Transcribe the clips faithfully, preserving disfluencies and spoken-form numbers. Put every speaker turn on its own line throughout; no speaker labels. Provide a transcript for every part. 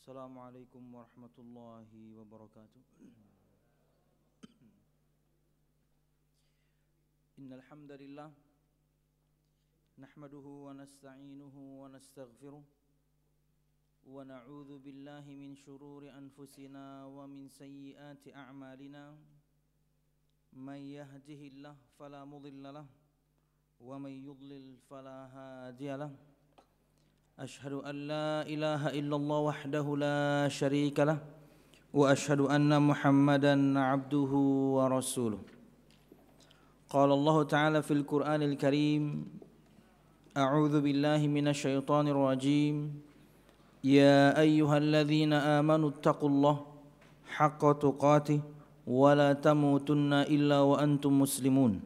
Assalamualaikum warahmatullahi wabarakatuh. Innal hamdalillah nahmaduhu wa nasta'inuhu wa nastaghfiruh wa na'udzu billahi min shururi anfusina wa min sayyiati a'malina. May yahdihillahu fala mudilla lahu wa may yudlil fala hadiya lahu. أشهد أن لا إله إلا الله وحده لا شريك له وأشهد أن محمدا عبده ورسوله. قال الله تعالى في القرآن الكريم: أعوذ بالله من الشيطان الرجيم. يا أيها الذين آمنوا اتقوا الله حق تقاته ولا تموتن إلا وأنتم مسلمون.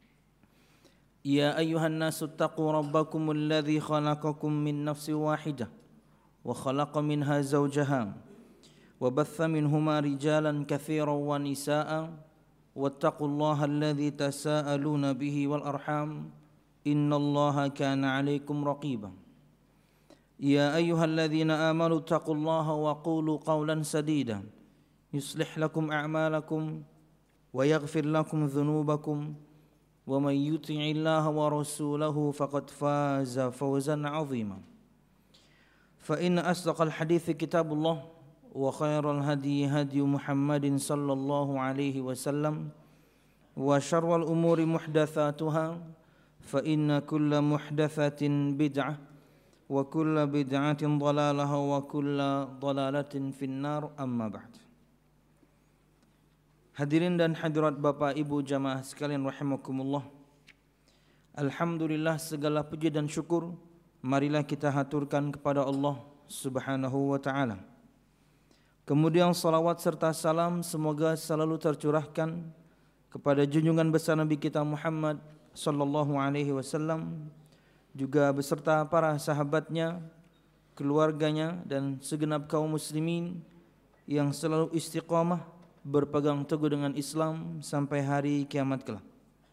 يا أيها الناس اتقوا ربكم الذي خلقكم من نفس واحدة وخلق منها زوجها وبث منهما رجالا كثيرا ونساء واتقوا الله الذي تساءلون به والأرحام إن الله كان عليكم رقيبا. يا أيها الذين آمنوا اتقوا الله وقولوا قولا سديدا يصلح لكم أعمالكم ويغفر لكم ذنوبكم ومن يطع الله ورسوله فقد فاز فوزا عظيما. فإن أصدق الحديث كتاب الله وخير الهدي هدي محمد صلى الله عليه وسلم وشر الأمور محدثاتها فإن كل محدثة بدعة وكل بدعة ضلالة وكل ضلالة في النار. أما بعد. Hadirin dan hadirat Bapak Ibu jamaah sekalian rahimakumullah. Alhamdulillah, segala puji dan syukur marilah kita haturkan kepada Allah Subhanahu wa taala. Kemudian salawat serta salam semoga selalu tercurahkan kepada junjungan besar Nabi kita Muhammad sallallahu alaihi wasallam, juga beserta para sahabatnya, keluarganya dan segenap kaum muslimin yang selalu istiqamah berpegang teguh dengan Islam sampai hari kiamat kelak.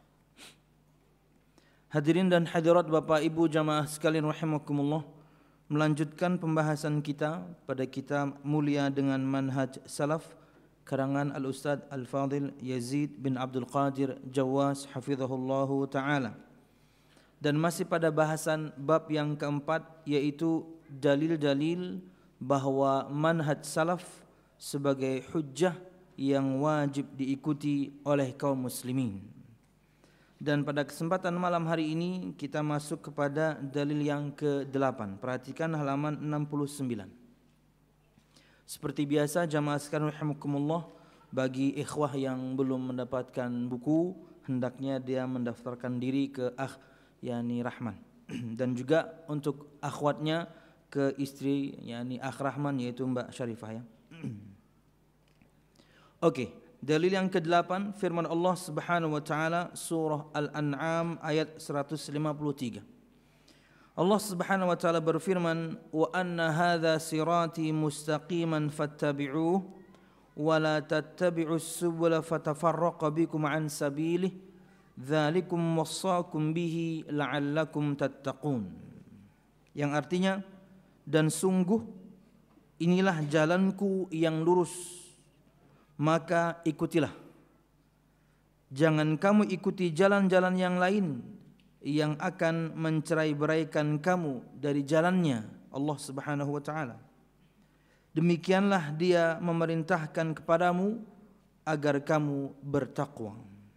Hadirin dan hadirat Bapak Ibu jamaah sekalian rahimakumullah, melanjutkan pembahasan kita pada kitab mulia dengan manhaj salaf karangan Al-Ustadz Al-Fadil Yazid bin Abdul Qadir Jawas hafizahullahu ta'ala. Dan masih pada bahasan bab yang keempat, yaitu dalil-dalil bahwa manhaj salaf sebagai hujjah yang wajib diikuti oleh kaum muslimin. Dan pada kesempatan malam hari ini kita masuk kepada dalil yang kedelapan. Perhatikan halaman enam puluh sembilan. Seperti biasa jamaah sekalian rahimakumullah, bagi ikhwah yang belum mendapatkan buku, hendaknya dia mendaftarkan diri ke Akh Yani Rahman. Dan juga untuk akhwatnya ke istri Yani Akh Rahman, yaitu Mbak Syarifah ya. Oke, okay. Dalil yang kedelapan, firman Allah Subhanahu wa taala surah Al-An'am ayat seratus lima puluh tiga. Allah Subhanahu wa taala berfirman, "Wa anna hadza sirati mustaqiman fattabi'uhu wa la tattabi'us subula fatafarraqa bikum an sabilihi dzalikum wassaakum bihi la'allakum tattaqun." Yang artinya, dan sungguh inilah jalanku yang lurus, maka ikutilah. Jangan kamu ikuti jalan-jalan yang lain yang akan mencerai-beraikan kamu dari jalannya Allah Subhanahu wa taala. Demikianlah dia memerintahkan kepadamu agar kamu bertakwa.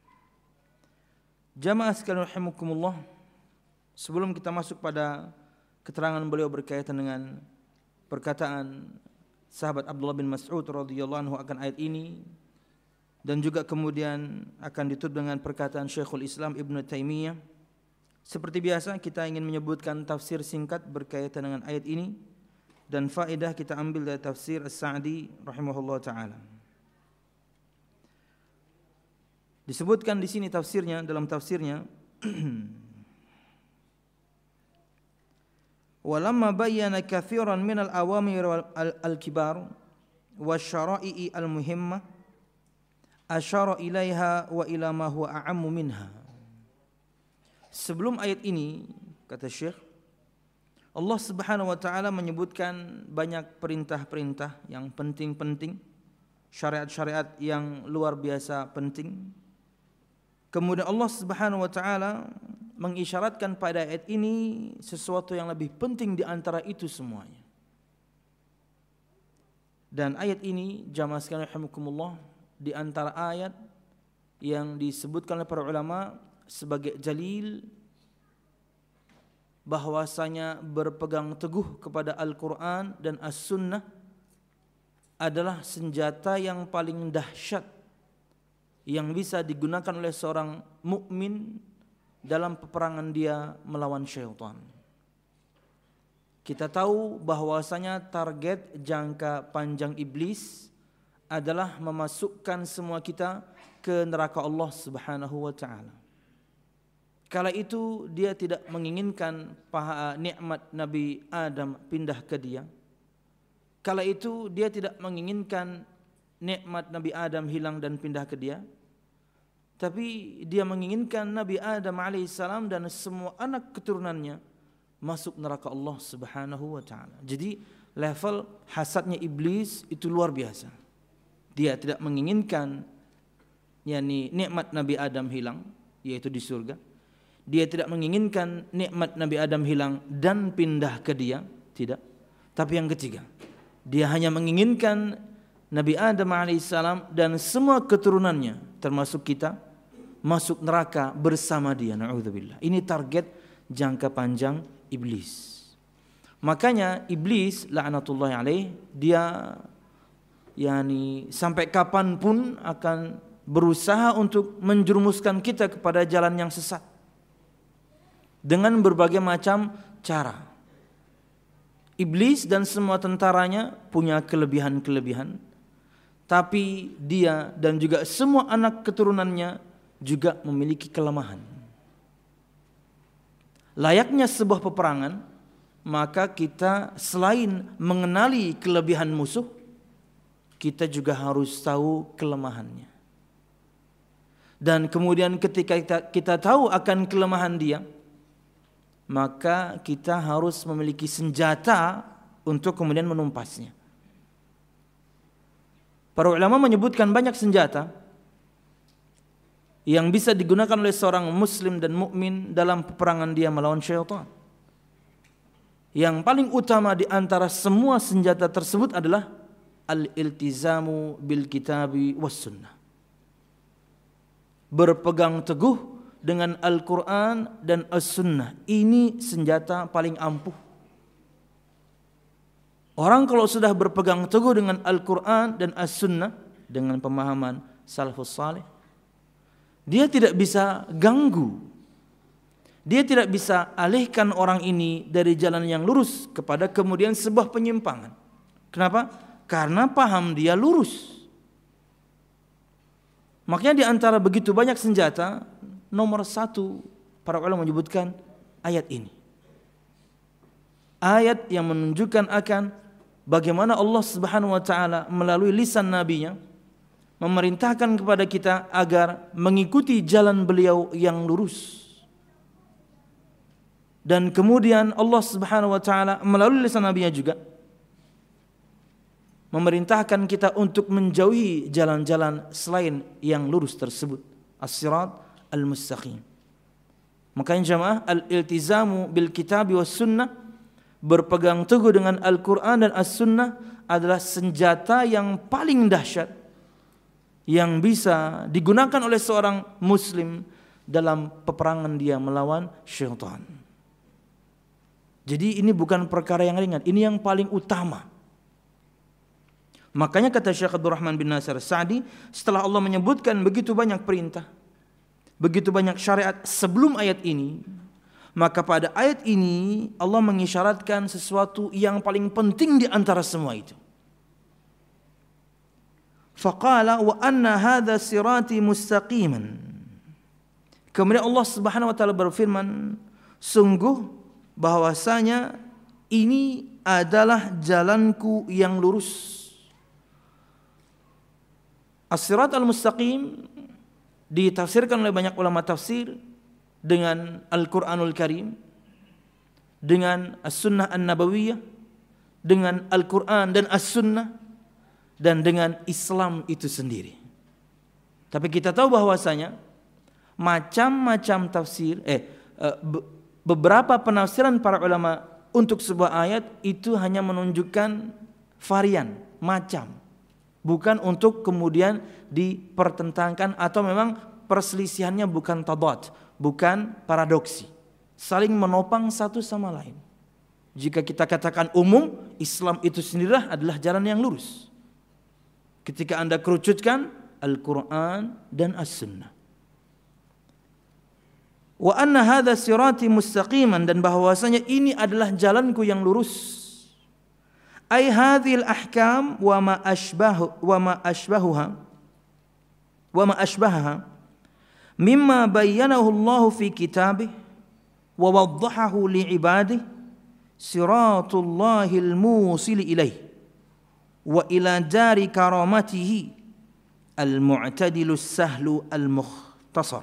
Jamaah sekalian rahimakumullah, sebelum kita masuk pada keterangan beliau berkaitan dengan perkataan sahabat Abdullah bin Mas'ud radhiyallahu anhu akan ayat ini, dan juga kemudian akan ditutup dengan perkataan Syekhul Islam Ibnu Taimiyah. Seperti biasa kita ingin menyebutkan tafsir singkat berkaitan dengan ayat ini, dan faedah kita ambil dari tafsir As-Sa'di rahimahullah taala. Disebutkan di sini tafsirnya, dalam tafsirnya walamma bayyana katsiran minal awamir al-kibar wasyara'i al-muhimmah asyara ilaiha wa ila ma huwa a'ammu minha. Sebelum ayat ini, kata Syekh, Allah Subhanahu wa taala menyebutkan banyak perintah-perintah yang penting-penting, syariat-syariat yang luar biasa penting. Kemudian Allah Subhanahu wa taala mengisyaratkan pada ayat ini sesuatu yang lebih penting di antara itu semuanya. Dan ayat ini jamaah sekalian rahimakumullah di antara ayat yang disebutkan oleh para ulama sebagai dalil bahwasanya berpegang teguh kepada Al-Quran dan As-Sunnah adalah senjata yang paling dahsyat yang bisa digunakan oleh seorang mukmin dalam peperangan dia melawan syaitan. Kita tahu bahwasanya target jangka panjang iblis adalah memasukkan semua kita ke neraka Allah Subhanahu wa taala. Kala itu dia tidak menginginkan paha nikmat Nabi Adam pindah ke dia. Kala itu dia tidak menginginkan nikmat Nabi Adam hilang dan pindah ke dia. Tapi dia menginginkan Nabi Adam alaihissalam dan semua anak keturunannya masuk neraka Allah Subhanahu wa taala. Jadi level hasadnya iblis itu luar biasa. Dia tidak menginginkan yakni nikmat Nabi Adam hilang, yaitu di surga. Dia tidak menginginkan nikmat Nabi Adam hilang dan pindah ke dia, tidak. Tapi yang ketiga, dia hanya menginginkan Nabi Adam alaihissalam dan semua keturunannya termasuk kita masuk neraka bersama dia. Na'udzubillah. Ini target jangka panjang iblis. Makanya iblis la'natullahi alaih, dia yani sampai kapanpun akan berusaha untuk menjerumuskan kita kepada jalan yang sesat dengan berbagai macam cara. Iblis dan semua tentaranya punya kelebihan-kelebihan, tapi dia dan juga semua anak keturunannya juga memiliki kelemahan. Layaknya sebuah peperangan, maka kita selain mengenali kelebihan musuh, kita juga harus tahu kelemahannya. Dan kemudian ketika kita, kita tahu akan kelemahan dia, maka kita harus memiliki senjata untuk kemudian menumpasnya. Para ulama menyebutkan banyak senjata yang bisa digunakan oleh seorang muslim dan mukmin dalam peperangan dia melawan syaitan. Yang paling utama di antara semua senjata tersebut adalah al-iltizamu bil kitabi was sunnah. Berpegang teguh dengan Al-Quran dan As-Sunnah. Ini senjata paling ampuh. Orang kalau sudah berpegang teguh dengan Al-Quran dan As-Sunnah, dengan pemahaman salafus salih, dia tidak bisa ganggu, dia tidak bisa alihkan orang ini dari jalan yang lurus kepada kemudian sebuah penyimpangan. Kenapa? Karena paham dia lurus. Makanya di antara begitu banyak senjata, nomor satu para ulama menyebutkan ayat ini. Ayat yang menunjukkan akan bagaimana Allah Subhanahu wa taala melalui lisan nabinya memerintahkan kepada kita agar mengikuti jalan beliau yang lurus. Dan kemudian Allah Subhanahu wa taala melalui lisan nabinya juga memerintahkan kita untuk menjauhi jalan-jalan selain yang lurus tersebut. As-sirat al-mustaqim. Makanya jamaah, al-iltizamu bil kitabi was sunnah, berpegang teguh dengan Al-Quran dan As-Sunnah adalah senjata yang paling dahsyat yang bisa digunakan oleh seorang muslim dalam peperangan dia melawan syaitan. Jadi ini bukan perkara yang ringan, ini yang paling utama. Makanya kata Syekh Abdul Rahman bin Nasir Sa'di, setelah Allah menyebutkan begitu banyak perintah, begitu banyak syariat sebelum ayat ini, maka pada ayat ini Allah mengisyaratkan sesuatu yang paling penting di antara semua itu. Faqala wa anna hadha sirati mustaqiman. Kemudian Allah Subhanahu wa taala berfirman, sungguh bahwasanya ini adalah jalanku yang lurus. As-sirat al-mustaqim ditafsirkan oleh banyak ulama tafsir dengan Al-Quranul Karim dengan As-Sunnah An-Nabawiyah, dengan Al-Quran dan As-Sunnah, dan dengan Islam itu sendiri. Tapi kita tahu bahwasanya macam-macam tafsir, eh beberapa penafsiran para ulama untuk sebuah ayat itu hanya menunjukkan varian, macam, bukan untuk kemudian dipertentangkan, atau memang perselisihannya bukan tadad, bukan paradoksi, saling menopang satu sama lain. Jika kita katakan umum, Islam itu sendirilah adalah jalan yang lurus. Ketika Anda kerucutkan Al-Quran dan As-Sunnah. Wa anna hadha sirati mustaqiman, dan bahwasanya ini adalah jalanku yang lurus. Ai hadhil ahkam wa ma ashbahu wa ma ashbahuha wa ma ashbahaha mimma bayyanahu Allah fi kitabih wa waddahahu li ibadihi siratullahil musil ilaih wa ila dari karamatihi al-mu'tadilus sahlu al-mukhtasar.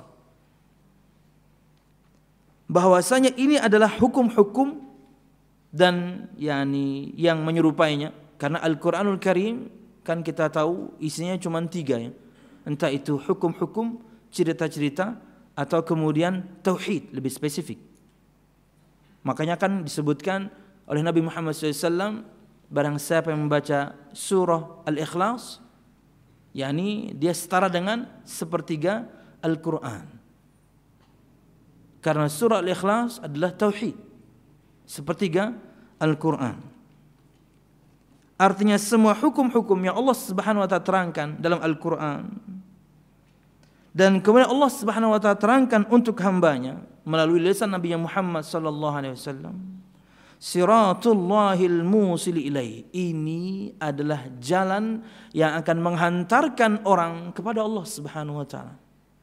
Bahwasanya ini adalah hukum-hukum dan yakni yang menyerupainya, karena Al-Qur'anul Karim kan kita tahu isinya cuma tiga ya. Entah itu hukum-hukum, cerita-cerita, atau kemudian tauhid lebih spesifik. Makanya kan disebutkan oleh Nabi Muhammad shallallahu alaihi wasallam, barang siapa yang membaca surah Al-Ikhlas, yakni dia setara dengan sepertiga Al-Quran. Karena surah Al-Ikhlas adalah tauhid, sepertiga Al-Quran. Artinya semua hukum-hukum yang Allah Subhanahu wa taala terangkan dalam Al-Quran, dan kemudian Allah Subhanahu wa taala terangkan untuk hambanya melalui lisan Nabi Muhammad sallallahu alaihi wasallam, siratullahil musil ilaih, ini adalah jalan yang akan menghantarkan orang kepada Allah Subhanahu wa taala.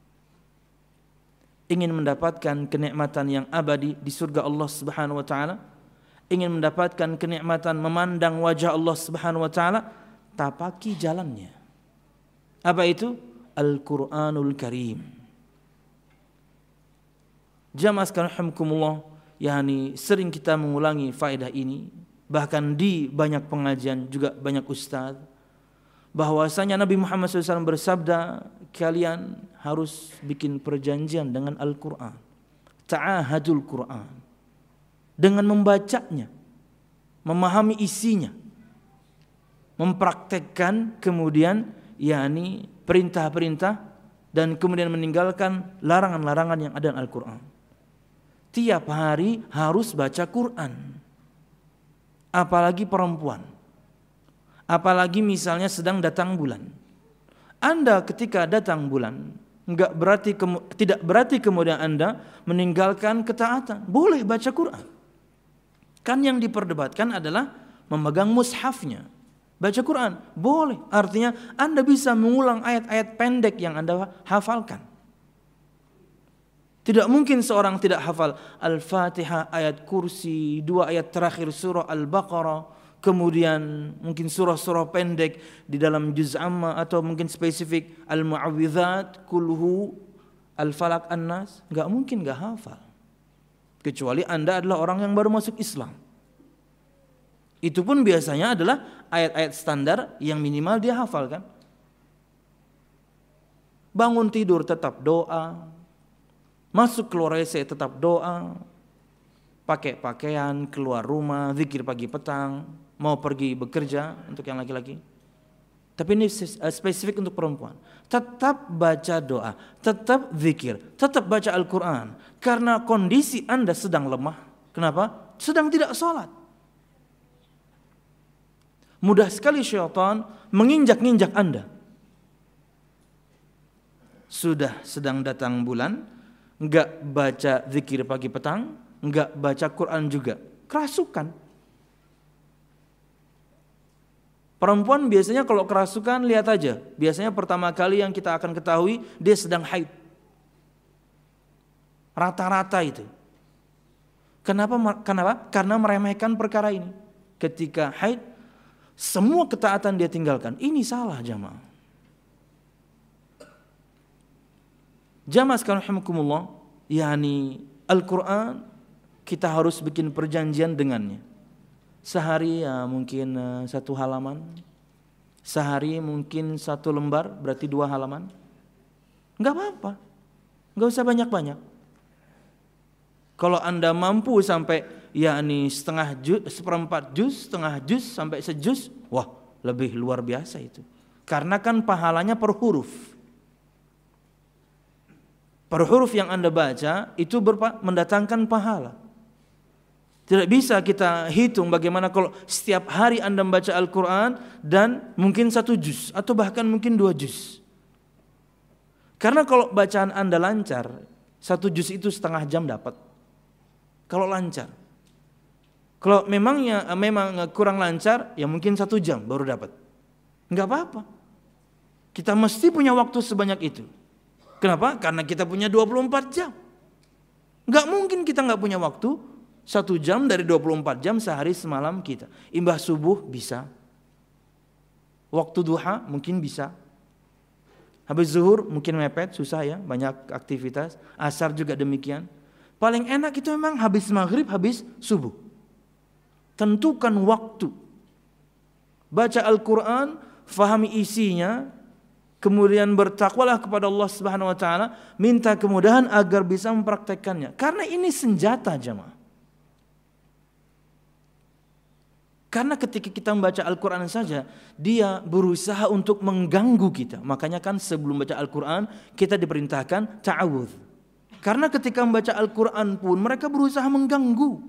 Ingin mendapatkan kenikmatan yang abadi di surga Allah Subhanahu wa taala, ingin mendapatkan kenikmatan memandang wajah Allah Subhanahu wa taala, tapaki jalannya. Apa itu? Al-Qur'anul Karim. Jamaah sekalian rahimakumullah, yakni sering kita mengulangi faedah ini, bahkan di banyak pengajian juga banyak ustaz, bahwasanya Nabi Muhammad shallallahu alaihi wasallam bersabda, kalian harus bikin perjanjian dengan Al-Quran, ta'ahadul Quran, dengan membacanya, memahami isinya, mempraktekkan kemudian yakni perintah-perintah, dan kemudian meninggalkan larangan-larangan yang ada dalam Al-Quran. Tiap hari harus baca Quran, apalagi perempuan, apalagi misalnya sedang datang bulan. Anda ketika datang bulan, enggak berarti tidak berarti kemudian Anda meninggalkan ketaatan. Boleh baca Quran. Kan yang diperdebatkan adalah memegang mushafnya. Baca Quran boleh, artinya Anda bisa mengulang ayat-ayat pendek yang Anda hafalkan. Tidak mungkin seorang tidak hafal Al-Fatihah, ayat kursi, dua ayat terakhir surah Al-Baqarah, kemudian mungkin surah-surah pendek di dalam juz amma, atau mungkin spesifik Al-Mu'awwidhat, Kulhu, Al-Falaq, An-Nas. Enggak mungkin enggak hafal, kecuali Anda adalah orang yang baru masuk Islam. Itu pun biasanya adalah ayat-ayat standar yang minimal dia hafal kan. Bangun tidur tetap doa, masuk keluar W C tetap doa, pakai pakaian, keluar rumah, zikir pagi petang, mau pergi bekerja untuk yang laki-laki. Tapi ini spesifik untuk perempuan. Tetap baca doa, tetap zikir, tetap baca Al-Quran. Karena kondisi Anda sedang lemah. Kenapa? Sedang tidak sholat. Mudah sekali syaitan menginjak-injak Anda. Sudah sedang datang bulan, enggak baca zikir pagi petang, enggak baca Quran juga, kerasukan. Perempuan biasanya kalau kerasukan lihat aja, biasanya pertama kali yang kita akan ketahui dia sedang haid. Rata-rata itu. Kenapa? Kenapa? Karena meremehkan perkara ini. Ketika haid, semua ketaatan dia tinggalkan. Ini salah jamaah. Jamaah sekalian rahimakumullah, yakni Al-Quran kita harus bikin perjanjian dengannya. Sehari ya mungkin uh, satu halaman, sehari mungkin satu lembar, berarti dua halaman. Enggak apa-apa, enggak usah banyak-banyak. Kalau Anda mampu sampai yakni setengah juz, seperempat juz, setengah juz sampai sejuz, wah lebih luar biasa itu. Karena kan pahalanya per huruf. Per huruf yang Anda baca itu berpa- mendatangkan pahala. Tidak bisa kita hitung bagaimana kalau setiap hari Anda membaca Al-Quran dan mungkin satu juz atau bahkan mungkin dua juz. Karena kalau bacaan Anda lancar, satu juz itu setengah jam dapat. Kalau lancar. Kalau memangnya memang kurang lancar, ya mungkin satu jam baru dapat. Enggak apa-apa. Kita mesti punya waktu sebanyak itu. Kenapa? Karena kita punya dua puluh empat jam. Enggak mungkin kita enggak punya waktu satu jam dari dua puluh empat jam sehari semalam kita. Imbah subuh bisa. Waktu duha mungkin bisa. Habis zuhur mungkin mepet, susah ya, banyak aktivitas. Asar juga demikian. Paling enak itu memang habis maghrib, habis subuh. Tentukan waktu. Baca Al-Quran, fahami isinya, kemudian bertakwalah kepada Allah Subhanahu wa taala, minta kemudahan agar bisa mempraktekkannya. Karena ini senjata jemaah. Karena ketika kita membaca Al-Quran saja, dia berusaha untuk mengganggu kita. Makanya kan sebelum baca Al-Quran, kita diperintahkan ta'awudz. Karena ketika membaca Al-Quran pun, mereka berusaha mengganggu.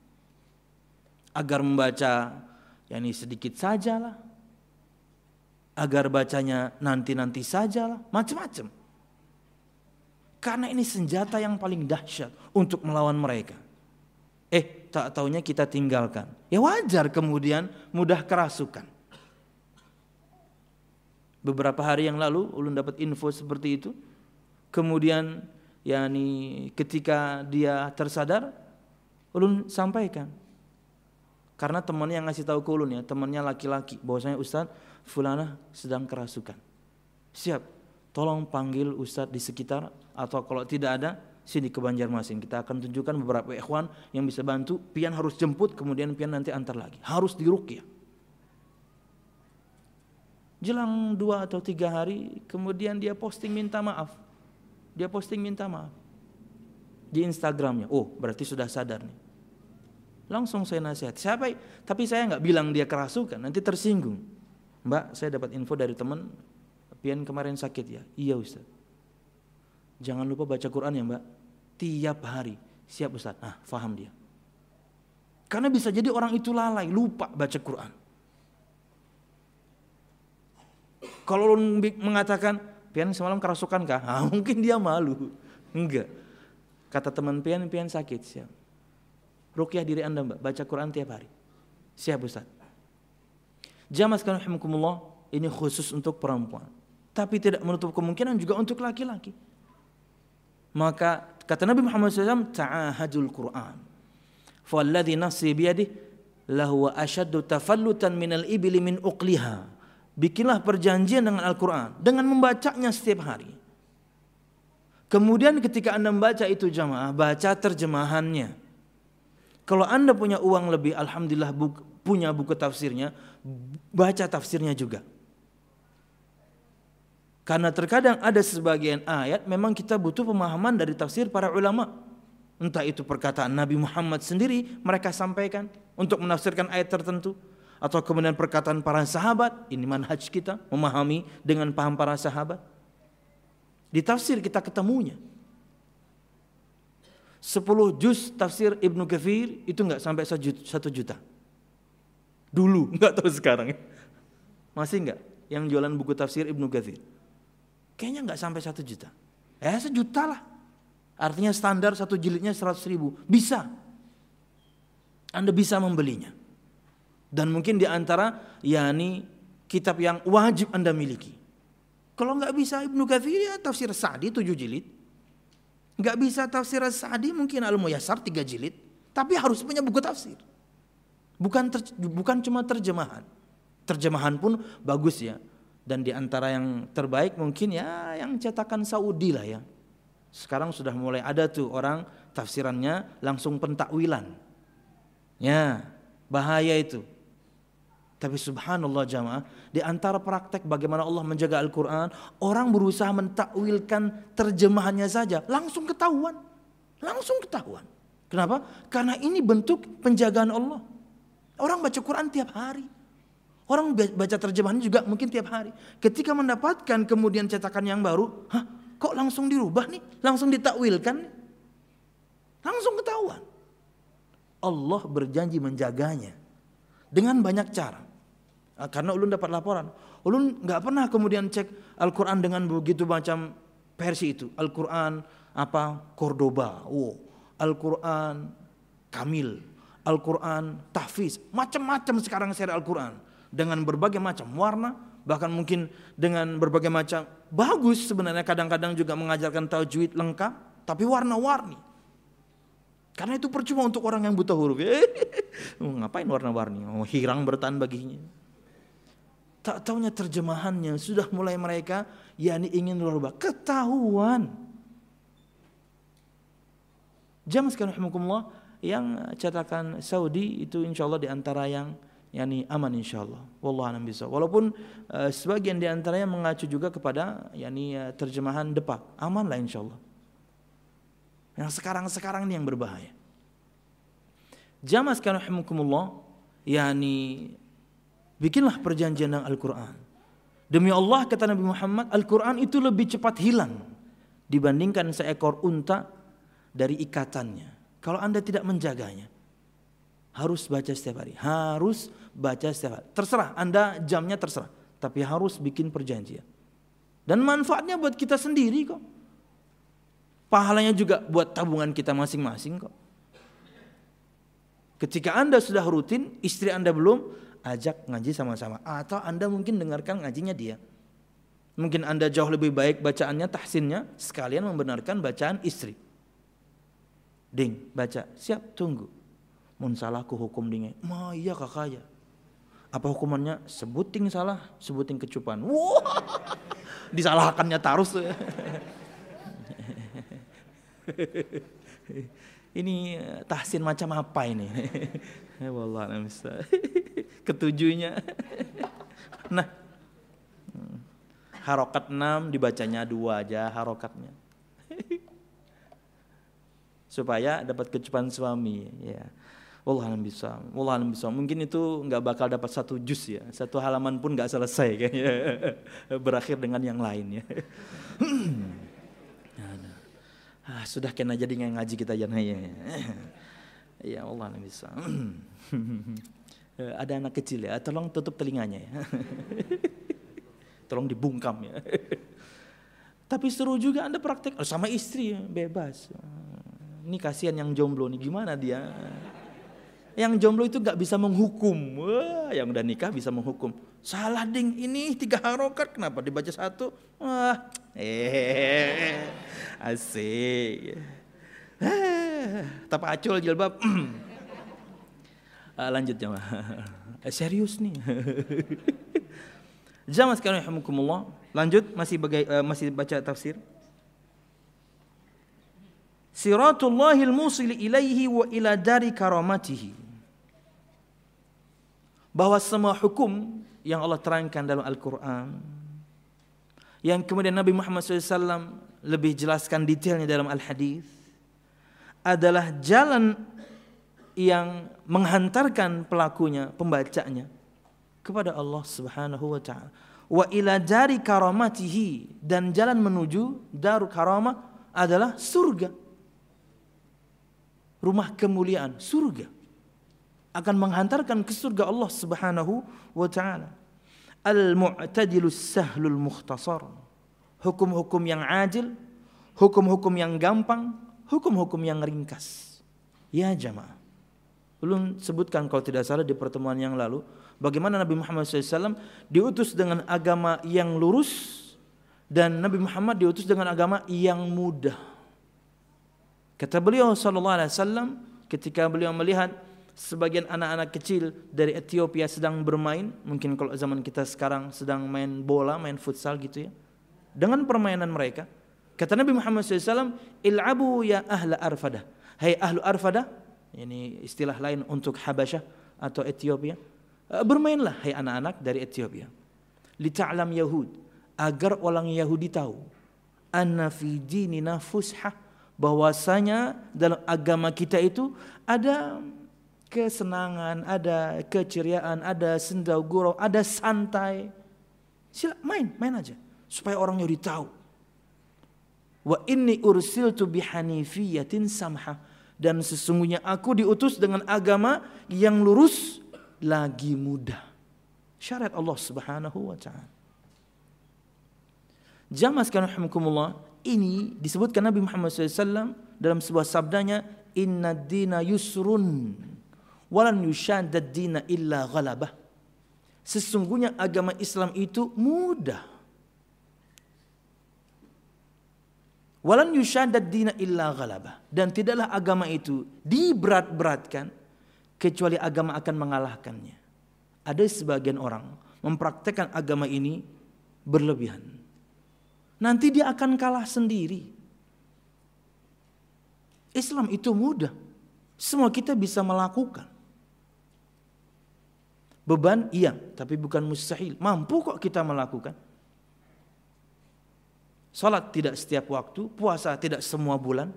Agar membaca, yakni sedikit sajalah. Agar bacanya nanti-nanti sajalah, macam-macam. Karena ini senjata yang paling dahsyat untuk melawan mereka. Eh, tak taunya kita tinggalkan. Ya wajar kemudian mudah kerasukan. Beberapa hari yang lalu ulun dapat info seperti itu. Kemudian yakni ketika dia tersadar, ulun sampaikan. Karena temannya yang ngasih tahu ke ulun ya, temannya laki-laki, bahwasanya Ustaz Fulana sedang kerasukan. Siap, tolong panggil Ustaz di sekitar, atau kalau tidak ada, sini ke Banjarmasin. Kita akan tunjukkan beberapa ikhwan yang bisa bantu. Pian harus jemput, kemudian pian nanti antar lagi. Harus diruqyah. Jelang dua atau tiga hari, kemudian dia posting minta maaf. Dia posting minta maaf di Instagramnya. Oh, berarti sudah sadar nih. Langsung saya nasihat. Siapa? Tapi saya nggak bilang dia kerasukan, nanti tersinggung. Mbak, saya dapat info dari teman, pian kemarin sakit ya. Iya Ustaz. Jangan lupa baca Quran ya Mbak. Tiap hari. Siap Ustaz. Ah, faham dia. Karena bisa jadi orang itu lalai, lupa baca Quran. Kalau mengatakan, pian semalam kerasukan kah? Ah, mungkin dia malu. Enggak. Kata teman pian, pian sakit. Siap. Ruqyah diri Anda Mbak, baca Quran tiap hari. Siap Ustaz. Jamaah sekalian rahimakumullah, ini khusus untuk perempuan. Tapi tidak menutup kemungkinan juga untuk laki-laki. Maka kata Nabi Muhammad shallallahu alaihi wasallam, ta'ahadul Quran. Falladhi nafsi biyadih lahu ashaddu tafallutan minal ibli min uqliha. Bikinlah perjanjian dengan Al-Quran dengan membacanya setiap hari. Kemudian ketika Anda membaca itu jamaah, baca terjemahannya. Kalau Anda punya uang lebih, alhamdulillah buku, punya buku tafsirnya, baca tafsirnya juga. Karena terkadang ada sebagian ayat memang kita butuh pemahaman dari tafsir para ulama. Entah itu perkataan Nabi Muhammad sendiri mereka sampaikan untuk menafsirkan ayat tertentu, atau kemudian perkataan para sahabat. Ini manhaj kita, memahami dengan paham para sahabat. Di tafsir kita ketemunya. Sepuluh juz tafsir Ibnu Katsir itu enggak sampai satu juta. Dulu, enggak tahu sekarang. Masih enggak yang jualan buku tafsir Ibnu Katsir? Kayaknya enggak sampai satu juta. Eh sejuta lah. Artinya standar satu jilidnya seratus ribu. Bisa. Anda bisa membelinya. Dan mungkin di antara yakni kitab yang wajib Anda miliki. Kalau enggak bisa Ibnu Katsir ya tafsir Sa'di tujuh jilid. Enggak bisa tafsir Sa'di mungkin Al-Muyassar tiga jilid. Tapi harus punya buku tafsir. Bukan ter, bukan cuma terjemahan. Terjemahan pun bagus ya. Dan di antara yang terbaik mungkin ya yang cetakan Saudi lah ya. Sekarang sudah mulai ada tuh orang tafsirannya langsung pentakwilan. Ya, bahaya itu. Tapi subhanallah jamaah, di antara praktek bagaimana Allah menjaga Al-Quran, orang berusaha mentakwilkan terjemahannya saja, langsung ketahuan. Langsung ketahuan. Kenapa? Karena ini bentuk penjagaan Allah. Orang baca Quran tiap hari. Orang baca terjemahannya juga mungkin tiap hari. Ketika mendapatkan kemudian cetakan yang baru, hah, kok langsung dirubah nih? Langsung ditakwilkan? Langsung ketahuan. Allah berjanji menjaganya dengan banyak cara. Karena ulun dapat laporan, ulun nggak pernah kemudian cek Al-Quran dengan begitu macam versi itu. Al-Quran apa Cordoba, oh, Al-Quran Kamil, Al-Quran Tahfiz, macam-macam sekarang seri Al-Quran dengan berbagai macam warna, bahkan mungkin dengan berbagai macam bagus sebenarnya. Kadang-kadang juga mengajarkan tajwid lengkap, tapi warna-warni. Karena itu percuma untuk orang yang buta huruf. Ngapain warna-warni? Oh, hirang bertahan baginya. Tak taunya terjemahannya sudah mulai mereka yakni ingin merubah. Ketahuan. Jamaah sekalian rahimakumullah, yang cetakan Saudi itu insyaallah di antara yang yakni aman insyaallah. Wallahu a'lam bishawab. Walaupun uh, sebagian di antaranya mengacu juga kepada yakni uh, terjemahan Depak. Aman lah insyaallah. Yang sekarang-sekarang ini yang berbahaya. Jamaah sekalian rahimakumullah, yakni bikinlah perjanjian dengan Al-Quran. Demi Allah kata Nabi Muhammad, Al-Quran itu lebih cepat hilang dibandingkan seekor unta dari ikatannya. Kalau Anda tidak menjaganya, harus baca setiap hari. Harus baca setiap hari. Terserah, Anda jamnya terserah. Tapi harus bikin perjanjian. Dan manfaatnya buat kita sendiri kok. Pahalanya juga buat tabungan kita masing-masing kok. Ketika Anda sudah rutin, istri Anda belum, ajak ngaji sama-sama. Atau Anda mungkin dengarkan ngajinya dia. Mungkin Anda jauh lebih baik bacaannya, tahsinnya, sekalian membenarkan bacaan istri. Ding, baca, siap, tunggu. Mun salahku hukum dingnya. Ma iya kakak ya. Apa hukumannya? Sebuting salah, sebuting kecupan. Wah, disalahkannya tarus. Ini tahsin macam apa ini? Wallah namisah. Ketujuhnya. Nah, harokat enam dibacanya dua aja harokatnya. Supaya dapat kecupan suami. Ya. Wallah namisah. Wallah namisah. Mungkin itu nggak bakal dapat satu juz ya, satu halaman pun nggak selesai kayaknya. Berakhir dengan yang lain ya. Ah, sudah kena jadi ngaji kita jangan ya. Ya Allah bisa. Ada anak kecil ya, tolong tutup telinganya ya. Tolong dibungkam ya. Tapi seru juga Anda praktek oh, sama istri ya, bebas. Ini kasihan yang jomblo nih, gimana dia? Yang jomblo itu gak bisa menghukum. Wah, yang udah nikah bisa menghukum. Salah ding, ini tiga harokat kenapa dibaca satu? Wah, eh, asik. Eh, tapa acul jilbab. uh, lanjut jamaah. Serius nih. Jamaah sekalian rahimakumullah. Lanjut masih bagai, uh, masih baca tafsir. Siratullahil musili ilaihi wa ila dari karamatihi. Bahwa semua hukum yang Allah terangkan dalam Al-Quran, yang kemudian Nabi Muhammad shallallahu alaihi wasallam lebih jelaskan detailnya dalam Al-Hadis, adalah jalan yang menghantarkan pelakunya, pembacanya kepada Allah Subhanahu wa taala. Wa ila dari karamatihi, dan jalan menuju darul karamah adalah surga. Rumah kemuliaan, surga. Akan menghantarkan ke surga Allah Subhanahu wa taala. Al-mu'tadilus sahlul mukhtasar. Hukum-hukum yang adil, hukum-hukum yang gampang, hukum-hukum yang ringkas. Ya jamaah. Belum sebutkan kalau tidak salah di pertemuan yang lalu, bagaimana Nabi Muhammad shallallahu alaihi wasallam diutus dengan agama yang lurus, dan Nabi Muhammad diutus dengan agama yang mudah. Kata beliau sallallahu alaihi wasallam ketika beliau melihat sebagian anak-anak kecil dari Ethiopia sedang bermain, mungkin kalau zaman kita sekarang sedang main bola, main futsal gitu ya, dengan permainan mereka, Kata Nabi Muhammad shallallahu alaihi wasallam, il'abu ya ahla Arfadah. Hai ahlu Arfadah, ini istilah lain untuk Habasyah atau Ethiopia. Bermainlah hai anak-anak dari Ethiopia. Lita'lam Yahud, agar orang Yahudi tahu. Anna fi dinina fushah, bahwasanya dalam agama kita itu ada kesenangan, ada keceriaan, ada sendau gurau, ada santai. Sila main, main aja supaya orang Yahudi tahu. Wa inni ursiltu bihanifiyatin samha, dan sesungguhnya aku diutus dengan agama yang lurus lagi mudah. Syariat Allah Subhanahu wa taala. Jamaah sekalian rahimakumullah, ini disebutkan Nabi Muhammad shallallahu alaihi wasallam dalam sebuah sabdanya, inna dina yusrun walan yushaddad dina illa ghalabah. Sesungguhnya agama Islam itu mudah. Walan yushaddad dina illa ghalabah, dan tidaklah agama itu diberat-beratkan kecuali agama akan mengalahkannya. Ada sebagian orang mempraktekkan agama ini berlebihan. Nanti dia akan kalah sendiri. Islam itu mudah. Semua kita bisa melakukan. Beban iya, tapi bukan mustahil. Mampu kok kita melakukan. Salat tidak setiap waktu, puasa tidak semua bulan,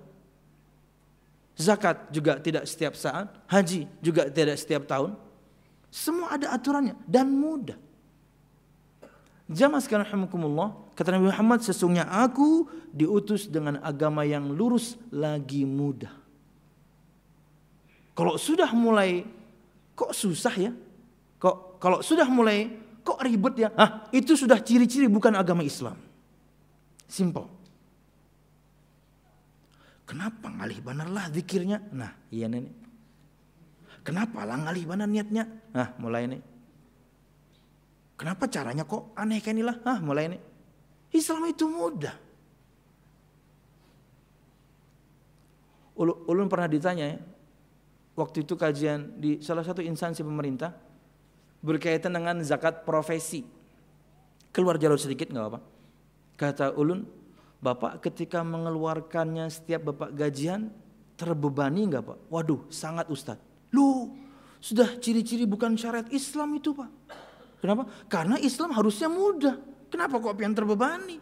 zakat juga tidak setiap saat, haji juga tidak setiap tahun. Semua ada aturannya dan mudah. Jamaah sekalian rahimakumullah, kata Nabi Muhammad, sesungguhnya aku diutus dengan agama yang lurus lagi mudah. Kalau sudah mulai kok susah ya? Kok kalau sudah mulai kok ribet ya? Ah, itu sudah ciri-ciri bukan agama Islam. Simple. Kenapa ngalih benar lah zikirnya? Nah, iya nih. Kenapa lah ngalih benar niatnya? Nah, mulai nih. Kenapa caranya kok aneh kayak inilah? Ah, mulai nih. Islam itu mudah. Ulun pernah ditanya ya, waktu itu kajian di salah satu instansi pemerintah berkaitan dengan zakat profesi. Keluar jalur sedikit nggak apa-apa. Kata ulun, Bapak ketika mengeluarkannya setiap Bapak gajian terbebani enggak Pak? Waduh, sangat Ustaz. Loh, sudah ciri-ciri bukan syariat Islam itu Pak. Kenapa? Karena Islam harusnya mudah. Kenapa kok pian terbebani?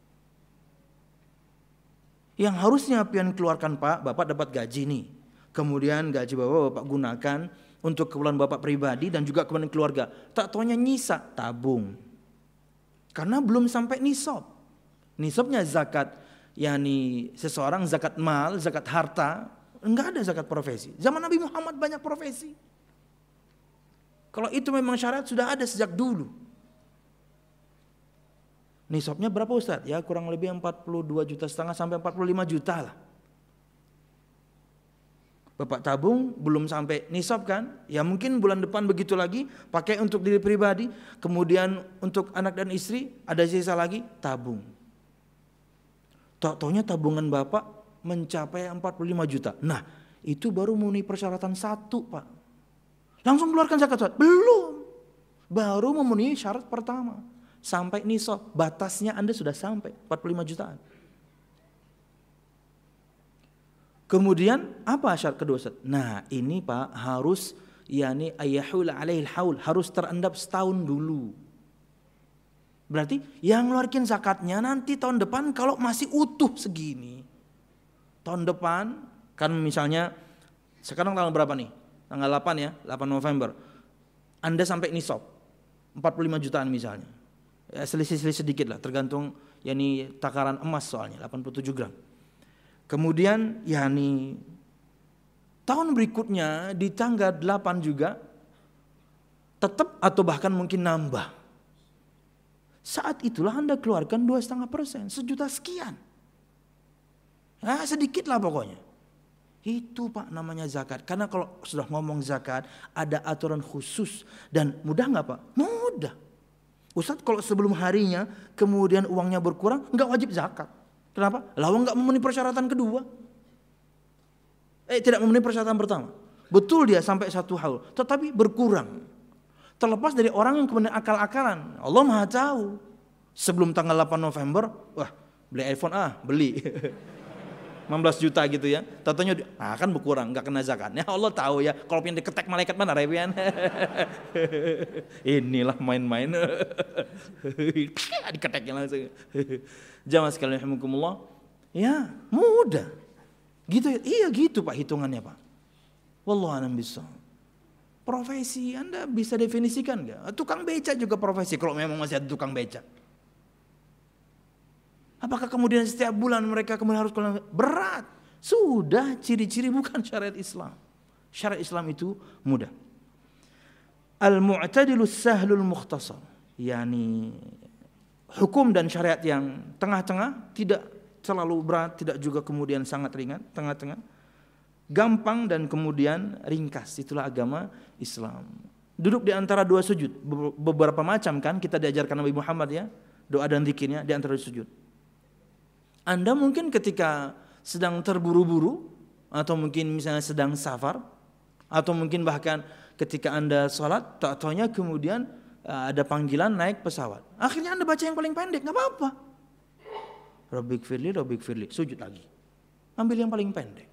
Yang harusnya pian keluarkan Pak, Bapak dapat gaji nih. Kemudian gaji Bapak Bapak gunakan untuk keperluan Bapak pribadi dan juga keperluan keluarga. Tak taunya nyisa, tabung. Karena belum sampai nisab. Nisabnya zakat, yakni seseorang zakat mal, zakat harta, enggak ada zakat profesi. Zaman Nabi Muhammad banyak profesi. Kalau itu memang syariat sudah ada sejak dulu. Nisabnya berapa Ustaz? Ya kurang lebih empat puluh dua juta setengah sampai empat puluh lima juta lah. Bapak tabung belum sampai nisab kan? Ya mungkin bulan depan begitu lagi, pakai untuk diri pribadi, kemudian untuk anak dan istri ada sisa lagi, tabung. Tak taunya tabungan Bapak mencapai empat puluh lima juta. Nah, itu baru memenuhi persyaratan satu, Pak. Langsung keluarkan zakat. Belum. Baru memenuhi syarat pertama. Sampai nisab, batasnya Anda sudah sampai empat puluh lima jutaan. Kemudian apa syarat kedua? Nah, ini Pak harus yakni ayahul alaihil haul, harus terendap setahun dulu. Berarti yang ngeluarin zakatnya nanti tahun depan kalau masih utuh segini. Tahun depan kan misalnya sekarang tanggal berapa nih? Tanggal delapan ya, delapan November. Anda sampai nisab empat puluh lima jutaan misalnya. Ya, selisih-selisih sedikit lah, tergantung yakni takaran emas soalnya delapan puluh tujuh gram. Kemudian yakni tahun berikutnya di tanggal delapan juga tetap atau bahkan mungkin nambah. Saat itulah Anda keluarkan dua koma lima persen, sejuta sekian. Nah, sedikit lah pokoknya. Itu Pak namanya zakat. Karena kalau sudah ngomong zakat ada aturan khusus dan mudah nggak Pak? Mudah. Ustaz kalau sebelum harinya kemudian uangnya berkurang nggak wajib zakat. Kenapa? Lawang nggak memenuhi persyaratan kedua. Eh tidak memenuhi persyaratan pertama. Betul dia sampai satu haul, tetapi berkurang. Terlepas dari orang yang kemudian akal-akalan. Allah Maha tahu. Sebelum tanggal delapan November, wah Beli iPhone ah, beli. enam belas juta gitu ya. Tentunya ah kan berkurang, enggak kena zakat. Ya Allah tahu ya, kalau pengen diketek malaikat mana rewian. Inilah main-main. Diketeknya langsung. Jamaah sekalian rahimakumullah. Ya, mudah. Gitu ya. Iya gitu Pak hitungannya Pak. Wallahu a'lam bishawab. Profesi Anda bisa definisikan enggak? Tukang beca juga profesi kalau memang masih ada tukang beca. Apakah kemudian setiap bulan mereka kemudian harus berat? Sudah ciri-ciri bukan syariat Islam. Syariat Islam itu mudah. Al-mu'tadilus sahlul mukhtasar. Yani hukum dan syariat yang tengah-tengah, tidak terlalu berat, tidak juga kemudian sangat ringan, tengah-tengah. Gampang dan kemudian ringkas. Itulah agama Islam. Duduk di antara dua sujud. Beberapa macam kan kita diajarkan Nabi Muhammad ya. Doa dan zikirnya di antara dua sujud. Anda mungkin ketika sedang terburu-buru atau mungkin misalnya sedang safar atau mungkin bahkan ketika Anda sholat tak taunya kemudian ada panggilan naik pesawat. Akhirnya Anda baca yang paling pendek, nggak apa-apa. Rabbik firli, Rabbik firli, sujud lagi. Ambil yang paling pendek.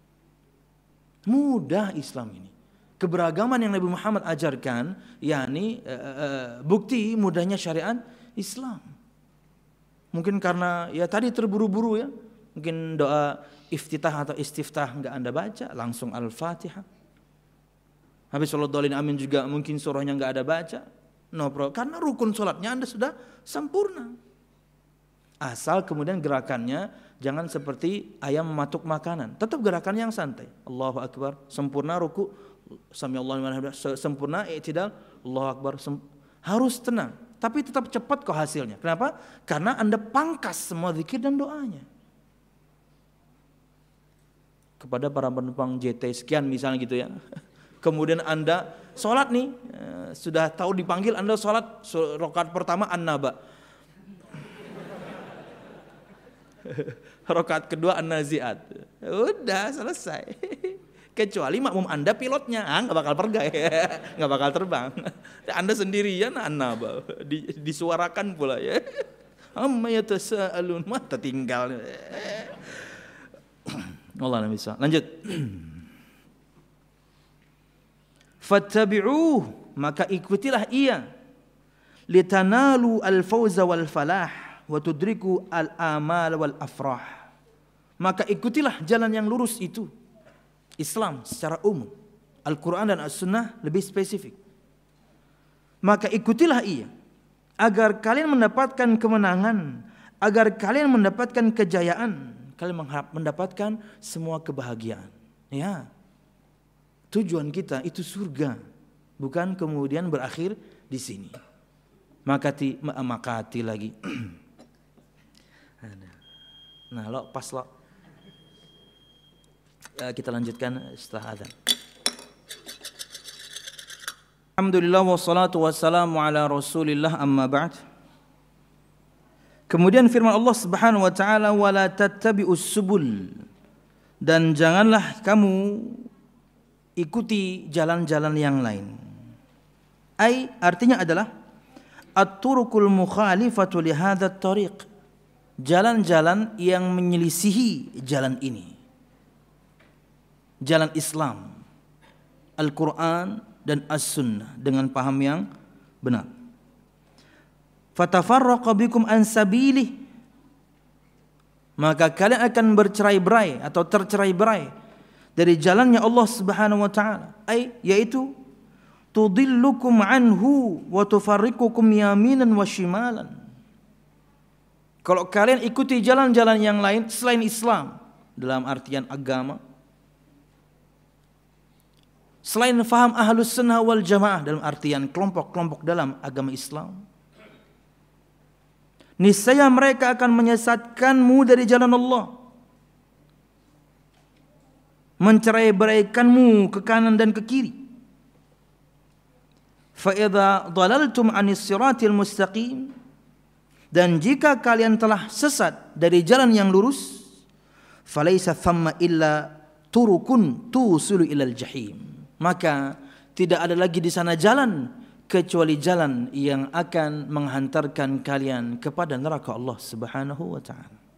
Mudah Islam ini. Keberagaman yang Nabi Muhammad ajarkan, yakni uh, uh, bukti mudahnya syariat Islam. Mungkin karena ya tadi terburu-buru ya. Mungkin doa iftitah atau istiftah enggak Anda baca, langsung Al-Fatihah. Habis sholat dolin amin juga mungkin surahnya enggak ada baca. No problem. Karena rukun sholatnya Anda sudah sempurna. Asal kemudian gerakannya jangan seperti ayam mematuk makanan. Tetap gerakan yang santai. Allahu Akbar, sempurna ruku, sami Allahu liman hamidah, sempurna i'tidal, Allahu Akbar, sem- harus tenang. Tapi tetap cepat kok hasilnya. Kenapa? Karena Anda pangkas semua zikir dan doanya. Kepada para penumpang J T sekian misalnya gitu ya. Kemudian Anda sholat nih, sudah tahu dipanggil Anda sholat rakaat pertama An-Naba. Rakaat kedua An-Nazi'at. Udah selesai. Kecuali makmum Anda pilotnya, ah, gak bakal pergi, gak bakal terbang. Anda sendirian, An-Naba, di, disuarakan pula ya. Amma yatasaalun, mata tinggal. Allah bisa. Lanjut. Fattabi'uh, maka ikutilah ia. Litanalu al-fawza wal falah wa tudriku al-amal wal afrah. Maka ikutilah jalan yang lurus itu. Islam secara umum, Al-Quran dan As-Sunnah lebih spesifik. Maka ikutilah ia agar kalian mendapatkan kemenangan, agar kalian mendapatkan kejayaan, kalian mengharap mendapatkan semua kebahagiaan. Ya, tujuan kita itu surga, bukan kemudian berakhir di sini. Makati, makati lagi. Nah, lo pas lo. Kita lanjutkan setelah azan. Alhamdulillah wassalatu wassalamu ala Rasulillah amma ba'd. Kemudian firman Allah Subhanahu wa taala wala tattabi'us subul, dan janganlah kamu ikuti jalan-jalan yang lain. Ai artinya adalah at-turuqul mukhalifatu li hadzal tariq, jalan-jalan yang menyelisihi jalan ini. Jalan Islam, Al-Quran dan As-Sunnah dengan paham yang benar. Fatafarraqa bikum an sabilih, maka kalian akan bercerai-berai atau tercerai-berai dari jalannya Allah Subhanahu wa taala, ai yaitu tudillukum anhu wa tufarriqukum yaminan wa shimalan. Kalau kalian ikuti jalan-jalan yang lain selain Islam dalam artian agama, selain faham ahlus sunnah wal jamaah dalam artian kelompok-kelompok dalam agama Islam, niscaya mereka akan menyesatkanmu dari jalan Allah, mencerai-beraikanmu ke kanan dan ke kiri. Fa idza dhalaltum anis siratil mustaqim, dan jika kalian telah sesat dari jalan yang lurus, falaisa thamma illa turukun tusulu ilal jahim, maka tidak ada lagi di sana jalan kecuali jalan yang akan menghantarkan kalian kepada neraka Allah Subhanahu wa taala.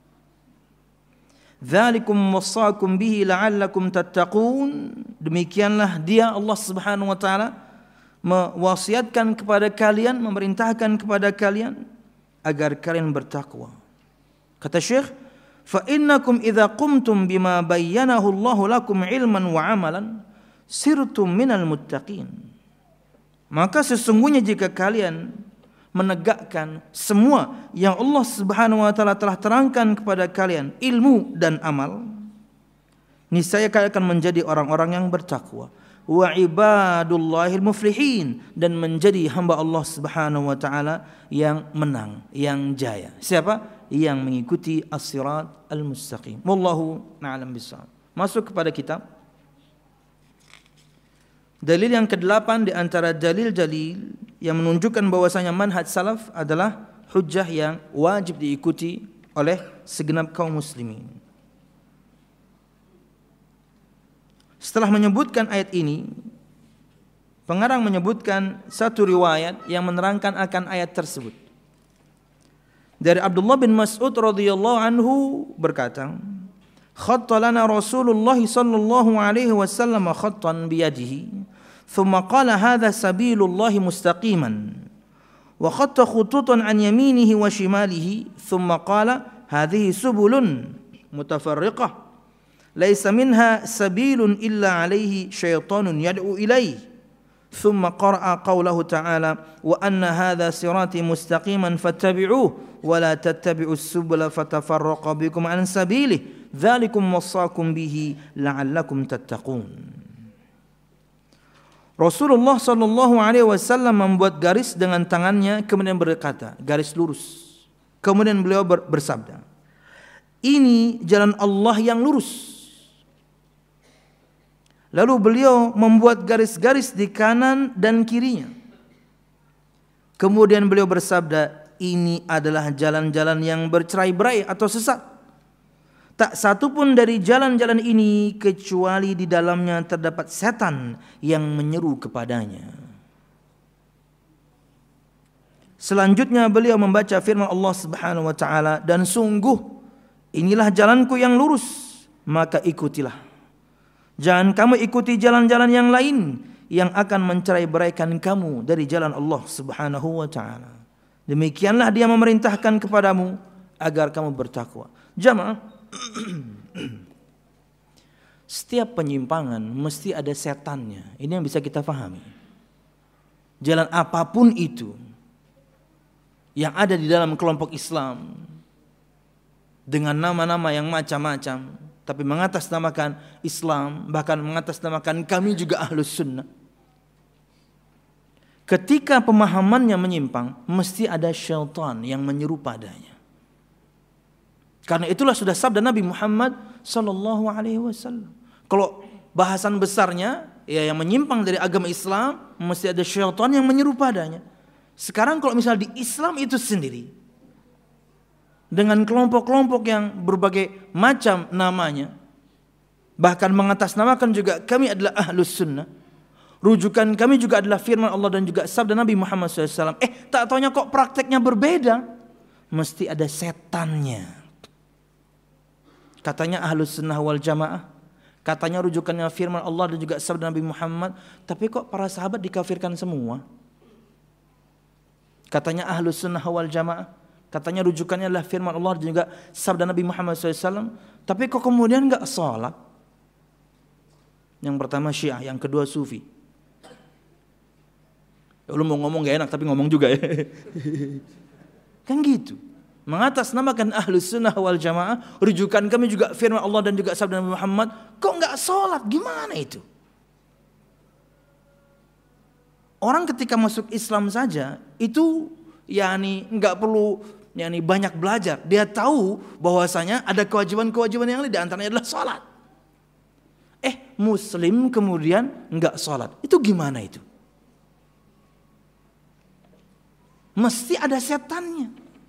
Dzalikum wassakum bihi la'allakum tattaqun. Demikianlah dia Allah Subhanahu wa taala mewasiatkan kepada kalian, memerintahkan kepada kalian agar kalian bertakwa. Kata Syekh, fa innakum idza qumtum bima bayyanahu Allahu lakum ilman wa amalan sirtum minal muttaqin. Maka sesungguhnya jika kalian menegakkan semua yang Allah Subhanahu wa taala telah terangkan kepada kalian, ilmu dan amal, niscaya kalian akan menjadi orang-orang yang bertakwa. Wa ibadullahil muflihin, dan menjadi hamba Allah Subhanahu wa taala yang menang, yang jaya. Siapa? Yang mengikuti as-sirat al-mustaqim. Wallahu a'lam bishawab. Masuk kepada kitab. Dalil yang kedelapan di antara dalil-dalil yang menunjukkan bahwasanya manhaj salaf adalah hujjah yang wajib diikuti oleh segenap kaum muslimin. Setelah menyebutkan ayat ini, pengarang menyebutkan satu riwayat yang menerangkan akan ayat tersebut. Dari Abdullah bin Mas'ud radhiyallahu anhu berkata, "Khatta lana Rasulullah sallallahu alaihi wasallam khattan biyadihi, thumma qala hadha sabilullah mustaqiman, wa khatta khututan an yaminihi wa shimalihi, thumma qala hadhihi subulun mutafarriqah. Laisa minha sabilun illa alaihi syaitanun yad'u ilaihi. Thumma qara'a qawlahu ta'ala wa anna hadha sirati mustaqiman fattabi'uhu wa la tattabi'us subula fatafarraqa bikum an sabilihi. Dzalikum wassakum bihi la'allakum tattaqun." Rasulullah sallallahu alaihi wasallam membuat garis dengan tangannya kemudian berkata, garis lurus. Kemudian beliau bersabda, "Ini jalan Allah yang lurus." Lalu beliau membuat garis-garis di kanan dan kirinya. Kemudian beliau bersabda, "Ini adalah jalan-jalan yang bercerai-berai atau sesat. Tak satu pun dari jalan-jalan ini kecuali di dalamnya terdapat setan yang menyeru kepadanya." Selanjutnya beliau membaca firman Allah Subhanahu wa taala, "Dan sungguh inilah jalanku yang lurus, maka ikutilah. Jangan kamu ikuti jalan-jalan yang lain yang akan mencerai-beraikan kamu dari jalan Allah Subhanahu wa taala. Demikianlah dia memerintahkan kepadamu agar kamu bertakwa." Jamaah, setiap penyimpangan mesti ada setannya. Ini yang bisa kita pahami. Jalan apapun itu yang ada di dalam kelompok Islam dengan nama-nama yang macam-macam, tapi mengatasnamakan Islam, bahkan mengatasnamakan kami juga Ahlus Sunnah. Ketika pemahamannya menyimpang, mesti ada syaitan yang menyeru padanya. Karena itulah sudah sabda Nabi Muhammad sallallahu alaihi wasallam. Kalau bahasan besarnya, ya yang menyimpang dari agama Islam, mesti ada syaitan yang menyeru padanya. Sekarang kalau misalnya di Islam itu sendiri, dengan kelompok-kelompok yang berbagai macam namanya, bahkan mengatasnamakan juga kami adalah Ahlus Sunnah, rujukan kami juga adalah firman Allah dan juga sabda Nabi Muhammad shallallahu alaihi wasallam. Eh tak taunya kok prakteknya berbeda. Mesti ada setannya. Katanya Ahlus Sunnah wal Jamaah, katanya rujukannya firman Allah dan juga sabda Nabi Muhammad, tapi kok para sahabat dikafirkan semua. Katanya Ahlus Sunnah wal Jamaah, katanya rujukannya adalah firman Allah dan juga sabda Nabi Muhammad shallallahu alaihi wasallam, tapi kok kemudian enggak sholat? Yang pertama Syiah, yang kedua Sufi. Ya, lu mau ngomong gak enak tapi ngomong juga ya. Kan gitu. Mengatasnamakan Ahlus Sunnah wal Jamaah, rujukan kami juga firman Allah dan juga sabda Nabi Muhammad, kok enggak sholat? Gimana itu? Orang ketika masuk Islam saja itu yakni enggak perlu yakni banyak belajar. Dia tahu bahwasanya ada kewajiban-kewajiban yang lain, di antaranya adalah sholat. Eh, Muslim kemudian enggak sholat. Itu gimana itu? Mesti ada setannya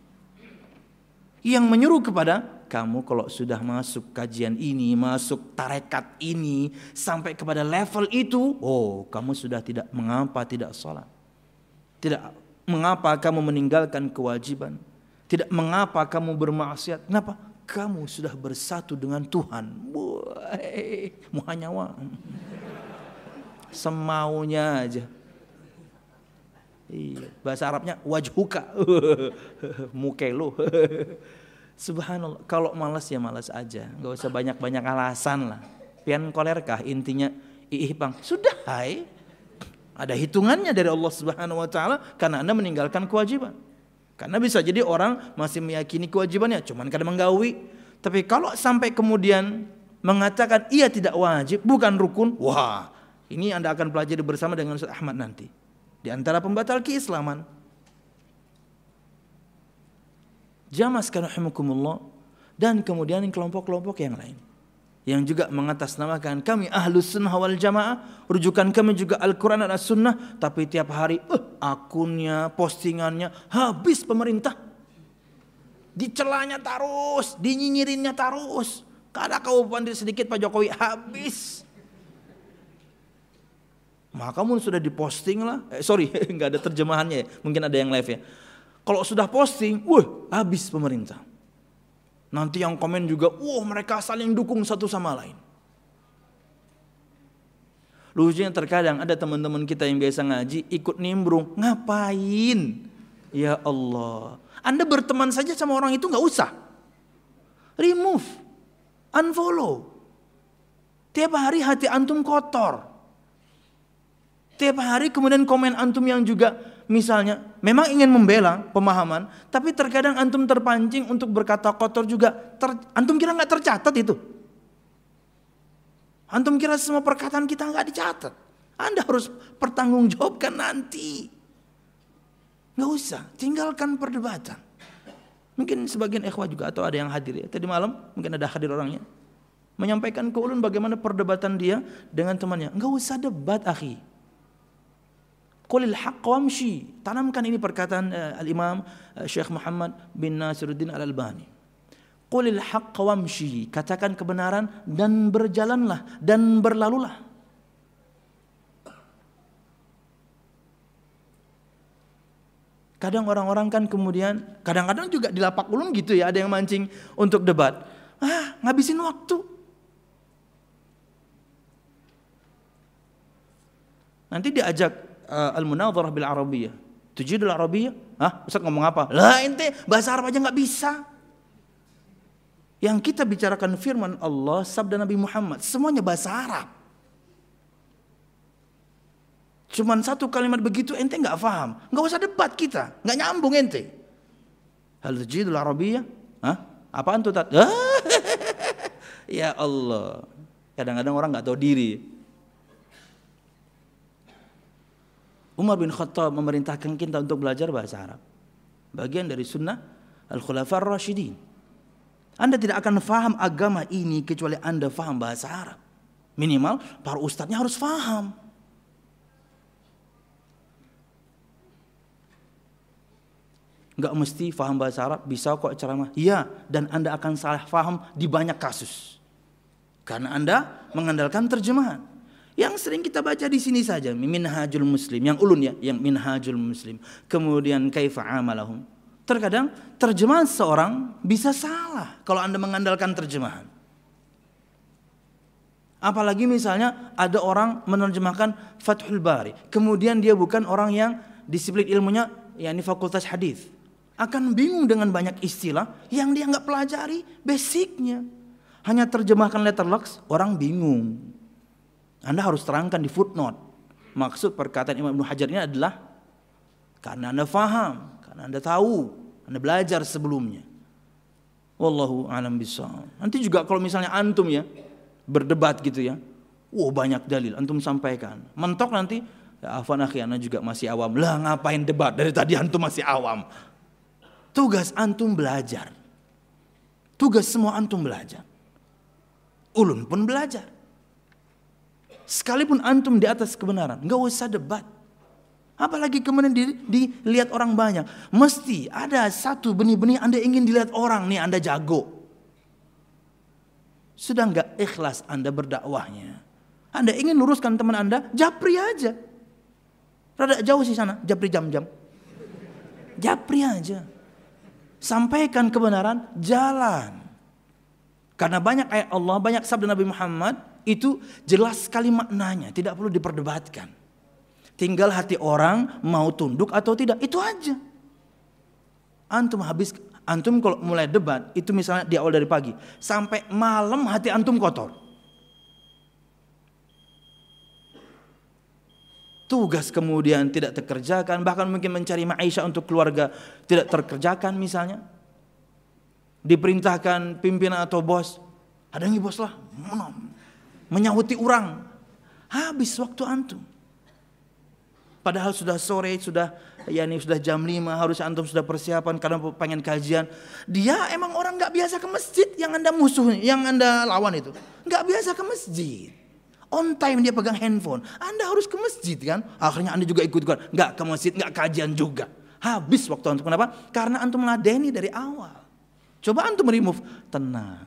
yang menyuruh kepada kamu kalau sudah masuk kajian ini, masuk tarekat ini, sampai kepada level itu, oh kamu sudah tidak, mengapa tidak sholat? Tidak mengapa kamu meninggalkan kewajiban? Tidak mengapa kamu bermaksiat? Kenapa?
kamu sudah bersatu dengan Tuhan. Woi, muhanyawa. Semaunya aja. Iya, bahasa Arabnya wajhuka. Mukelo. Subhanallah. Kalau malas ya malas aja, nggak usah banyak-banyak alasan lah. Pian kolerkah intinya ih bang. Sudah hai. Ada hitungannya dari Allah Subhanahu wa taala karena Anda meninggalkan kewajiban. Karena bisa jadi orang masih meyakini kewajibannya, cuman kadang menggawi. Tapi kalau sampai kemudian mengatakan ia tidak wajib, bukan rukun, wah, ini Anda akan pelajari bersama dengan Ustaz Ahmad nanti. Di antara pembatal keislaman. Jamaah sekalian rahimakumullah, dan kemudian kelompok-kelompok yang lain yang juga mengatasnamakan kami Ahlus Sunnah wal Jamaah, rujukan kami juga Al-Quran dan As-Sunnah, tapi tiap hari eh, akunnya, postingannya habis pemerintah, dicelanya terus, dinyinyirinnya terus. Kada kau pandai sedikit Pak Jokowi habis. Maka kamu sudah diposting lah, eh, sorry nggak ada terjemahannya ya, mungkin ada yang live ya. Kalau sudah posting, wah habis pemerintah. Nanti yang komen juga, wah mereka saling dukung satu sama lain. Lucunya terkadang ada teman-teman kita yang biasa ngaji, ikut nimbrung. Ngapain? Ya Allah. Anda berteman saja sama orang itu gak usah. Remove. Unfollow. Tiap hari hati antum kotor. Tiap hari kemudian komen antum yang juga misalnya memang ingin membela pemahaman, tapi terkadang antum terpancing untuk berkata kotor juga. Ter, antum kira nggak tercatat itu? Antum kira semua perkataan kita nggak dicatat? Anda harus pertanggungjawabkan nanti. Nggak usah, tinggalkan perdebatan. Mungkin sebagian ikhwah juga atau ada yang hadir ya. Tadi malam mungkin ada hadir orangnya menyampaikan ke ulun bagaimana perdebatan dia dengan temannya. Nggak usah debat, akhi. Qulil haqq wamshi. Tanamkan ini perkataan uh, Al-Imam uh, Syekh Muhammad bin Nasiruddin Al-Albani. Qulil haqq wamshi. Katakan kebenaran dan berjalanlah dan berlalulah. Kadang orang-orang kan kemudian, kadang-kadang juga di lapak ulun gitu ya, ada yang mancing untuk debat. Ah, ngabisin waktu. Nanti diajak Uh, al-munadharah bil Arabiyyah. Tujidul Arabiyyah? Hah? Ustaz ngomong apa? Lah ente bahasa Arab aja enggak bisa. Yang kita bicarakan firman Allah, sabda Nabi Muhammad, semuanya bahasa Arab. Cuman satu kalimat begitu ente enggak paham. Enggak usah debat kita, enggak nyambung ente. Hal tujidul Arabiyyah? Hah? Apaan tuh tat? Ya Allah. Kadang-kadang orang enggak tahu diri. Umar bin Khattab memerintahkan kita untuk belajar bahasa Arab. Bagian dari sunnah Al-Khulafa Ar-Rasyidin. Anda tidak akan faham agama ini kecuali Anda faham bahasa Arab. Minimal para ustadznya harus faham. Enggak mesti faham bahasa Arab, bisa kok ceramah. Iya, dan Anda akan salah faham di banyak kasus. Karena Anda mengandalkan terjemahan. Yang sering kita baca di sini saja, Minhajul Muslim, yang ulun ya, yang Minhajul Muslim. Kemudian kaifa amalahum. Terkadang terjemahan seorang bisa salah kalau Anda mengandalkan terjemahan. Apalagi misalnya ada orang menerjemahkan Fathul Bari, kemudian dia bukan orang yang disiplin ilmunya, yakni fakultas hadis. Akan bingung dengan banyak istilah yang dia nggak pelajari basicnya. Hanya terjemahkan letterbox, orang bingung. Anda harus terangkan di footnote. Maksud perkataan Imam Ibnu Hajar ini adalah karena Anda faham, karena Anda tahu, Anda belajar sebelumnya. Wallahu a'lam bishawab. Nanti juga kalau misalnya antum ya berdebat gitu ya, wah banyak dalil antum sampaikan. Mentok nanti, ya afwan akhi, Anda juga masih awam. Lah ngapain debat? Dari tadi antum masih awam. Tugas antum belajar. Tugas semua antum belajar. Ulun pun belajar. Sekalipun antum di atas kebenaran, nggak usah debat. Apalagi kemudian di, dilihat orang banyak. Mesti ada satu benih-benih Anda ingin dilihat orang, nih Anda jago. Sudah nggak ikhlas Anda berdakwahnya. Anda ingin luruskan teman Anda, japri aja. Rada jauh sih sana, japri jam-jam. Japri aja. Sampaikan kebenaran, jalan. Karena banyak ayat Allah, banyak sabda Nabi Muhammad itu jelas sekali maknanya, tidak perlu diperdebatkan. Tinggal hati orang mau tunduk atau tidak, itu aja. Antum habis, antum kalau mulai debat itu misalnya di awal dari pagi sampai malam hati antum kotor. Tugas kemudian tidak terkerjakan, bahkan mungkin mencari maisha untuk keluarga tidak terkerjakan misalnya. Diperintahkan pimpinan atau bos, hadangi bos lah, menyahuti orang, habis waktu antum. Padahal sudah sore, sudah ya ini sudah jam lima, harus antum sudah persiapan karena pengen kajian. Dia emang orang nggak biasa ke masjid, yang anda musuh, yang anda lawan itu nggak biasa ke masjid. On time dia pegang handphone, anda harus ke masjid kan? Akhirnya anda juga ikut kan? Nggak ke masjid, nggak kajian juga. Habis waktu antum. Kenapa? Karena antum meladeni dari awal. Coba antum remove, tenang.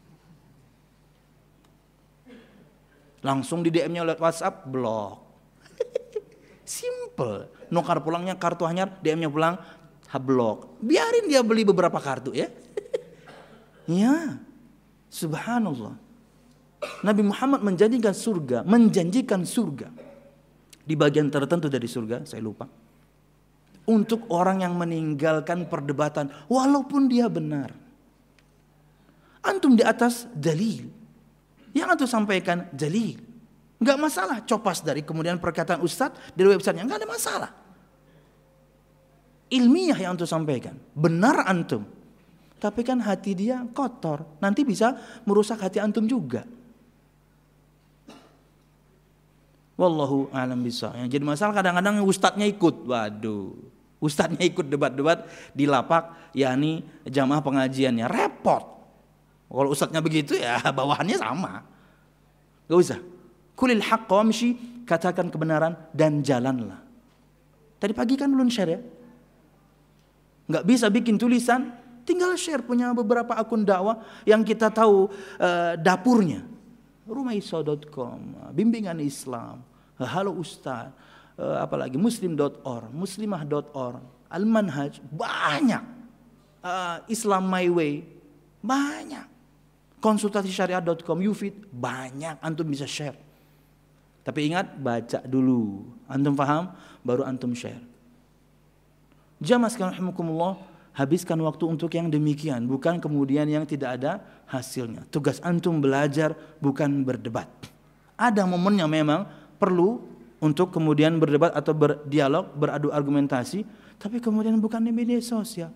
Langsung di D M-nya lewat WhatsApp, blok. Simple. Nukar pulangnya kartu hanyar, D M-nya pulang, blok. Biarin dia beli beberapa kartu ya. Ya, subhanallah. Nabi Muhammad menjanjikan surga, menjanjikan surga di bagian tertentu dari surga, saya lupa. Untuk orang yang meninggalkan perdebatan, walaupun dia benar. Antum di atas dalil. Yang antum sampaikan dalil. Enggak masalah copas dari kemudian perkataan ustadz dari websitenya, enggak ada masalah. Ilmiah yang antum sampaikan, benar antum. Tapi kan hati dia kotor, nanti bisa merusak hati antum juga. Wallahu a'lam bishawab. Jadi masalah kadang-kadang ustadznya ikut, waduh. Ustadznya ikut debat-debat di lapak, yakni jamaah pengajiannya, repot. Kalau ustadznya begitu ya bawahannya sama. Gak usah. Kulil haqq wamshi, katakan kebenaran dan jalanlah. Tadi pagi kan belum share ya. Gak bisa bikin tulisan, tinggal share, punya beberapa akun dakwah yang kita tahu uh, dapurnya. rumaiso dot com, bimbingan Islam, halo Ustaz, uh, apalagi muslim dot org, muslimah dot org, Al-Manhaj, banyak. Uh, Islam My Way, banyak. konsultasi syariat dot com, Yufid, banyak, antum bisa share. Tapi ingat, baca dulu. Antum paham, baru antum share. Jamaah sekalian rahimakumullah, habiskan waktu untuk yang demikian, bukan kemudian yang tidak ada hasilnya. Tugas antum belajar, bukan berdebat. Ada momennya memang perlu untuk kemudian berdebat atau berdialog, beradu argumentasi, tapi kemudian bukan di media sosial.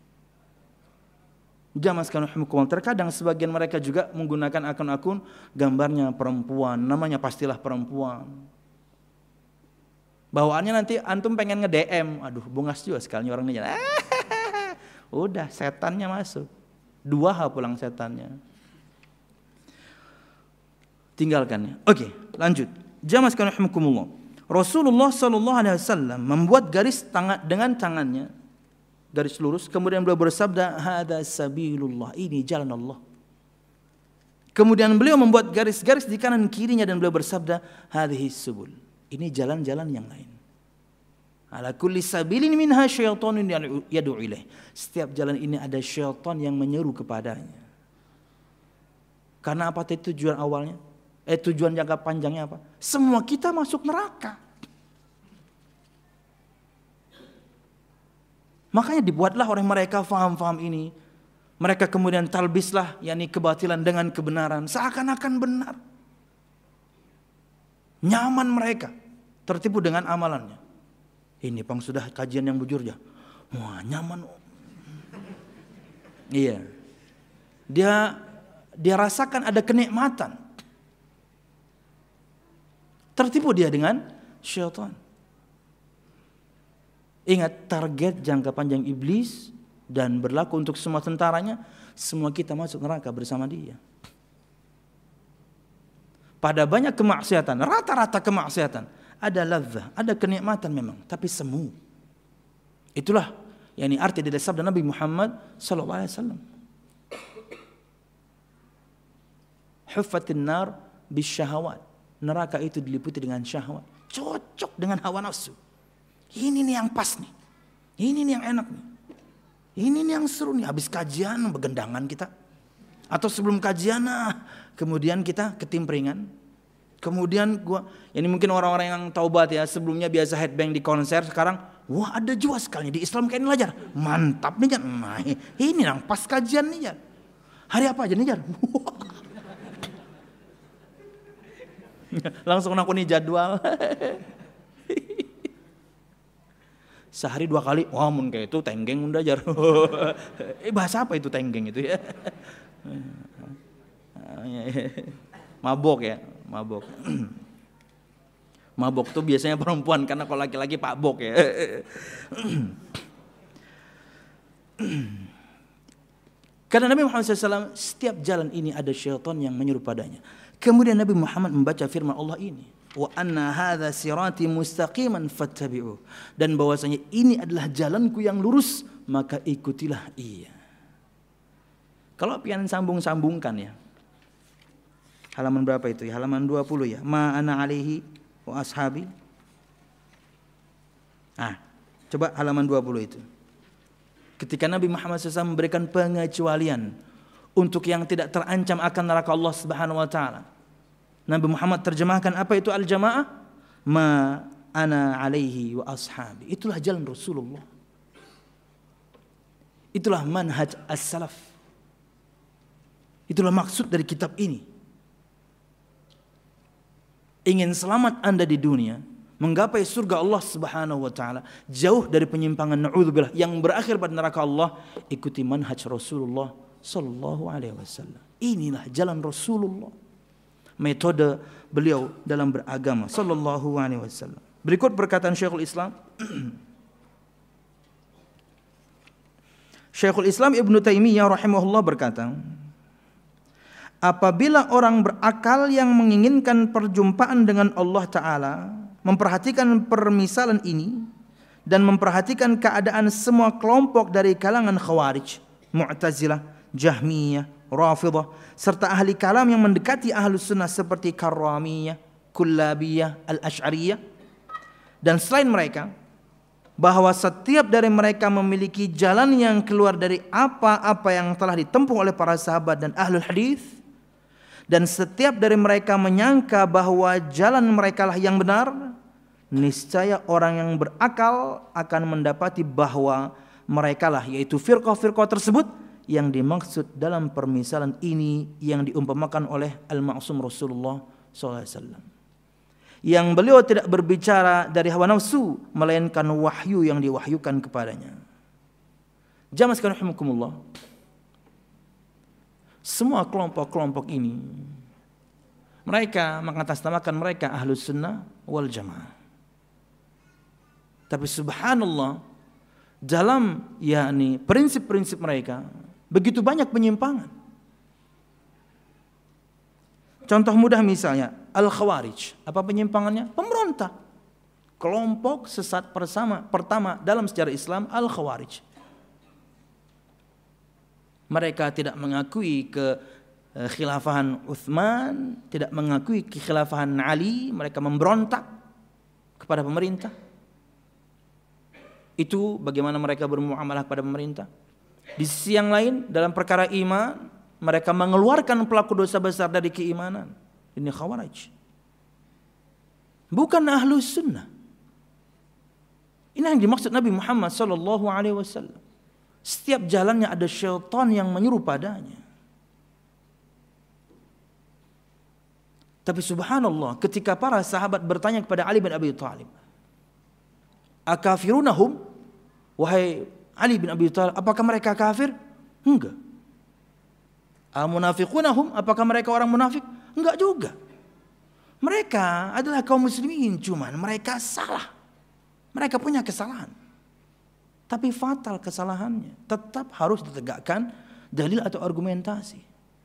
Jamaah sekalian rahimakumullah, terkadang sebagian mereka juga menggunakan akun-akun gambarnya perempuan, namanya pastilah perempuan. Bawaannya nanti antum pengen nge-D M, aduh bungas juga sekali orang ini. Udah setannya masuk. Dua hal pulang setannya. Tinggalkan ya. Oke, lanjut. Jamaah sekalian rahimakumullah. Rasulullah sallallahu alaihi wasallam membuat garis tangan dengan tangannya, garis lurus, kemudian beliau bersabda, hada sabilullah, ini jalan Allah. Kemudian beliau membuat garis-garis di kanan kirinya dan beliau bersabda, hadhihi subul, ini jalan-jalan yang lain. Ala kulli sabilin minha syaitanun yad'u ilaih. Setiap jalan ini ada syaitan yang menyeru kepadanya. Karena apa itu tujuan awalnya? Eh tujuan jangka panjangnya apa? Semua kita masuk neraka. Makanya dibuatlah oleh mereka faham-faham ini. Mereka kemudian talbislah yakni kebatilan dengan kebenaran, seakan-akan benar. Nyaman mereka, tertipu dengan amalannya. Ini pang sudah kajian yang bujur ya. Wah, nyaman. Iya. Dia dia rasakan ada kenikmatan. Tertipu dia dengan syaitan. Ingat, target jangka panjang iblis dan berlaku untuk semua tentaranya, semua kita masuk neraka bersama dia. Pada banyak kemaksiatan, rata-rata kemaksiatan, ada ladzah, ada kenikmatan memang, tapi semu. Itulah yang arti dari sabda Nabi Muhammad sallallahu alaihi wasallam. Huffatin nar bisyahawat. Neraka itu diliputi dengan syahwat. Cocok dengan hawa nafsu. Ini nih yang pas nih. Ini nih yang enak nih. Ini nih yang seru nih. Habis kajian begendangan kita. Atau sebelum kajian, nah, kemudian kita ketimpringan. Kemudian gua, ini mungkin orang-orang yang taubat ya, sebelumnya biasa headbang di konser, sekarang wah ada juga sekali di Islam kayak ini Jar. Mantap nih Jar. Nah, ini yang pas kajian nih Jar. Hari apa aja nih Jar? Langsung aku nih jadwal. Sehari dua kali, wah mun kayak itu tenggeng udah Jar. Eh bahasa apa itu tenggeng itu ya? Mabok ya, mabok. Mabok tuh biasanya perempuan, karena kalau laki-laki pak bok ya. Karena Nabi Muhammad shallallahu alaihi wasallam setiap jalan ini ada syaitan yang menyuruh padanya. Kemudian Nabi Muhammad membaca firman Allah ini, wa anna hadza sirati mustaqiman fattabi'u, dan bahwasanya ini adalah jalanku yang lurus, maka ikutilah ia. Kalau pian sambung-sambungkan ya, halaman berapa itu ya? Halaman dua puluh ya. Ma ana alaihi wa ashabi. Ah, coba halaman dua puluh itu. Ketika Nabi Muhammad shallallahu alaihi wasallam memberikan pengecualian untuk yang tidak terancam akan neraka Allah Subhanahu wa taala, Nabi Muhammad terjemahkan apa itu al-jamaah? Ma ana alaihi wa ashabi. Itulah jalan Rasulullah. Itulah manhaj as-salaf. Itulah maksud dari kitab ini. Ingin selamat Anda di dunia, menggapai surga Allah Subhanahu wa taala, jauh dari penyimpangan naudzubillah yang berakhir pada neraka Allah, ikuti manhaj Rasulullah sallallahu alaihi wasallam. Inilah jalan Rasulullah. Metode beliau dalam beragama sallallahu alaihi wasallam. Berikut perkataan Syekhul Islam. Syekhul Islam Ibnu Taimiyah rahimahullah berkata, apabila orang berakal yang menginginkan perjumpaan dengan Allah Ta'ala memperhatikan permisalan ini dan memperhatikan keadaan semua kelompok dari kalangan Khawarij, Mu'tazilah, Jahmiyah, Rafidah, serta ahli kalam yang mendekati Ahlus Sunnah seperti Karramiyah, Kullabiyah, Al-Asy'ariyah, dan selain mereka, bahwa setiap dari mereka memiliki jalan yang keluar dari apa-apa yang telah ditempuh oleh para sahabat dan ahlul hadis, dan setiap dari mereka menyangka bahwa jalan mereka lah yang benar, niscaya orang yang berakal akan mendapati bahwa mereka lah, yaitu firqah-firqah tersebut yang dimaksud dalam permisalan ini yang diumpamakan oleh Al-Ma'sum Rasulullah sallallahu alaihi wasallam, yang beliau tidak berbicara dari hawa nafsu melainkan wahyu yang diwahyukan kepadanya. Jamaah sekalian rahimakumullah, semua kelompok-kelompok ini mereka mengatasnamakan mereka Ahlus Sunnah wal Jamaah, tapi subhanallah dalam yakni prinsip-prinsip mereka begitu banyak penyimpangan. Contoh mudah misalnya Al-Khawarij, apa penyimpangannya? Pemberontak. Kelompok sesat bersama pertama dalam sejarah Islam Al-Khawarij. Mereka tidak mengakui kekhilafahan Utsman, tidak mengakui kekhilafahan Ali, mereka memberontak kepada pemerintah. Itu bagaimana mereka bermuamalah kepada pemerintah. Di sisi yang lain dalam perkara iman, mereka mengeluarkan pelaku dosa besar dari keimanan. Ini Khawarij. Bukan Ahlus Sunnah. Ini yang dimaksud Nabi Muhammad sallallahu alaihi wasallam. Setiap jalannya ada syaitan yang menyuruh padanya. Tapi subhanallah, ketika para sahabat bertanya kepada Ali bin Abi Thalib, akafirunahum, wahai Ali bin Abi Thalib, apakah mereka kafir? Enggak. Amunafiqunahum, apakah mereka orang munafik? Enggak juga. Mereka adalah kaum muslimin, cuman mereka salah. Mereka punya kesalahan. Tapi fatal kesalahannya. Tetap harus ditegakkan dalil atau argumentasi.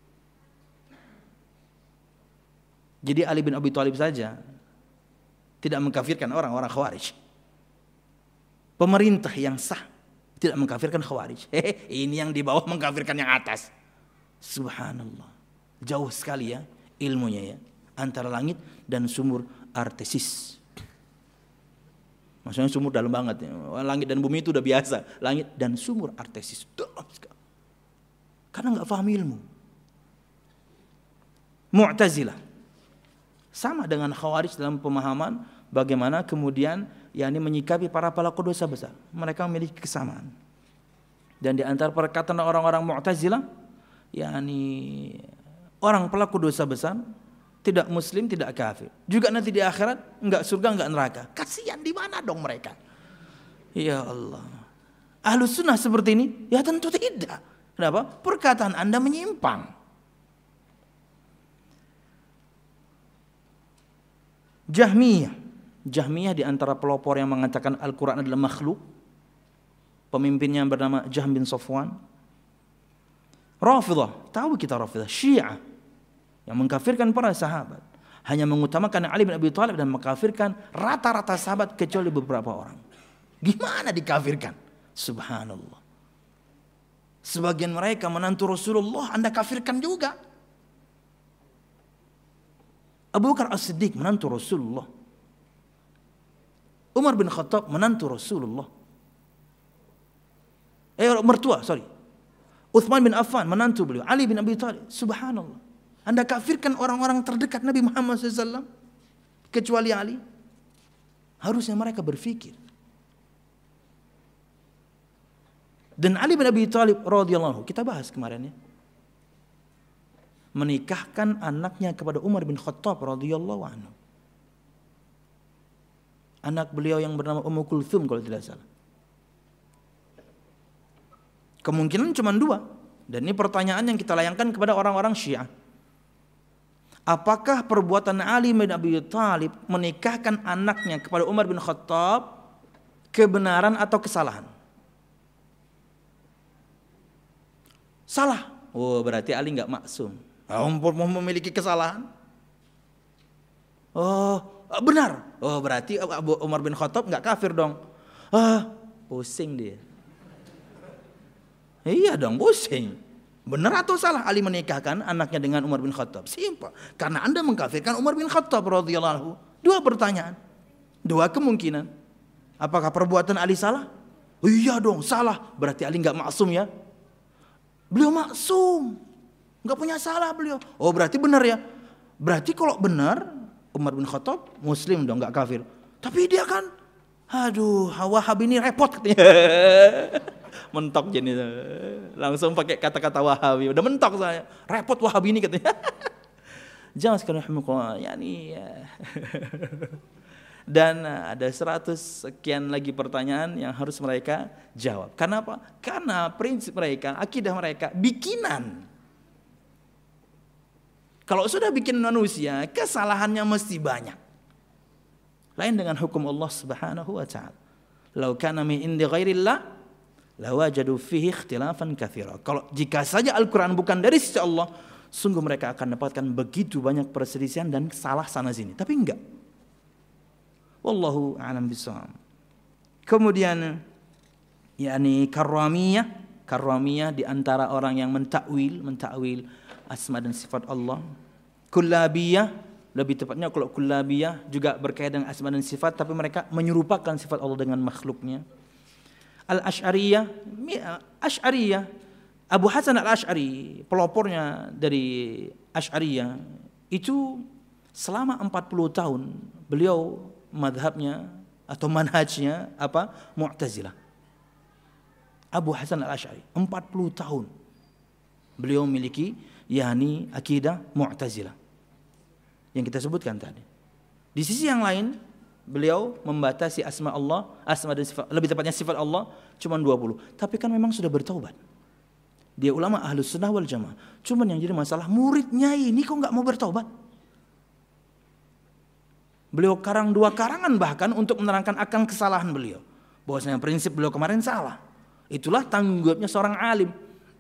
Jadi Ali bin Abi Thalib saja tidak mengkafirkan orang-orang Khawarij. Pemerintah yang sah tidak mengkafirkan Khawarij. Hehe, ini yang di bawah mengkafirkan yang atas. Subhanallah. Jauh sekali ya ilmunya ya, antara langit dan sumur Artesis. Maksudnya sumur dalam banget ya. Langit dan bumi itu udah biasa. Langit dan sumur Artesis dalam sekali. Karena nggak paham ilmu. Mu'tazilah. Sama dengan Khawarij dalam pemahaman bagaimana kemudian yakni menyikapi para pelaku dosa besar. Mereka memiliki kesamaan. Dan di antara perkataan orang-orang Mu'tazilah, yakni orang pelaku dosa besar tidak muslim, tidak kafir. Juga nanti di akhirat enggak surga, enggak neraka. Kasihan, di mana dong mereka? Ya Allah. Ahlus sunnah seperti ini? Ya tentu tidak. Kenapa? Perkataan Anda menyimpang. Jahmiyah. Jahmiyah di antara pelopor yang mengatakan Al-Quran adalah makhluk. Pemimpinnya bernama Jahm bin Safwan. Rafidah, tahu kita Rafidah, Syiah yang mengkafirkan para sahabat, hanya mengutamakan Ali bin Abi Thalib dan mengkafirkan rata-rata sahabat kecuali beberapa orang. Gimana dikafirkan? Subhanallah. Sebagian mereka menantu Rasulullah Anda kafirkan juga. Abu Bakar As-Siddiq menantu Rasulullah. Umar bin Khattab menantu Rasulullah. Eh mertua, sorry. Uthman bin Affan menantu beliau. Ali bin Abi Thalib. Subhanallah. Anda kafirkan orang-orang terdekat Nabi Muhammad shallallahu alaihi wasallam kecuali Ali. Harusnya mereka berfikir. Dan Ali bin Abi Thalib radhiyallahu anhu, kita bahas kemarin ya, menikahkan anaknya kepada Umar bin Khattab radhiyallahu anhu. Anak beliau yang bernama Ummu Kulthum kalau tidak salah. Kemungkinan cuma dua. Dan ini pertanyaan yang kita layangkan kepada orang-orang Syiah. Apakah perbuatan Ali bin Abi Thalib menikahkan anaknya kepada Umar bin Khattab kebenaran atau kesalahan? Salah. Oh, berarti Ali nggak maksum. Oh, memiliki kesalahan. Oh, benar. Oh, berarti Abu Umar bin Khattab nggak kafir dong. Ah, pusing dia. Iya dong, pusing. Benar atau salah Ali menikahkan anaknya dengan Umar bin Khattab? Simpel. Karena Anda mengkafirkan Umar bin Khattab radhiyallahu anhu. Dua pertanyaan. Dua kemungkinan. Apakah perbuatan Ali salah? Oh, iya dong, salah. Berarti Ali nggak maksum ya? Beliau maksum. Nggak punya salah beliau. Oh, berarti benar ya? Berarti kalau benar Umar bin Khattab muslim dong, nggak kafir. Tapi dia kan, aduh, Wahhabi ini repot katanya. Mentok jadi langsung pakai kata-kata Wahabi, udah mentok saya, repot Wahabi ini katanya. Jangan sekali yani ya. Dan ada seratus sekian lagi pertanyaan yang harus mereka jawab. Kenapa? Karena prinsip mereka, akidah mereka bikinan. Kalau sudah bikin manusia, kesalahannya mesti banyak. Lain dengan hukum Allah Subhanahu wa taala. Lau kana min indi ghairillah lawajadu fihi ikhtilafan katsira. Kalau jika saja Al-Quran bukan dari sisi Allah, sungguh mereka akan dapatkan begitu banyak perselisihan dan salah sana sini. Tapi enggak. Wallahu a'lam bishawab. Kemudian yakni karramiyah, karramiyah di antara orang yang mentakwil, mentakwil asma dan sifat Allah. Kullabiyah, lebih tepatnya kalau kullabiyah juga berkaitan dengan asma dan sifat, tapi mereka menyerupakan sifat Allah dengan makhluknya. Al-Asy'ariyah, Asy'ariyah, Abu Hasan Al-Asy'ari, pelopornya dari Asy'ariyah, itu selama empat puluh tahun beliau madhabnya atau manhajnya apa? Mu'tazilah. Abu Hasan Al-Asy'ari, empat puluh tahun beliau memiliki yakni akidah Mu'tazilah yang kita sebutkan tadi. Di sisi yang lain beliau membatasi asma Allah, asma dan sifat, lebih tepatnya sifat Allah cuma dua puluh. Tapi kan memang sudah bertaubat. Dia ulama Ahlus Sunnah wal Jamaah. Cuman yang jadi masalah muridnya ini kok nggak mau bertaubat. Beliau karang dua karangan bahkan untuk menerangkan akan kesalahan beliau. Bahwasanya prinsip beliau kemarin salah. Itulah tanggung jawabnya seorang alim.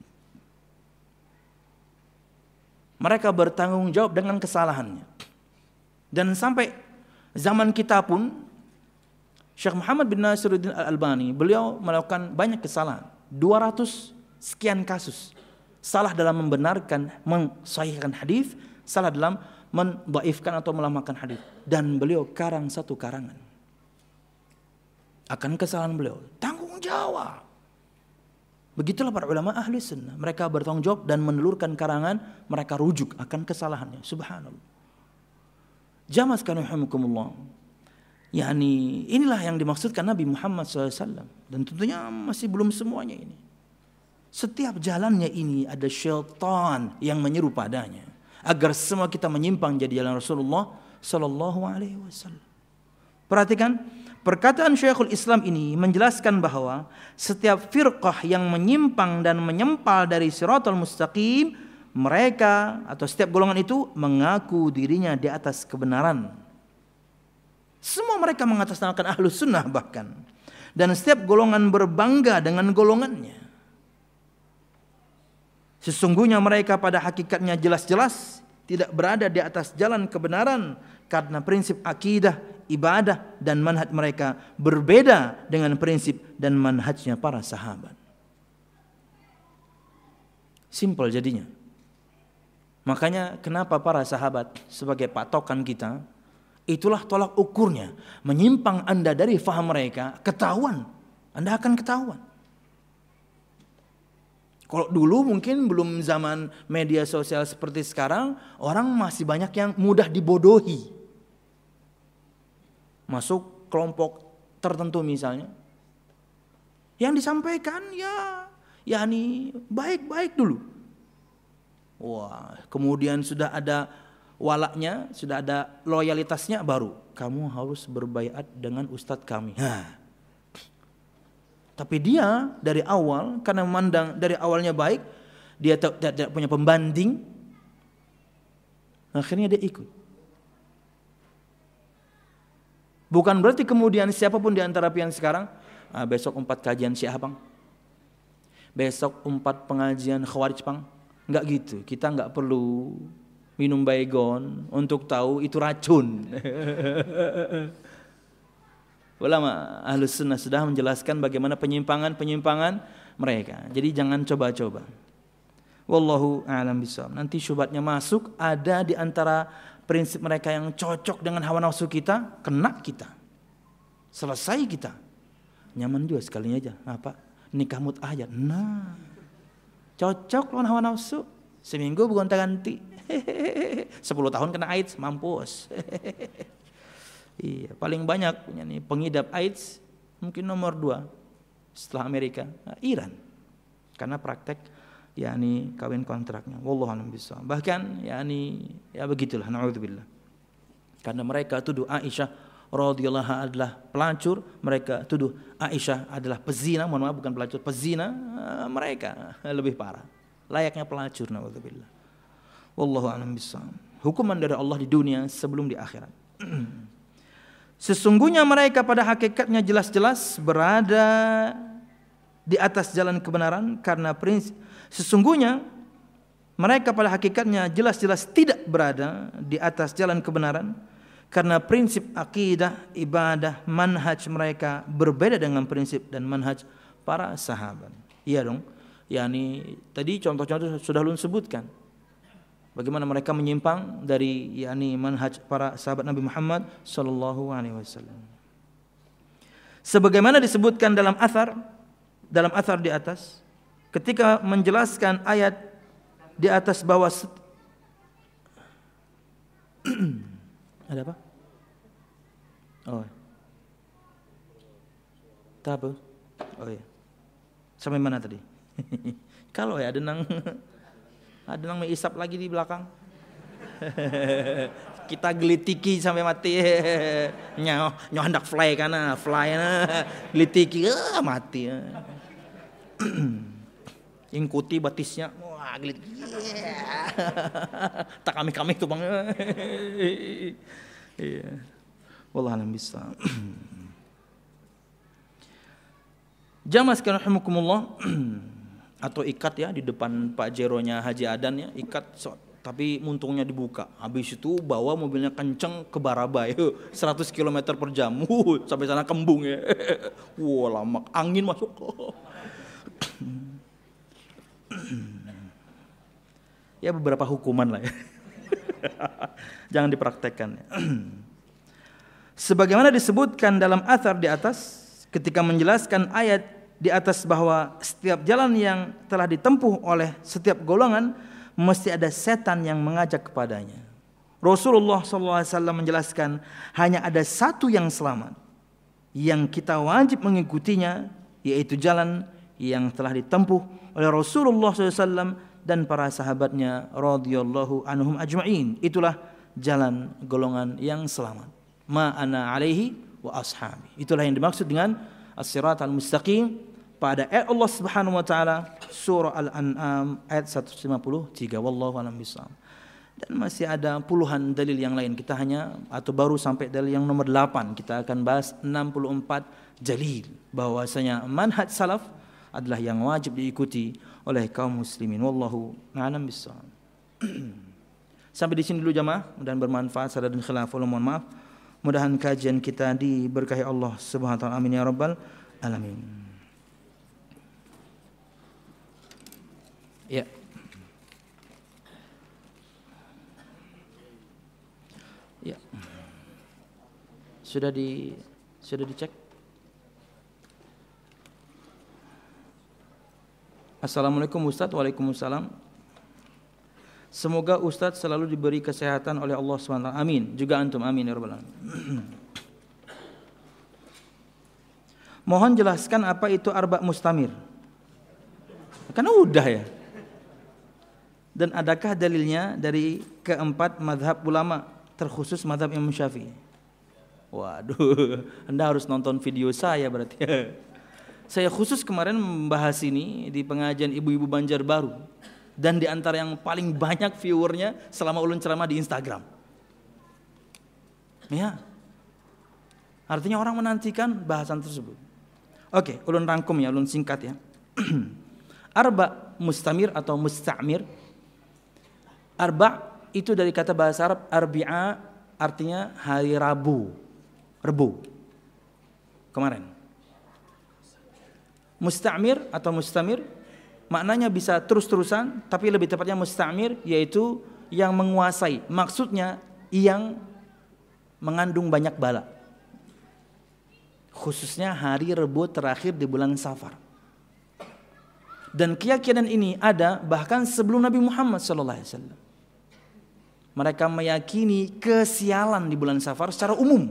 Mereka bertanggung jawab dengan kesalahannya. Dan sampai zaman kita pun Syekh Muhammad bin Nasiruddin Al-Albani beliau melakukan banyak kesalahan, dua ratus sekian kasus. Salah dalam membenarkan, mensahihkan hadis, salah dalam mendhaifkan atau melemahkan hadis, dan beliau karang satu karangan akan kesalahan beliau. Tanggung jawab. Begitulah para ulama ahli sunnah. Mereka bertanggung jawab dan menelurkan karangan, mereka rujuk akan kesalahannya. Subhanallah. Jamaah sekalian rahimakumullah. Yani inilah yang dimaksudkan Nabi Muhammad shallallahu alaihi wasallam. Dan tentunya masih belum semuanya ini. Setiap jalannya ini ada syaitan yang menyeru padanya. Agar semua kita menyimpang jadi jalan Rasulullah sallallahu alaihi wasallam. Perhatikan, perkataan Syekhul Islam ini menjelaskan bahwa setiap firqah yang menyimpang dan menyempal dari siratal mustaqim, mereka atau setiap golongan itu mengaku dirinya di atas kebenaran. Semua mereka mengatasnamakan ahlus sunnah bahkan. Dan setiap golongan berbangga dengan golongannya. Sesungguhnya mereka pada hakikatnya jelas-jelas tidak berada di atas jalan kebenaran karena prinsip akidah, ibadah dan manhaj mereka berbeda dengan prinsip dan manhajnya para sahabat. Simpel jadinya. Makanya kenapa para sahabat sebagai patokan kita, itulah tolak ukurnya. Menyimpang Anda dari faham mereka, ketahuan. Anda akan ketahuan. Kalau dulu mungkin belum zaman media sosial seperti sekarang, orang masih banyak yang mudah dibodohi. Masuk kelompok tertentu misalnya. Yang disampaikan ya yakni baik-baik dulu. Wah, kemudian sudah ada walaknya, sudah ada loyalitasnya, baru kamu harus berbaiat dengan ustadz kami. Nah. Tapi dia dari awal karena memandang dari awalnya baik, dia tidak punya pembanding, akhirnya dia ikut. Bukan berarti kemudian siapapun di antara pian sekarang, ah, besok empat kajian Syiah bang, besok empat pengajian Khawarij bang, nggak gitu. Kita nggak perlu minum baygon untuk tahu itu racun. Ulama Ahlus Sunnah sudah menjelaskan bagaimana penyimpangan-penyimpangan mereka. Jadi jangan coba-coba. Wallahu a'lam bishawab. Nanti syubhatnya masuk, ada di antara prinsip mereka yang cocok dengan hawa nafsu kita, kena kita. Selesai kita. Nyaman juga sekalinya aja. Apa? Nikah mut'ah aja. Nah. Cocok lawan hawa nafsu. Seminggu gonta-ganti. Sepuluh tahun kena AIDS, mampus. Iya, paling banyak punya nih pengidap AIDS mungkin nomor dua setelah Amerika, nah, Iran, karena praktek yakni kawin kontraknya. Wallahu a'lam bishawab. Bahkan yakni ya begitulah, naudzubillah. Karena mereka tuduh Aisyah radhiyallahu adalah pelacur, mereka tuduh Aisyah adalah pezina, mohon maaf bukan pelacur, pezina, mereka lebih parah. Layaknya pelacur, naudzubillah. Wallahu a'lam bishawab. Hukuman dari Allah di dunia sebelum di akhirat. Sesungguhnya mereka pada hakikatnya jelas-jelas berada di atas jalan kebenaran karena prinsip. Sesungguhnya mereka pada hakikatnya jelas-jelas tidak berada di atas jalan kebenaran karena prinsip akidah, ibadah, manhaj mereka berbeda dengan prinsip dan manhaj para sahabat. Iya dong. Yani tadi contoh-contoh sudah ulun sebutkan. Bagaimana mereka menyimpang dari yakni manhaj para sahabat Nabi Muhammad sallallahu alaihi wasallam. Sebagaimana disebutkan dalam athar, dalam athar di atas, ketika menjelaskan ayat di atas bahwa ada apa? Oh. Tabu. Oh ya. Sampai mana tadi? Kalau ya ada nang ada yang mengisap lagi di belakang. Kita gelitiki sampai mati. Nyaw, nyaw hendak fly kana, fly na, gelitiki, ah, mati. Ingkuti batisnya, wah gelitiki. Tak kami-kami tuh bang. Iya. Wallahu a'lam bishawab. Jamaah sekalian rahimakumullah. Atau ikat ya di depan Pak Jeronya Haji Adan ya, ikat so, tapi muntungnya dibuka. Habis itu bawa mobilnya kenceng ke Barabai seratus kilometer per jam. Uh, sampai sana kembung ya. Wah, lama angin masuk. Ya beberapa hukuman lah ya. Jangan dipraktekkan ya. Sebagaimana disebutkan dalam athar di atas ketika menjelaskan ayat di atas bahwa setiap jalan yang telah ditempuh oleh setiap golongan mesti ada setan yang mengajak kepadanya. Rasulullah shallallahu alaihi wasallam menjelaskan hanya ada satu yang selamat, yang kita wajib mengikutinya, yaitu jalan yang telah ditempuh oleh Rasulullah shallallahu alaihi wasallam dan para sahabatnya radhiyallahu anhum ajma'in. Itulah jalan golongan yang selamat. Ma ana alaihi wa ashabi. Itulah yang dimaksud dengan as-siratal mustaqim pada ayat Allah Subhanahu wa taala surah Al-An'am ayat seratus lima puluh tiga. Wallahu a'lam bishawab. Dan masih ada puluhan dalil yang lain. Kita hanya atau baru sampai dalil yang nomor delapan. Kita akan bahas enam puluh empat dalil bahwasanya manhaj salaf adalah yang wajib diikuti oleh kaum muslimin. Wallahu a'lam bishawab. Sampai di sini dulu jamaah, mudah-mudahan bermanfaat. Salah dan khilaf, mohon maaf. Mudah-mudahan kajian kita diberkahi Allah Subhanahu wa taala. Amin ya rabbal alamin. Ya. Ya. Sudah di sudah dicek? Assalamualaikum Ustaz. Waalaikumsalam. Semoga Ustaz selalu diberi kesehatan oleh Allah subhanahu wa taala. Amin. Juga antum. Amin ya rabbal alamin. Mohon jelaskan apa itu arba' mustamir. Karena udah ya. Dan adakah dalilnya dari keempat madhab ulama, terkhusus madhab Imam Syafi'i? Waduh, Anda harus nonton video saya berarti. Saya khusus kemarin membahas ini di pengajian ibu-ibu Banjarbaru. Dan di antara yang paling banyak viewernya selama ulun ceramah di Instagram. Ya. Artinya orang menantikan bahasan tersebut. Oke, ulun rangkum ya, ulun singkat ya. Arba' mustamir atau musta'mir. Arba' itu dari kata bahasa Arab arbi'a, artinya hari Rabu. Rebu. Kemarin. Musta'mir atau mustamir maknanya bisa terus-terusan, tapi lebih tepatnya musta'mir yaitu yang menguasai. Maksudnya yang mengandung banyak bala. Khususnya hari Rebu terakhir di bulan Safar. Dan keyakinan ini ada bahkan sebelum Nabi Muhammad shallallahu alaihi wasallam. Mereka meyakini kesialan di bulan Safar secara umum.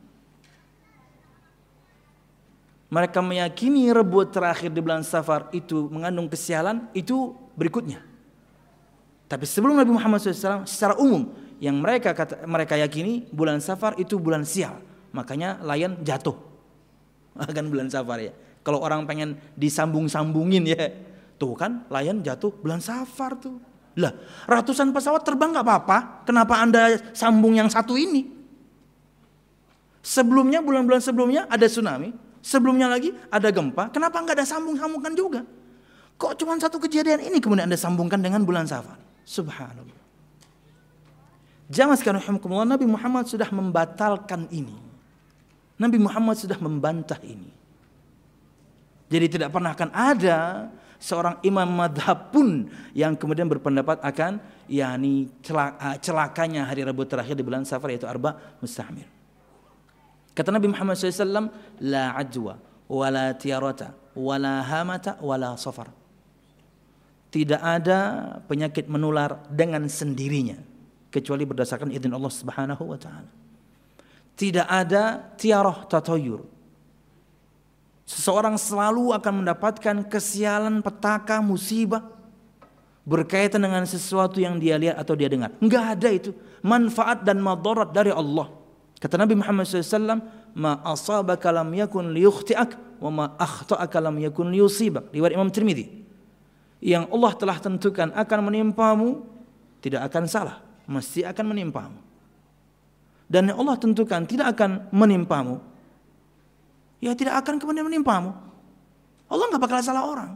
Mereka meyakini Rebu terakhir di bulan Safar itu mengandung kesialan, itu berikutnya. Tapi sebelum Nabi Muhammad shallallahu alaihi wasallam secara umum yang mereka kata, mereka yakini bulan Safar itu bulan sial. Makanya lion jatuh. Kan bulan Safar ya. Kalau orang pengen disambung-sambungin ya, tuh kan lion jatuh bulan Safar tuh. Lah, ratusan pesawat terbang gak apa-apa. Kenapa Anda sambung yang satu ini? Sebelumnya, bulan-bulan sebelumnya ada tsunami. Sebelumnya lagi ada gempa. Kenapa gak ada sambung-sambungkan juga? Kok cuma satu kejadian ini kemudian Anda sambungkan dengan bulan Safar? Subhanallah. Jamaah sekalian rahimakumullah, Nabi Muhammad sudah membatalkan ini. Nabi Muhammad sudah membantah ini. Jadi tidak pernah akan ada seorang imam madhab pun yang kemudian berpendapat akan yakni celakanya hari Rabu terakhir di bulan Safar, yaitu arba' musta'mir. Kata Nabi Muhammad shallallahu alaihi wasallam, la ajwa wala tiarata wala hamata wala safar. Tidak ada penyakit menular dengan sendirinya kecuali berdasarkan izin Allah Subhanahu wa taala. Tidak ada tiarah tatayur. Seseorang selalu akan mendapatkan kesialan, petaka, musibah berkaitan dengan sesuatu yang dia lihat atau dia dengar. Enggak ada itu. Manfaat dan madarat dari Allah. Kata Nabi Muhammad shallallahu alaihi wasallam, ma asabaka lam yakun liyukhti'ak wa ma akhta'aka lam yakun liyusibak. Riwayat Imam Tirmidzi. Yang Allah telah tentukan akan menimpamu tidak akan salah, mesti akan menimpamu. Dan yang Allah tentukan tidak akan menimpamu, ya tidak akan kemudian menimpamu. Allah nggak bakal salah orang.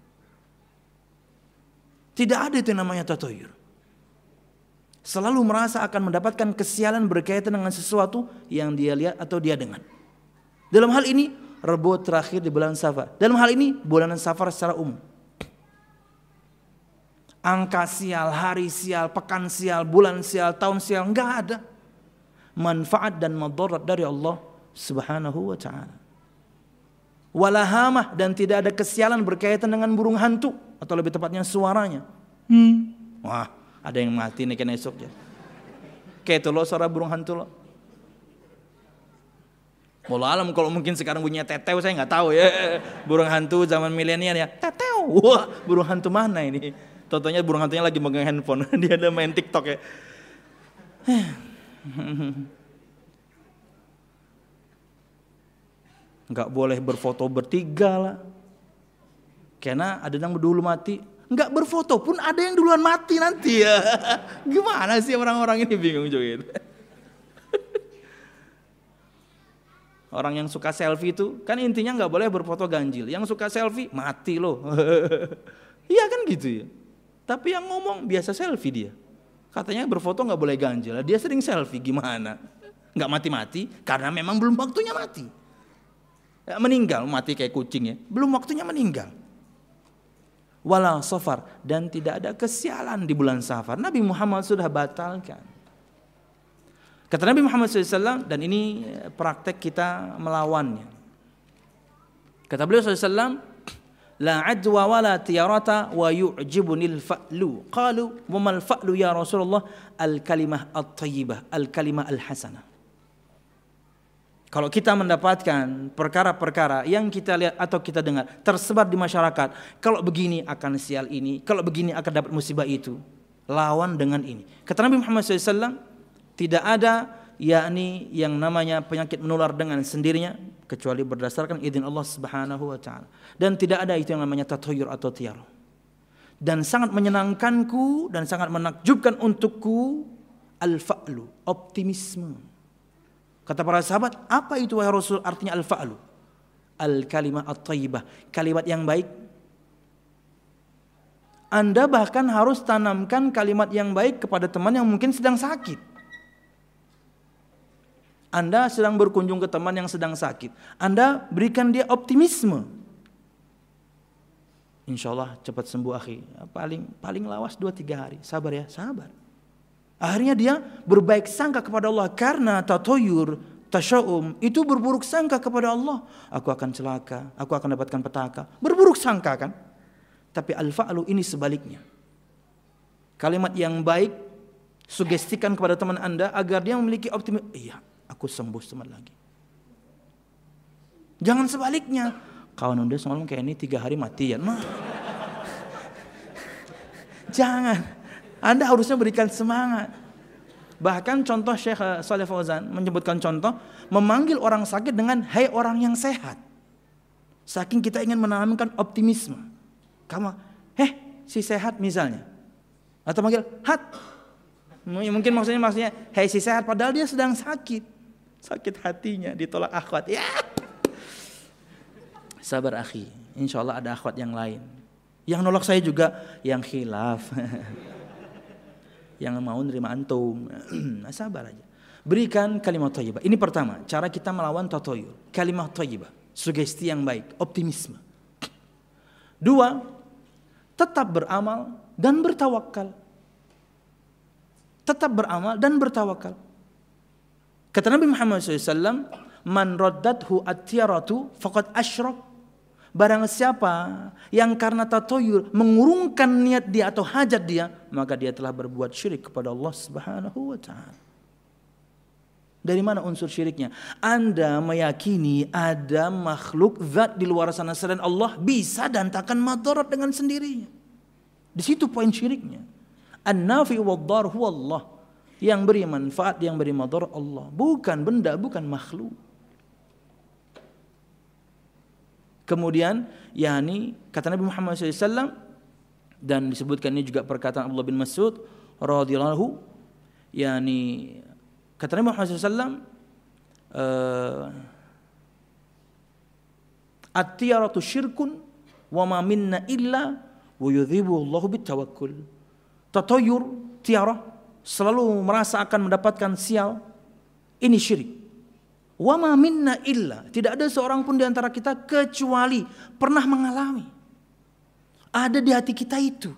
Tidak ada itu yang namanya tatayur. Selalu merasa akan mendapatkan kesialan berkaitan dengan sesuatu yang dia lihat atau dia dengar. Dalam hal ini Rebu terakhir di bulan Safar. Dalam hal ini bulan Safar secara umum. Angka sial, hari sial, pekan sial, bulan sial, tahun sial, nggak ada. Manfaat dan madarat dari Allah Subhanahu wa taala. Walahamah, dan tidak ada kesialan berkaitan dengan burung hantu, atau lebih tepatnya suaranya. Hmm. Wah, ada yang mati nih kena esok ya. Kayak itu loh suara burung hantu loh. Wallah alam, kalau mungkin sekarang bunyinya teteu saya nggak tahu ya. Burung hantu zaman milenial ya. Teteu. Wah, burung hantu mana ini? Contohnya burung hantunya lagi megang handphone. Dia ada main TikTok ya. Nggak boleh berfoto bertiga lah. Karena ada yang dulu mati. Nggak berfoto pun ada yang duluan mati nanti ya. Gimana sih orang-orang ini, bingung juga. Orang yang suka selfie itu kan intinya nggak boleh berfoto ganjil. Yang suka selfie mati loh. Iya kan gitu ya. Tapi yang ngomong biasa selfie dia. Katanya berfoto nggak boleh ganjil. Dia sering selfie, gimana? Nggak mati-mati karena memang belum waktunya mati. Meninggal, mati kayak kucing ya. Belum waktunya meninggal. Wala safar, dan tidak ada kesialan di bulan Safar. Nabi Muhammad sudah batalkan. Kata Nabi Muhammad shallallahu alaihi wasallam, dan ini praktek kita melawannya. Kata beliau shallallahu alaihi wasallam, la adwa wala tiyarata wa yu'jibunil fa'lu. Qalu wa mal fa'lu ya Rasulullah? Al kalimah at-tayyibah, al kalimah al-hasanah. Kalau kita mendapatkan perkara-perkara yang kita lihat atau kita dengar tersebar di masyarakat, kalau begini akan sial ini, kalau begini akan dapat musibah itu, lawan dengan ini. Kata Nabi Muhammad shallallahu alaihi wasallam, tidak ada yakni yang namanya penyakit menular dengan sendirinya kecuali berdasarkan izin Allah Subhanahu wa taala. Dan tidak ada itu yang namanya tathayyur atau tiara. Dan sangat menyenangkanku dan sangat menakjubkan untukku al-fa'lu, optimisme. Kata para sahabat, apa itu wahai Rasul artinya al-fa'lu? Al-kalimah at-thayyibah, kalimat yang baik. Anda bahkan harus tanamkan kalimat yang baik kepada teman yang mungkin sedang sakit. Anda sedang berkunjung ke teman yang sedang sakit, Anda berikan dia optimisme. Insya Allah cepat sembuh akhi. Paling paling lawas dua tiga hari. Sabar ya, sabar. Akhirnya dia berbaik sangka kepada Allah karena tatoyur, tasya'um itu berburuk sangka kepada Allah. Aku akan celaka, aku akan dapatkan petaka. Berburuk sangka kan? Tapi al-fa'lu ini sebaliknya. Kalimat yang baik sugestikan kepada teman Anda agar dia memiliki optimisme. Iya, aku sembuh sebentar lagi. Jangan sebaliknya. Kawan Anda semalam kayak ini tiga hari mati ya. Nah. Jangan. Anda harusnya berikan semangat. Bahkan contoh Syekh Shalih Fauzan menyebutkan contoh memanggil orang sakit dengan hai orang yang sehat. Saking kita ingin menanamkan optimisme. Kamu, heh si sehat misalnya. Atau manggil hat. Mungkin maksudnya maksudnya hai si sehat padahal dia sedang sakit. Sakit hatinya ditolak akhwat. Ya. Sabar akhi. Insya Allah ada akhwat yang lain. Yang nolak saya juga yang khilaf. Yang mau nerima antum. Nah, sabar aja. Berikan kalimat thayyibah. Ini pertama, cara kita melawan tatoyur. Kalimat thayyibah, sugesti yang baik, optimisme. Dua, tetap beramal dan bertawakal. Tetap beramal dan bertawakal. Kata Nabi Muhammad shallallahu alaihi wasallam, man raddathu at-tiyaratu faqad asyrak. Barang siapa yang karena tatoyur mengurungkan niat dia atau hajat dia, maka dia telah berbuat syirik kepada Allah Subhanahu wa taala. Dari mana unsur syiriknya? Anda meyakini ada makhluk zat di luar sana selain Allah bisa datangkan madarat dengan sendirinya. Di situ poin syiriknya. An-nafi wad-dar huwa Allah. Yang beri manfaat, yang beri madarat Allah, bukan benda, bukan makhluk. Kemudian, yakni kata Nabi Muhammad shallallahu alaihi wasallam dan disebutkan ini juga perkataan Abdullah bin Mas'ud radhiyallahu anhu, yakni kata Nabi Muhammad shallallahu alaihi wasallam, uh, at-tiyaratu syirkun wa ma minna illa wa yudhibu Allahu bitawakkul. Tatoyur, tiara, selalu merasa akan mendapatkan sial, ini syirik. Wa ma minna illa, tidak ada seorang pun di antara kita kecuali pernah mengalami. Ada di hati kita itu.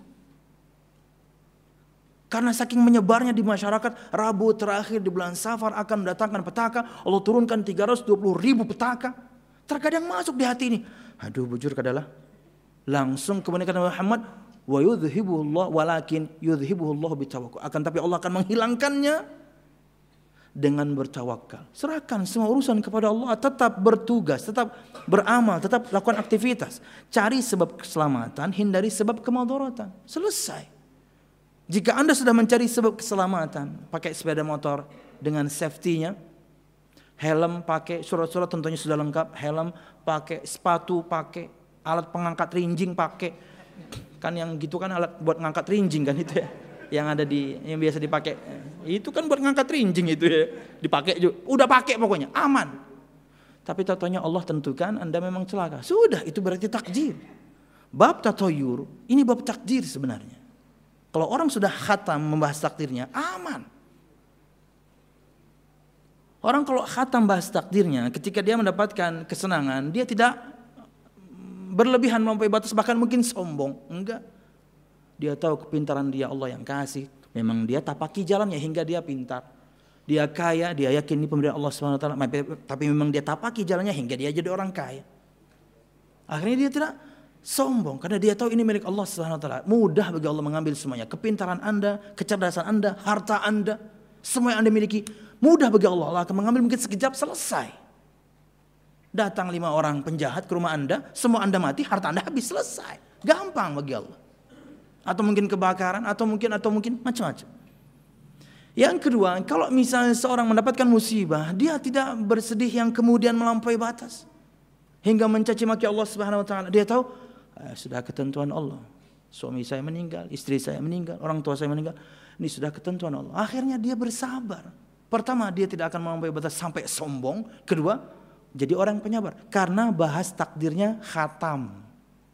Karena saking menyebarnya di masyarakat, Rabu terakhir di bulan Safar akan mendatangkan petaka. Allah turunkan tiga ratus dua puluh ribu petaka. terkadang masuk di hati ini. Aduh, bujur kadalah. Langsung kemudian kata Muhammad, wa yudhibuhullah walakin yudhibuhullah bitawakul. Akan tapi Allah akan menghilangkannya dengan bertawakal. Serahkan semua urusan kepada Allah, tetap bertugas, tetap beramal, tetap lakukan aktivitas. Cari sebab keselamatan, hindari sebab kemudaratan. Selesai. Jika Anda sudah mencari sebab keselamatan, pakai sepeda motor dengan safety-nya, helm pakai, surat-surat tentunya sudah lengkap, helm pakai, sepatu pakai, alat pengangkat rinjing pakai. Kan yang gitu kan alat buat ngangkat rinjing kan itu ya. Yang ada di yang biasa dipakai. Itu kan buat ngangkat rinjing itu ya. Dipakai juga. Udah pakai pokoknya, aman. Tapi tatonya Allah tentukan Anda memang celaka. Sudah, itu berarti takdir. Bab tatoyur, ini bab takdir sebenarnya. Kalau orang sudah khatam membahas takdirnya, aman. Orang kalau khatam bahas takdirnya, ketika dia mendapatkan kesenangan, dia tidak berlebihan melampaui batas, bahkan mungkin sombong. Enggak. Dia tahu kepintaran dia Allah yang kasih. Memang dia tapaki jalannya hingga dia pintar. Dia kaya, dia yakin ini pemberian Allah subhanahu wa taala. Tapi memang dia tapaki jalannya hingga dia jadi orang kaya. Akhirnya dia tidak sombong karena dia tahu ini milik Allah subhanahu wa taala. Mudah bagi Allah mengambil semuanya. Kepintaran Anda, kecerdasan Anda, harta Anda, semua yang Anda miliki, mudah bagi Allah. Allah akan mengambil mungkin sekejap, selesai. Datang lima orang penjahat ke rumah Anda, semua Anda mati, harta Anda habis, selesai. Gampang bagi Allah. Atau mungkin kebakaran, atau mungkin atau mungkin macam-macam. Yang kedua, kalau misalnya seorang mendapatkan musibah, dia tidak bersedih yang kemudian melampaui batas hingga mencaci maki Allah Subhanahu wa taala. Dia tahu eh, sudah ketentuan Allah. Suami saya meninggal, istri saya meninggal, orang tua saya meninggal. Ini sudah ketentuan Allah. Akhirnya dia bersabar. Pertama, dia tidak akan melampaui batas sampai sombong. Kedua, jadi orang penyabar karena bahas takdirnya khatam.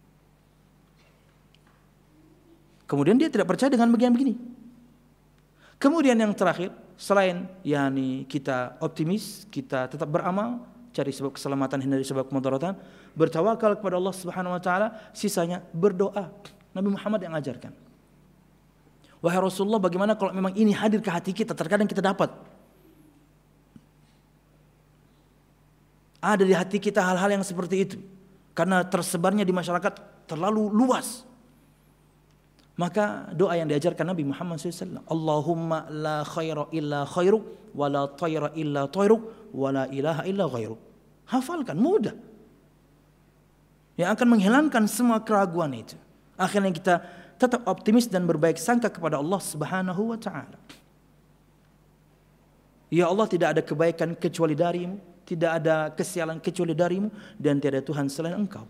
Kemudian dia tidak percaya dengan bagian begini. Kemudian yang terakhir, selain yakni kita optimis, kita tetap beramal, cari sebab keselamatan, hindari sebab kemudaratan, bertawakal kepada Allah Subhanahu wa taala, sisanya berdoa. Nabi Muhammad yang ajarkan. Wahai Rasulullah, bagaimana kalau memang ini hadir ke hati kita, terkadang kita dapat. Ada di hati kita hal-hal yang seperti itu. Karena tersebarnya di masyarakat terlalu luas. Maka doa yang diajarkan Nabi Muhammad shallallahu alaihi wasallam, Allahumma la khaira illa khairuk, wa la tayra illa tayruk, wa la ilaha illa ghairuk. Hafalkan, mudah. Yang akan menghilangkan semua keraguan itu. Akhirnya kita tetap optimis dan berbaik sangka kepada Allah Subhanahu wa taala. Ya Allah, tidak ada kebaikan kecuali darimu, tidak ada kesialan kecuali darimu, dan tiada Tuhan selain Engkau.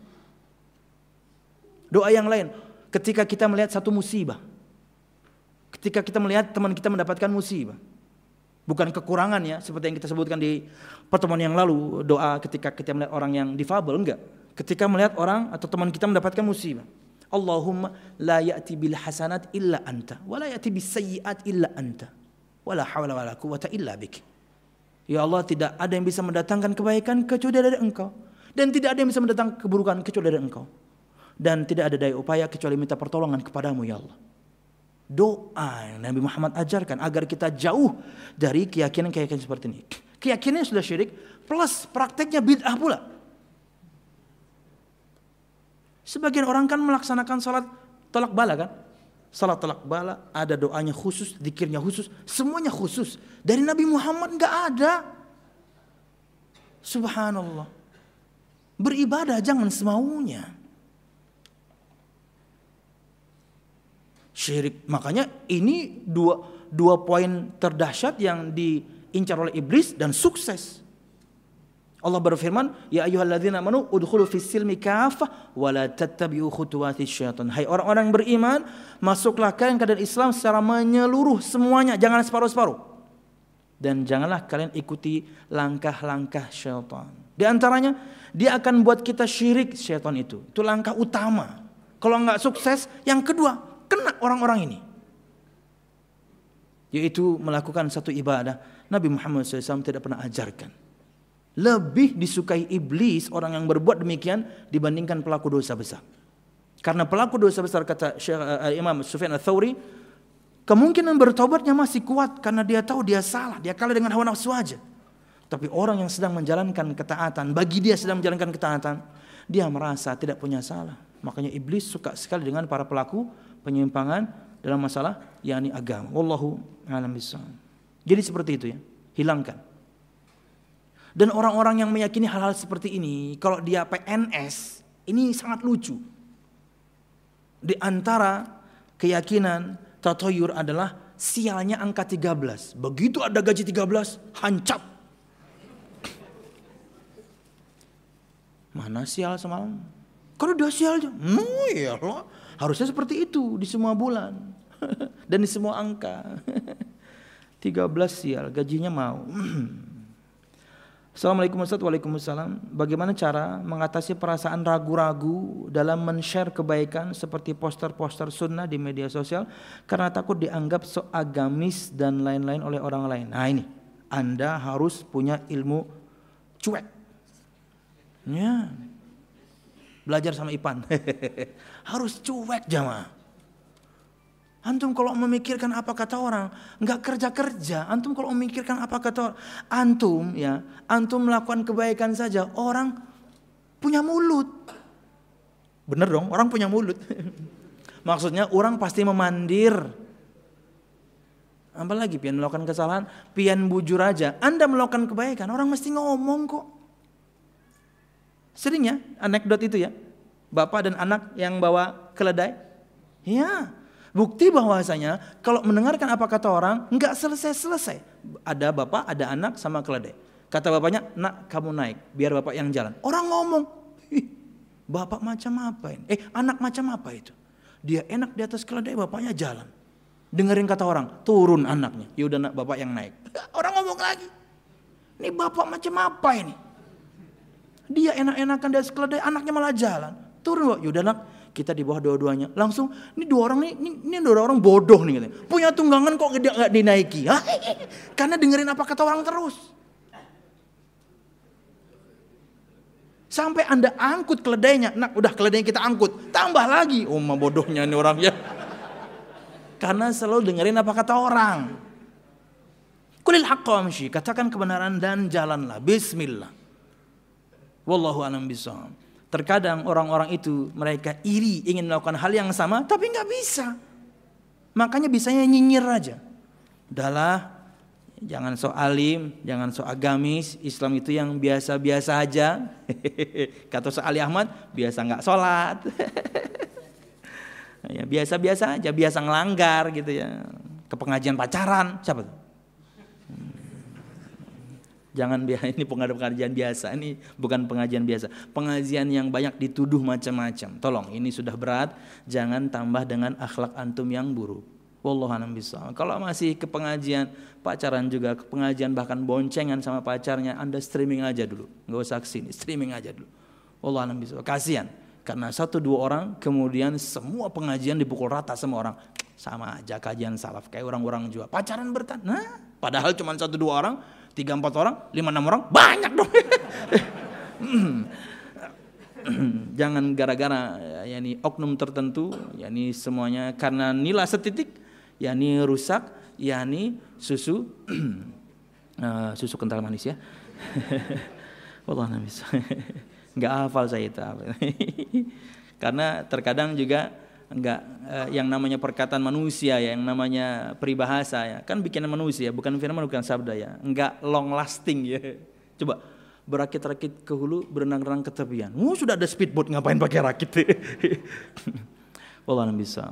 Doa yang lain, ketika kita melihat satu musibah, ketika kita melihat teman kita mendapatkan musibah, bukan kekurangan ya, seperti yang kita sebutkan di pertemuan yang lalu, doa ketika kita melihat orang yang difabel, enggak. Ketika melihat orang atau teman kita mendapatkan musibah, Allahumma la ya'ti bil hasanat illa anta, wa la ya'ti bis sayyi'at illa anta, wa la hawla wa la quwwata illa bik. Ya Allah, tidak ada yang bisa mendatangkan kebaikan kecuali dari Engkau, dan tidak ada yang bisa mendatangkan keburukan kecuali dari Engkau. Dan tidak ada daya upaya kecuali minta pertolongan kepadamu ya Allah. Doa yang Nabi Muhammad ajarkan agar kita jauh dari keyakinan-keyakinan seperti ini. Keyakinan sudah syirik plus prakteknya bid'ah pula. Sebagian orang kan melaksanakan salat tolak bala kan. Salat tolak bala ada doanya khusus, zikirnya khusus, semuanya khusus. Dari Nabi Muhammad enggak ada. Subhanallah. Beribadah jangan semaunya. Syirik. Makanya ini dua, dua poin terdahsyat yang diincar oleh iblis dan sukses. Allah berfirman, ya ayyuhalladzina amanu udkhulu fis silmi kafah wa la tattabi'u khutuwatis syaitan. Hai orang-orang beriman, masuklah kalian ke dalam Islam secara menyeluruh semuanya, jangan separuh-separuh. Dan janganlah kalian ikuti langkah-langkah syaitan. Di antaranya, dia akan buat kita syirik syaitan itu. Itu langkah utama. Kalau enggak sukses, yang kedua, kena orang-orang ini, yaitu melakukan satu ibadah Nabi Muhammad shallallahu alaihi wasallam tidak pernah ajarkan. Lebih disukai iblis orang yang berbuat demikian dibandingkan pelaku dosa besar. Karena pelaku dosa besar, kata Syekh, uh, Imam Sufyan Ats-Tsauri, kemungkinan bertobatnya masih kuat karena dia tahu dia salah, dia kalah dengan hawa nafsu aja. Tapi orang yang sedang menjalankan ketaatan, bagi dia sedang menjalankan ketaatan, dia merasa tidak punya salah. Makanya iblis suka sekali dengan para pelaku penyimpangan dalam masalah yakni agama. Wallahu a'lam bishawab. Jadi seperti itu ya, hilangkan. Dan orang-orang yang meyakini hal-hal seperti ini, kalau dia P N S, ini sangat lucu. Di antara keyakinan tatoyur adalah sialnya angka tiga belas. Begitu ada gaji tiga belas, hancap. Mana sial semalam? Kalau udah sial aja, no ya Allah. Harusnya seperti itu di semua bulan dan di semua angka. tiga belas sial, gajinya mau. Assalamualaikum Ustaz. Waalaikumsalam. Bagaimana cara mengatasi perasaan ragu-ragu dalam men-share kebaikan seperti poster-poster sunnah di media sosial karena takut dianggap so agamis dan lain-lain oleh orang lain. Nah ini, Anda harus punya ilmu cuek. Ya. Belajar sama Ipan. Harus cuek jamaah. Antum kalau memikirkan apa kata orang, enggak kerja-kerja. Antum kalau memikirkan apa kata orang, antum ya, antum melakukan kebaikan saja, orang punya mulut. Bener dong, orang punya mulut. Maksudnya orang pasti memandir. Apalagi pian melakukan kesalahan, pian bujur aja. Anda melakukan kebaikan, orang mesti ngomong kok. Sering ya, anekdot itu ya. Bapak dan anak yang bawa keledai. Ya, bukti bahwasanya kalau mendengarkan apa kata orang, enggak selesai-selesai. Ada bapak, ada anak sama keledai. Kata bapaknya, nak kamu naik, biar bapak yang jalan. Orang ngomong, ih, bapak macam apa ini? Eh, anak macam apa itu? Dia enak di atas keledai, bapaknya jalan. Dengerin kata orang, turun anaknya. Yaudah nak, bapak yang naik. Orang ngomong lagi, ini bapak macam apa ini? Dia enak-enakan di atas keledai, anaknya malah jalan. Turun, Pak. Yaudah nak, kita di bawah dua-duanya. Langsung, ini dua orang nih, ini, ini dua orang bodoh nih katanya. Punya tunggangan kok gak dinaiki. Hah? Karena dengerin apa kata orang terus. Sampai Anda angkut keledainya. Nah, udah keledainya kita angkut. Tambah lagi. Oh, mah bodohnya ini orangnya. Karena selalu dengerin apa kata orang. Qulil haqqa wamshi. Katakan kebenaran dan jalanlah. Bismillah. Wallahu a'lam bishawab. Terkadang orang-orang itu mereka iri ingin melakukan hal yang sama tapi nggak bisa. Makanya bisanya nyinyir aja. Udahlah, jangan so alim, jangan so agamis. Islam itu yang biasa-biasa aja. Kata so Ali Ahmad, biasa nggak sholat. Ya, biasa-biasa aja, biasa ngelanggar gitu ya. Ke pengajian pacaran, siapa tuh? Jangan biasa, ini pengajian biasa, ini bukan pengajian biasa. Pengajian yang banyak dituduh macam-macam. Tolong, ini sudah berat, jangan tambah dengan akhlak antum yang buruk. Wallahu a'lam bishawab. Kalau masih ke pengajian pacaran juga, ke pengajian bahkan boncengan sama pacarnya, Anda streaming aja dulu. Enggak usah kesini, streaming aja dulu. Wallahu a'lam bishawab. Kasihan, karena satu dua orang kemudian semua pengajian dipukul rata sama orang. Sama aja kajian salaf, kayak orang-orang juga. Pacaran bertahan, nah padahal cuma satu dua orang, tiga empat orang, lima enam orang, banyak dong. Jangan gara-gara yakni oknum tertentu, yakni semuanya karena nilai setitik, yakni rusak, yakni susu uh, susu kental manis ya. Wallah nabis. Enggak hafal saya itu. Karena terkadang juga enggak eh, yang namanya perkataan manusia ya, yang namanya peribahasa ya, kan bikinan manusia, bukan firman, bukan sabda ya, enggak long lasting ya. Coba berakit-rakit ke hulu, berenang-renang ke tepian. Oh, sudah ada speedboat, ngapain pakai rakit? Wallah bisa.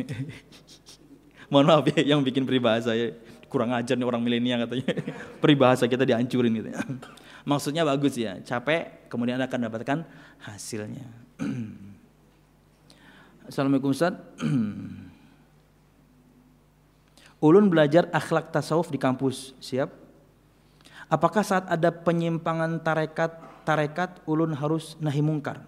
Mohon maaf ya yang bikin peribahasa ya, kurang ajar nih orang milenial katanya. Peribahasa kita dihancurin gitu ya. Maksudnya bagus ya, capek kemudian Anda akan dapatkan hasilnya. Assalamualaikum Ustaz. Ulun belajar akhlak tasawuf di kampus. Siap? Apakah saat ada penyimpangan tarekat tarekat ulun harus nahi mungkar?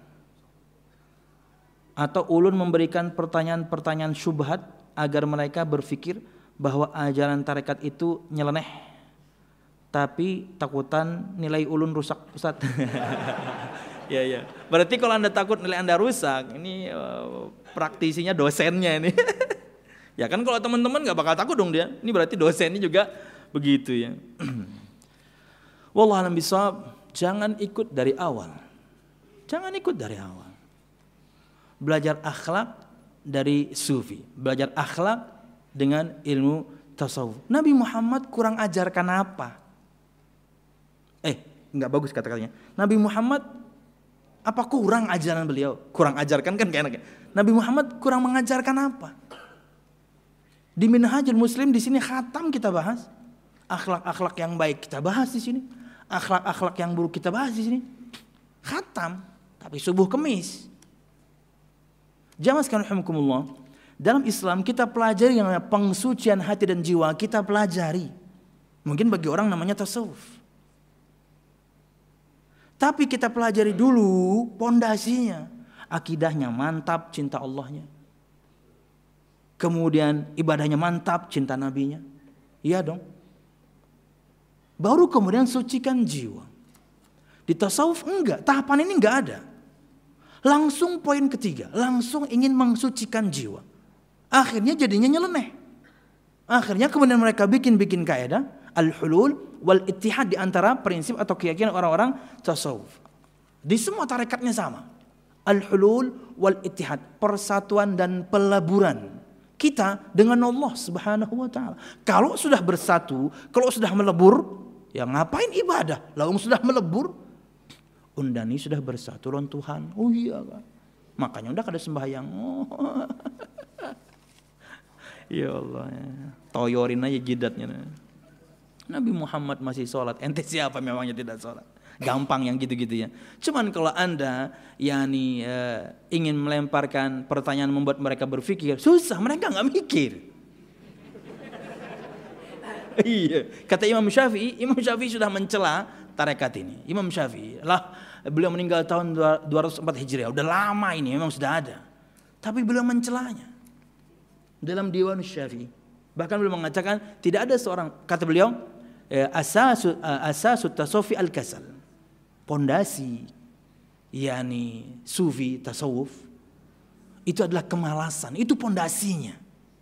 Atau ulun memberikan pertanyaan-pertanyaan syubhat agar mereka berpikir bahwa ajaran tarekat itu nyeleneh, tapi takutan nilai ulun rusak, Ustaz? Ya ya. Berarti kalau Anda takut nilai Anda rusak, ini uh, praktisinya dosennya ini. Ya kan kalau teman-teman nggak bakal takut dong dia. Ini berarti dosennya juga begitu ya. Wallahu a'lam bishawab, jangan ikut dari awal. Jangan ikut dari awal. Belajar akhlak dari sufi, belajar akhlak dengan ilmu tasawuf. Nabi Muhammad kurang ajarkan apa? Eh, enggak bagus kata-katanya. Nabi Muhammad apa kurang ajaran beliau? Kurang ajarkan kan kayak enaknya. Nabi Muhammad kurang mengajarkan apa? Di Minhajul Muslim di sini khatam kita bahas. Akhlak-akhlak yang baik kita bahas di sini. Akhlak-akhlak yang buruk kita bahas di sini. Khatam, tapi subuh kemis. Jamaah sekalian rahimakumullah, dalam Islam kita pelajari yang namanya pengsucian hati dan jiwa, kita pelajari. Mungkin bagi orang namanya tasawuf. Tapi kita pelajari dulu pondasinya. Akidahnya mantap, cinta Allahnya. Kemudian ibadahnya mantap, cinta Nabinya. Iya dong. Baru kemudian sucikan jiwa. Di tasawuf enggak, tahapan ini enggak ada. Langsung poin ketiga, langsung ingin mensucikan jiwa. Akhirnya jadinya nyeleneh. Akhirnya kemudian mereka bikin-bikin kaidah al-hulul wal ittihad di antara prinsip atau keyakinan orang-orang tasawuf. Di semua tarekatnya sama. Al-hulul wal ittihad, persatuan dan peleburan kita dengan Allah Subhanahu wa taala. Kalau sudah bersatu, kalau sudah melebur, ya ngapain ibadah? Lalu sudah melebur, undani sudah bersatu lawan Tuhan. Oh iya kan. Makanya udah kada sembahyang. Oh. Ya Allah, ya. Toyorin aja jidatnya. Nabi Muhammad masih sholat. Ente siapa memangnya tidak sholat? Gampang yang gitu-gitu ya. Cuman kalau anda yani uh, ingin melemparkan pertanyaan membuat mereka berpikir, susah, mereka nggak mikir. Iya, kata Imam Syafi'i, Imam Syafi'i sudah mencela tarekat ini. Imam Syafi'i lah, beliau meninggal tahun dua ratus empat Hijriah, udah lama ini memang sudah ada. Tapi beliau mencelanya dalam Diwan Syafi'i. Bahkan beliau mengatakan tidak ada seorang, kata beliau, asasu asasu tasawuf al-kasal. Pondasi yakni sufi tasawuf itu adalah kemalasan, itu pondasinya.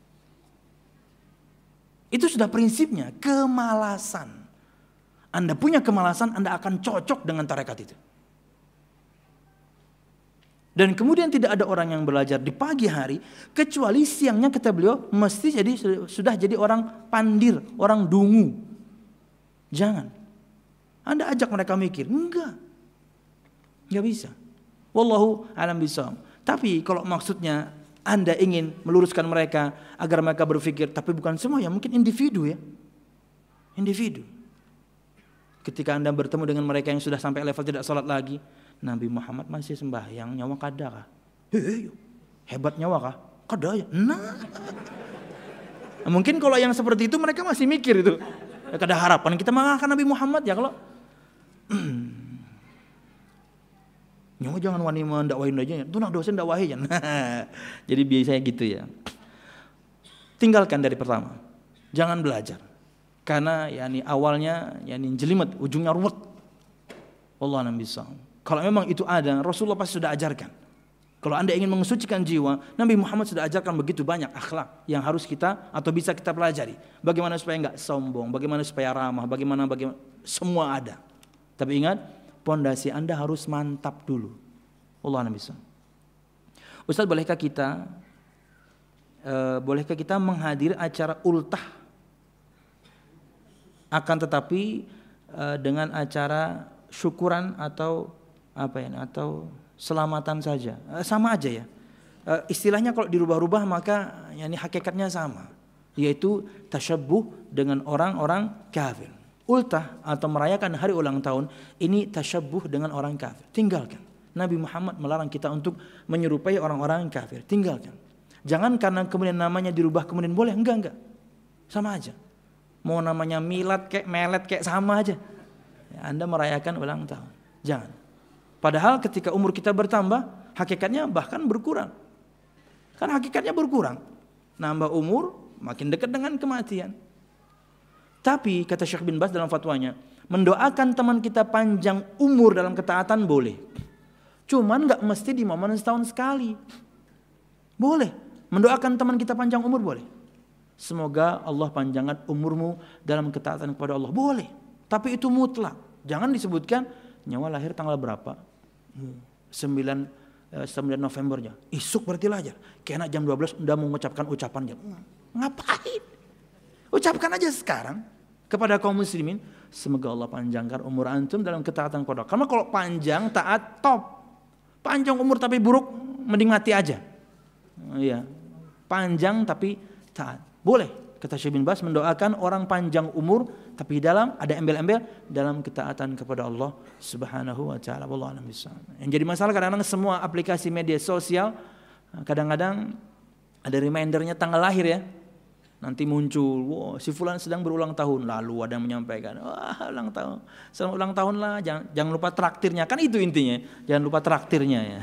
Itu sudah prinsipnya, kemalasan. Anda punya kemalasan, Anda akan cocok dengan tarekat itu. Dan kemudian tidak ada orang yang belajar di pagi hari kecuali siangnya, kata beliau, mesti jadi sudah jadi orang pandir, orang dungu. Jangan. Anda ajak mereka mikir, enggak. Enggak bisa. Wallahu a'lam bishawab. Tapi kalau maksudnya Anda ingin meluruskan mereka agar mereka berpikir, tapi bukan semua ya, mungkin individu ya. Individu. Ketika Anda bertemu dengan mereka yang sudah sampai level tidak sholat lagi, Nabi Muhammad masih sembahyang, nyawa kada kah? Hei, hebat nyawa kah? Kada ya. Nah. Mungkin kalau yang seperti itu mereka masih mikir itu. Kada harapan kita mengalahkan Nabi Muhammad ya kalau nyawa jangan wani mendakwahin aja, tuh nak dosen dakwahi ya. Jadi biasanya gitu ya. Tinggalkan dari pertama, jangan belajar, karena yani awalnya yani jelimet, ujungnya ruwet. Wallahu a'lam bishawab. Kalau memang itu ada, Rasulullah pasti sudah ajarkan. Kalau Anda ingin mensucikan jiwa, Nabi Muhammad sudah ajarkan begitu banyak akhlak yang harus kita atau bisa kita pelajari. Bagaimana supaya enggak sombong, bagaimana supaya ramah, bagaimana bagaimana semua ada. Tapi ingat, pondasi Anda harus mantap dulu. Allah a'lam bishawab. Ustaz, bolehkah kita uh, bolehkah kita menghadiri acara ultah, akan tetapi uh, dengan acara syukuran atau apa ya, atau selamatan saja, sama aja ya. Istilahnya kalau dirubah-rubah maka yani hakikatnya sama, yaitu tasyabbuh dengan orang-orang kafir. Ultah atau merayakan hari ulang tahun ini tasyabbuh dengan orang kafir. Tinggalkan. Nabi Muhammad melarang kita untuk menyerupai orang-orang kafir. Tinggalkan. Jangan karena kemudian namanya dirubah kemudian boleh, enggak enggak. Sama aja. Mau namanya milad kayak melet kayak sama aja. Anda merayakan ulang tahun. Jangan. Padahal ketika umur kita bertambah, hakikatnya bahkan berkurang. Kan hakikatnya berkurang. Nambah umur, makin dekat dengan kematian. Tapi kata Syekh bin Baz dalam fatwanya, mendoakan teman kita panjang umur dalam ketaatan boleh. Cuman gak mesti di momen setahun sekali. Boleh. Mendoakan teman kita panjang umur boleh. Semoga Allah panjangkan umurmu dalam ketaatan kepada Allah. Boleh. Tapi itu mutlak. Jangan disebutkan nyawa lahir tanggal berapa. sembilan, sembilan Novembernya. Isuk berarti lahir. Kena jam dua belas udah mengucapkan ucapannya. Ngapain? Ucapkan aja sekarang kepada kaum muslimin. Semoga Allah panjangkan umur antum dalam ketaatan kepada Allah. Karena kalau panjang taat top. Panjang umur tapi buruk mending mati aja. Iya. Panjang tapi taat. Boleh. Kata Syekh bin Baz mendoakan orang panjang umur tapi dalam ada embel-embel dalam ketaatan kepada Allah Subhanahu wa taala. Wallahu a'lam bishawab. Yang jadi masalah kadang-kadang semua aplikasi media sosial kadang-kadang ada remindernya tanggal lahir ya. Nanti muncul, wow, si fulan sedang berulang tahun, lalu ada yang menyampaikan, wah ulang tahun, selamat ulang tahun lah, jangan, jangan lupa traktirnya, kan itu intinya, jangan lupa traktirnya ya.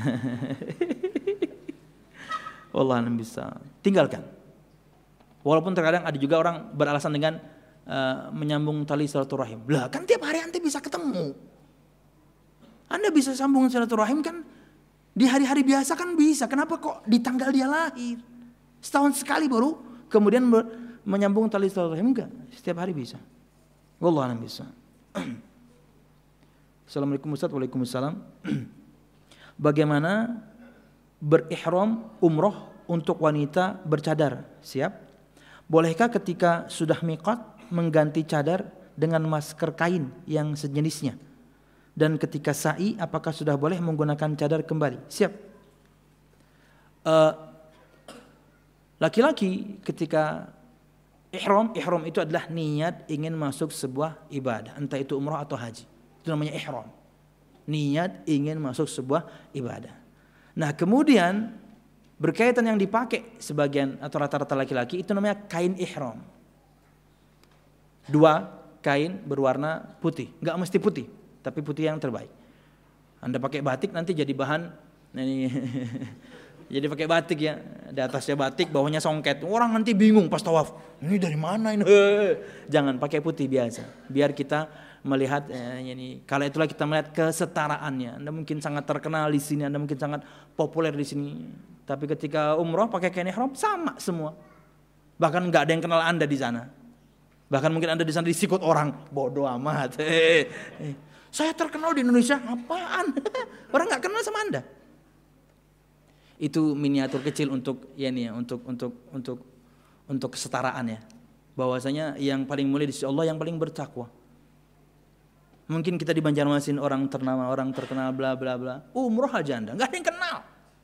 Wallahu a'lam bishawab. Tinggalkan. Walaupun terkadang ada juga orang beralasan dengan uh, menyambung tali silaturahim. Lah kan tiap hari anda bisa ketemu. Anda bisa sambung silaturahim kan di hari-hari biasa kan bisa. Kenapa kok di tanggal dia lahir? Setahun sekali baru kemudian ber, menyambung tali silaturahim enggak? Setiap hari bisa. Wallahu a'lam bishawab. Assalamualaikum Ustaz. Waalaikumsalam. Bagaimana berihram umroh untuk wanita bercadar? Siap? Bolehkah ketika sudah miqat mengganti cadar dengan masker kain yang sejenisnya? Dan ketika sa'i apakah sudah boleh menggunakan cadar kembali? Siap. Uh, laki-laki ketika ihram, ihram itu adalah niat ingin masuk sebuah ibadah, entah itu umrah atau haji. Itu namanya ihram. Niat ingin masuk sebuah ibadah. Nah kemudian berkaitan yang dipakai sebagian atau rata-rata laki-laki itu namanya kain ihram. Dua kain berwarna putih, nggak mesti putih, tapi putih yang terbaik. Anda pakai batik nanti jadi bahan, ini jadi pakai batik ya, di atasnya batik, bawahnya songket. Orang nanti bingung pas tawaf, ini dari mana ini? Jangan pakai putih biasa, biar kita melihat eh, ini. Kalau itulah kita melihat kesetaraannya. Anda mungkin sangat terkenal di sini, Anda mungkin sangat populer di sini. Tapi ketika umroh pakai kain ihram sama semua. Bahkan nggak ada yang kenal Anda di sana. Bahkan mungkin Anda di sana disikut orang, bodoh amat. Hey, hey. Saya terkenal di Indonesia, apaan? Orang nggak kenal sama Anda. Itu miniatur kecil untuk ya nih, untuk untuk untuk untuk kesetaraan ya. Bahwasanya yang paling mulia di sisi Allah yang paling bertakwa. Mungkin kita di Banjarmasin orang ternama, orang terkenal, bla bla bla. Umroh aja Anda, nggak ada yang kenal.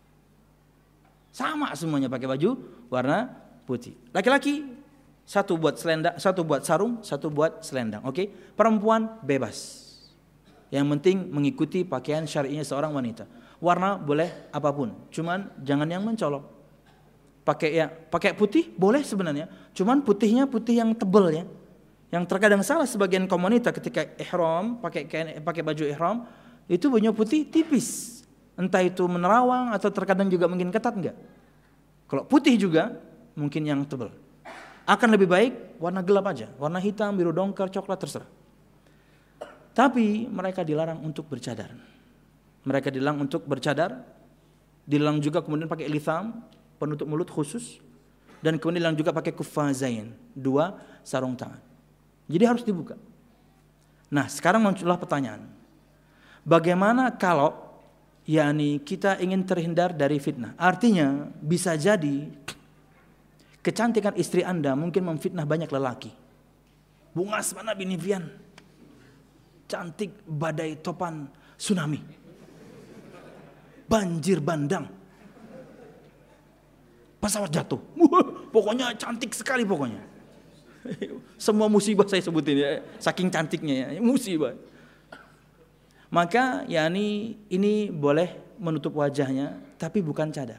Sama semuanya pakai baju warna putih. Laki-laki satu buat selendang, satu buat sarung, satu buat selendang. Oke, okay? Perempuan bebas. Yang penting mengikuti pakaian syar'inya seorang wanita. Warna boleh apapun, cuman jangan yang mencolok. Pakai ya, pakai putih boleh sebenarnya, cuman putihnya putih yang tebal ya. Yang terkadang salah sebagian kaum wanita ketika ihram, pakai pakai baju ihram, itu bajunya putih tipis. Entah itu menerawang atau terkadang juga mungkin ketat enggak. Kalau putih juga mungkin yang tebal. Akan lebih baik warna gelap aja, warna hitam, biru dongker, coklat terserah. Tapi mereka dilarang untuk bercadar. Mereka dilarang untuk bercadar, dilarang juga kemudian pakai litham, penutup mulut khusus, dan kemudian dilarang juga pakai kufazain, dua sarung tangan. Jadi harus dibuka. Nah, sekarang muncullah pertanyaan. Bagaimana kalau yakni kita ingin terhindar dari fitnah? Artinya bisa jadi kecantikan istri Anda mungkin memfitnah banyak lelaki. Bunga Asmana bin Vivian, cantik badai topan tsunami, banjir bandang, pesawat jatuh. Pokoknya cantik sekali pokoknya. Semua musibah saya sebutin ya, saking cantiknya ya, musibah. Maka yakni ini boleh menutup wajahnya, tapi bukan cadar.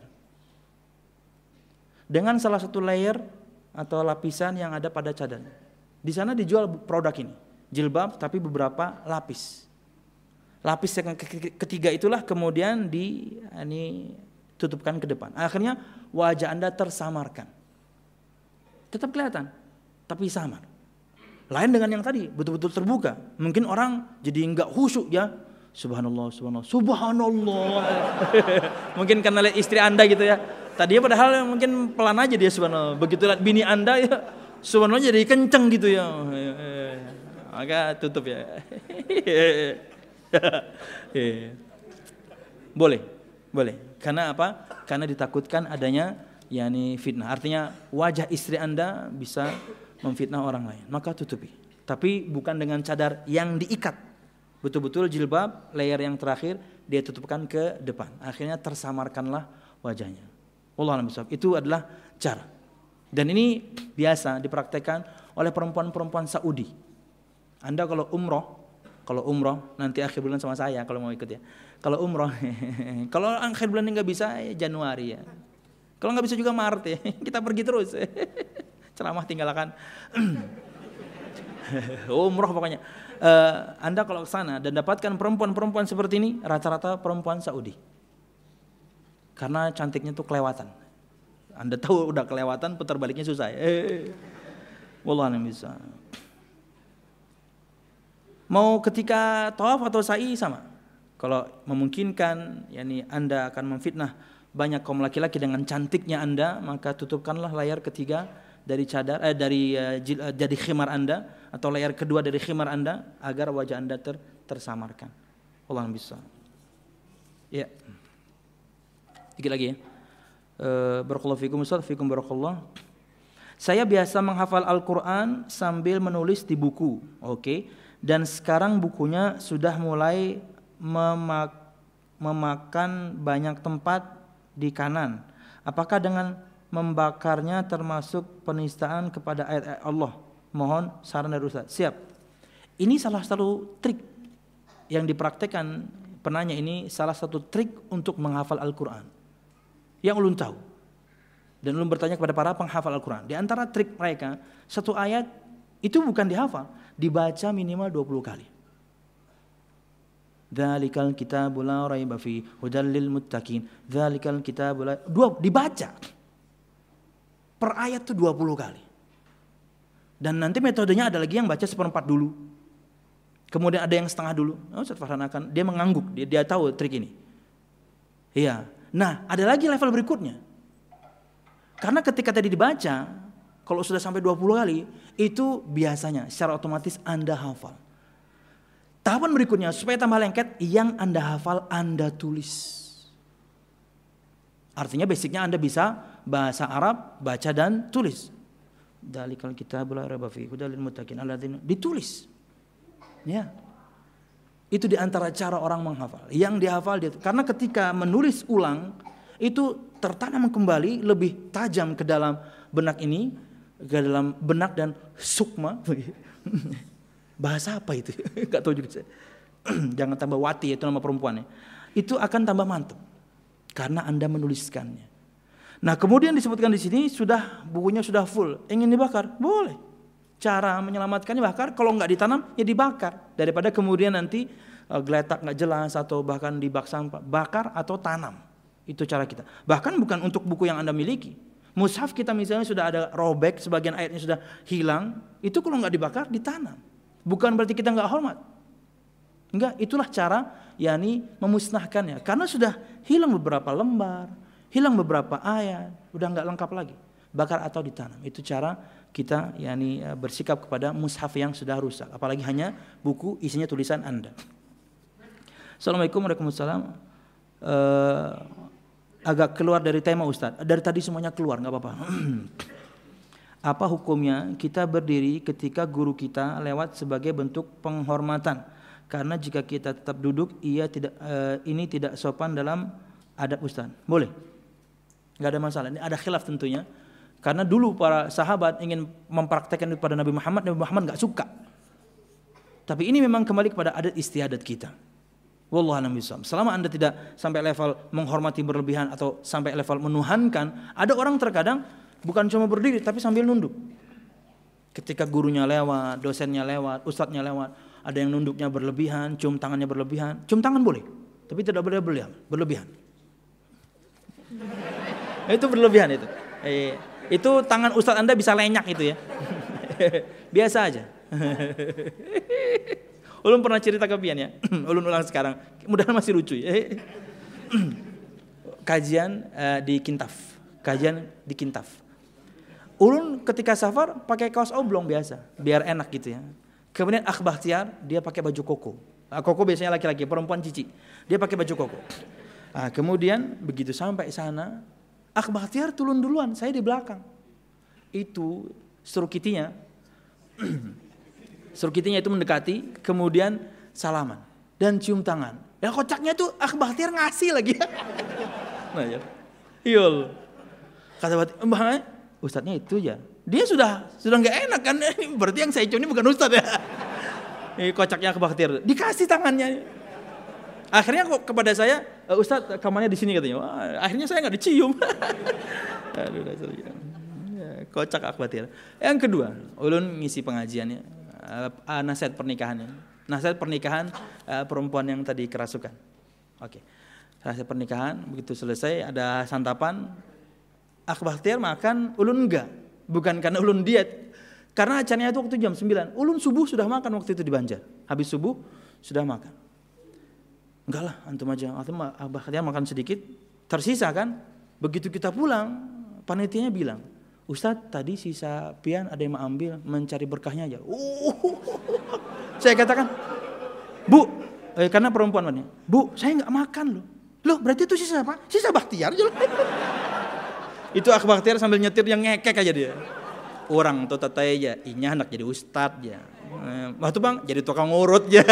Dengan salah satu layer atau lapisan yang ada pada cadar. Di sana dijual produk ini, jilbab tapi beberapa lapis. Lapis yang ketiga itulah kemudian di ini tutupkan ke depan. Akhirnya wajah Anda tersamarkan. Tetap kelihatan, tapi samar. Lain dengan yang tadi, betul-betul terbuka. Mungkin orang jadi enggak khusyuk ya. Subhanallah, subhanallah, subhanallah. Mungkin karena lihat istri Anda gitu ya. Tadinya padahal mungkin pelan aja dia subhanallah. Begitu lihat bini Anda ya, subhanallah jadi kenceng gitu ya. Maka tutup ya. Boleh, boleh. Karena apa? Karena ditakutkan adanya yakni fitnah. Artinya wajah istri Anda bisa memfitnah orang lain. Maka tutupi. Tapi bukan dengan cadar yang diikat. Betul-betul jilbab layer yang terakhir dia tutupkan ke depan. Akhirnya tersamarkanlah wajahnya. Wallahu a'lam bishawab. Itu adalah cara. Dan ini biasa dipraktekkan oleh perempuan-perempuan Saudi. Anda kalau umroh, kalau umroh nanti akhir bulan sama saya kalau mau ikut ya. Kalau umroh, kalau akhir bulan nggak bisa ya Januari ya. Kalau nggak bisa juga Maret ya. Kita pergi terus. Ceramah tinggalkan. Umroh pokoknya. Uh, anda kalau ke sana dan dapatkan perempuan-perempuan seperti ini, rata-rata perempuan Saudi. Karena cantiknya tuh kelewatan. Anda tahu udah kelewatan, putar baliknya susah. Eh, Wallahu a'lam bishawab. Mau ketika tawaf atau sa'i sama. Kalau memungkinkan, yakni Anda akan memfitnah banyak kaum laki-laki dengan cantiknya Anda, maka tutupkanlah layar ketiga dari cadar, eh, dari uh, jil, uh, dari khimar Anda atau layar kedua dari khimar Anda agar wajah Anda ter, tersamarkan. Wallahu a'lam bishawab. Ya. Dikit lagi ya. Uh, barakallahu fikum Ustaz, fikum barakallah. Saya biasa menghafal Al-Qur'an sambil menulis di buku. Oke. Okay. Dan sekarang bukunya sudah mulai memak- memakan banyak tempat di kanan. Apakah dengan membakarnya termasuk penistaan kepada ayat-ayat Allah? Mohon saran dari Ustaz. Siap. Ini salah satu trik yang dipraktekkan penanya ini, salah satu trik untuk menghafal Al-Qur'an. Yang ulun tahu. Dan ulun bertanya kepada para penghafal Al-Qur'an. Di antara trik mereka, satu ayat itu bukan dihafal, dibaca minimal dua puluh kali. Dzalikal kitabul la raiba fi hudal lil muttaqin. Dzalikal kitabul la dua dibaca. Per ayat itu dua puluh kali. Dan nanti metodenya ada lagi yang baca seperempat dulu. Kemudian ada yang setengah dulu. Oh, Ustaz Farhan akan dia mengangguk, dia, dia tahu trik ini. Iya. Nah, ada lagi level berikutnya. Karena ketika tadi dibaca, kalau sudah sampai dua puluh kali, itu biasanya secara otomatis Anda hafal. Tahapan berikutnya, supaya tambah lengket, yang Anda hafal Anda tulis. Artinya basicnya Anda bisa bahasa Arab, baca dan tulis. Dzalikal kitabul la raiba fihi hudal lil muttaqin alladzina ditulis. Ya. Itu di antara cara orang menghafal. Yang dihafal dia, karena ketika menulis ulang itu tertanam kembali lebih tajam ke dalam benak ini, ke dalam benak dan sukma. Bahasa apa itu? Enggak tahu juga saya. Jangan tambah wati, itu nama perempuannya. Itu akan tambah mantap karena Anda menuliskannya. Nah, kemudian disebutkan di sini sudah bukunya sudah full, ingin dibakar, boleh. Cara menyelamatkannya bakar, kalau nggak ditanam ya dibakar, daripada kemudian nanti uh, geletak nggak jelas atau bahkan di bak sampah. Bakar atau tanam, itu cara kita. Bahkan bukan untuk buku yang Anda miliki. Mushaf kita misalnya sudah ada robek, sebagian ayatnya sudah hilang, itu kalau nggak dibakar ditanam. Bukan berarti kita nggak hormat. Enggak, itulah cara yakni memusnahkannya. Karena sudah hilang beberapa lembar, hilang beberapa ayat, udah nggak lengkap lagi. Bakar atau ditanam, itu cara kita yakni bersikap kepada mushaf yang sudah rusak, apalagi hanya buku isinya tulisan Anda. Assalamualaikum warahmatullahi wabarakatuh. Uh, agak keluar dari tema Ustaz. Dari tadi semuanya keluar, nggak apa-apa. Apa hukumnya kita berdiri ketika guru kita lewat sebagai bentuk penghormatan? Karena jika kita tetap duduk, ia tidak uh, ini tidak sopan dalam adab Ustaz. Boleh, nggak ada masalah. Ini ada khilaf tentunya. Karena dulu para sahabat ingin mempraktekkan itu pada Nabi Muhammad, Nabi Muhammad nggak suka. Tapi ini memang kembali kepada adat istiadat kita. Wallahu a'lam bishawab. Selama Anda tidak sampai level menghormati berlebihan atau sampai level menuhankan, ada orang terkadang bukan cuma berdiri tapi sambil nunduk. Ketika gurunya lewat, dosennya lewat, ustadznya lewat, ada yang nunduknya berlebihan, cium tangannya berlebihan. Cium tangan boleh, tapi tidak boleh berlebihan. Berlebihan. Itu berlebihan itu. Eh, Itu tangan ustadz Anda bisa lenyak itu ya. Biasa aja. Ulun pernah cerita ke pian ya. Ulun ulang sekarang. Mudah-mudahan masih lucu ya. Kajian uh, di Kintaf. Kajian di Kintaf. Ulun ketika safar pakai kaos oblong biasa, biar enak gitu ya. Kemudian akh Bakhtiar, dia pakai baju koko. Koko biasanya laki-laki, perempuan cici. Dia pakai baju koko. Nah, kemudian begitu sampai sana, akh Bakhtiar turun duluan, saya di belakang. Itu strukitinya, strukitinya itu mendekati, kemudian salaman dan cium tangan. Dan kocaknya tuh akh Bakhtiar ngasih lagi. Nah ya, yul. Kata Bakhtiar, mbak, ustadznya itu ya. Dia sudah sudah nggak enak kan? Berarti yang saya cium ini bukan ustadz ya. Ini kocaknya akh Bakhtiar, dikasih tangannya. Akhirnya kok kepada saya, ustadz kamarnya di sini katanya. Wah, akhirnya saya nggak dicium. Aduh, dasarnya. Kocak akh Bakhtiar. Yang kedua, ulun ngisi pengajiannya, uh, nasihat pernikahannya, nasihat pernikahan uh, perempuan yang tadi kerasukan. Oke, okay. Nasihat pernikahan begitu selesai ada santapan, akh Bakhtiar makan, ulun enggak, bukan karena ulun diet, karena acaranya itu waktu jam sembilan, ulun subuh sudah makan waktu itu di Banjar, habis subuh sudah makan. Enggak lah, antum aja, antum akh Bakhtiar makan sedikit, tersisa kan, begitu kita pulang, panitianya bilang, Ustadz tadi sisa pian ada yang mau ambil, mencari berkahnya aja. Uh, saya katakan, Bu, eh, karena perempuan mana? Bu, saya nggak makan loh. Loh, berarti itu sisa apa? Sisa Bakhtiar aja loh. Itu akh Bakhtiar sambil nyetir yang ngekek aja dia. Orang tuh tatay aja, inya anak jadi ustadz ya. Eh, waktu bang jadi tukang ngurut ya.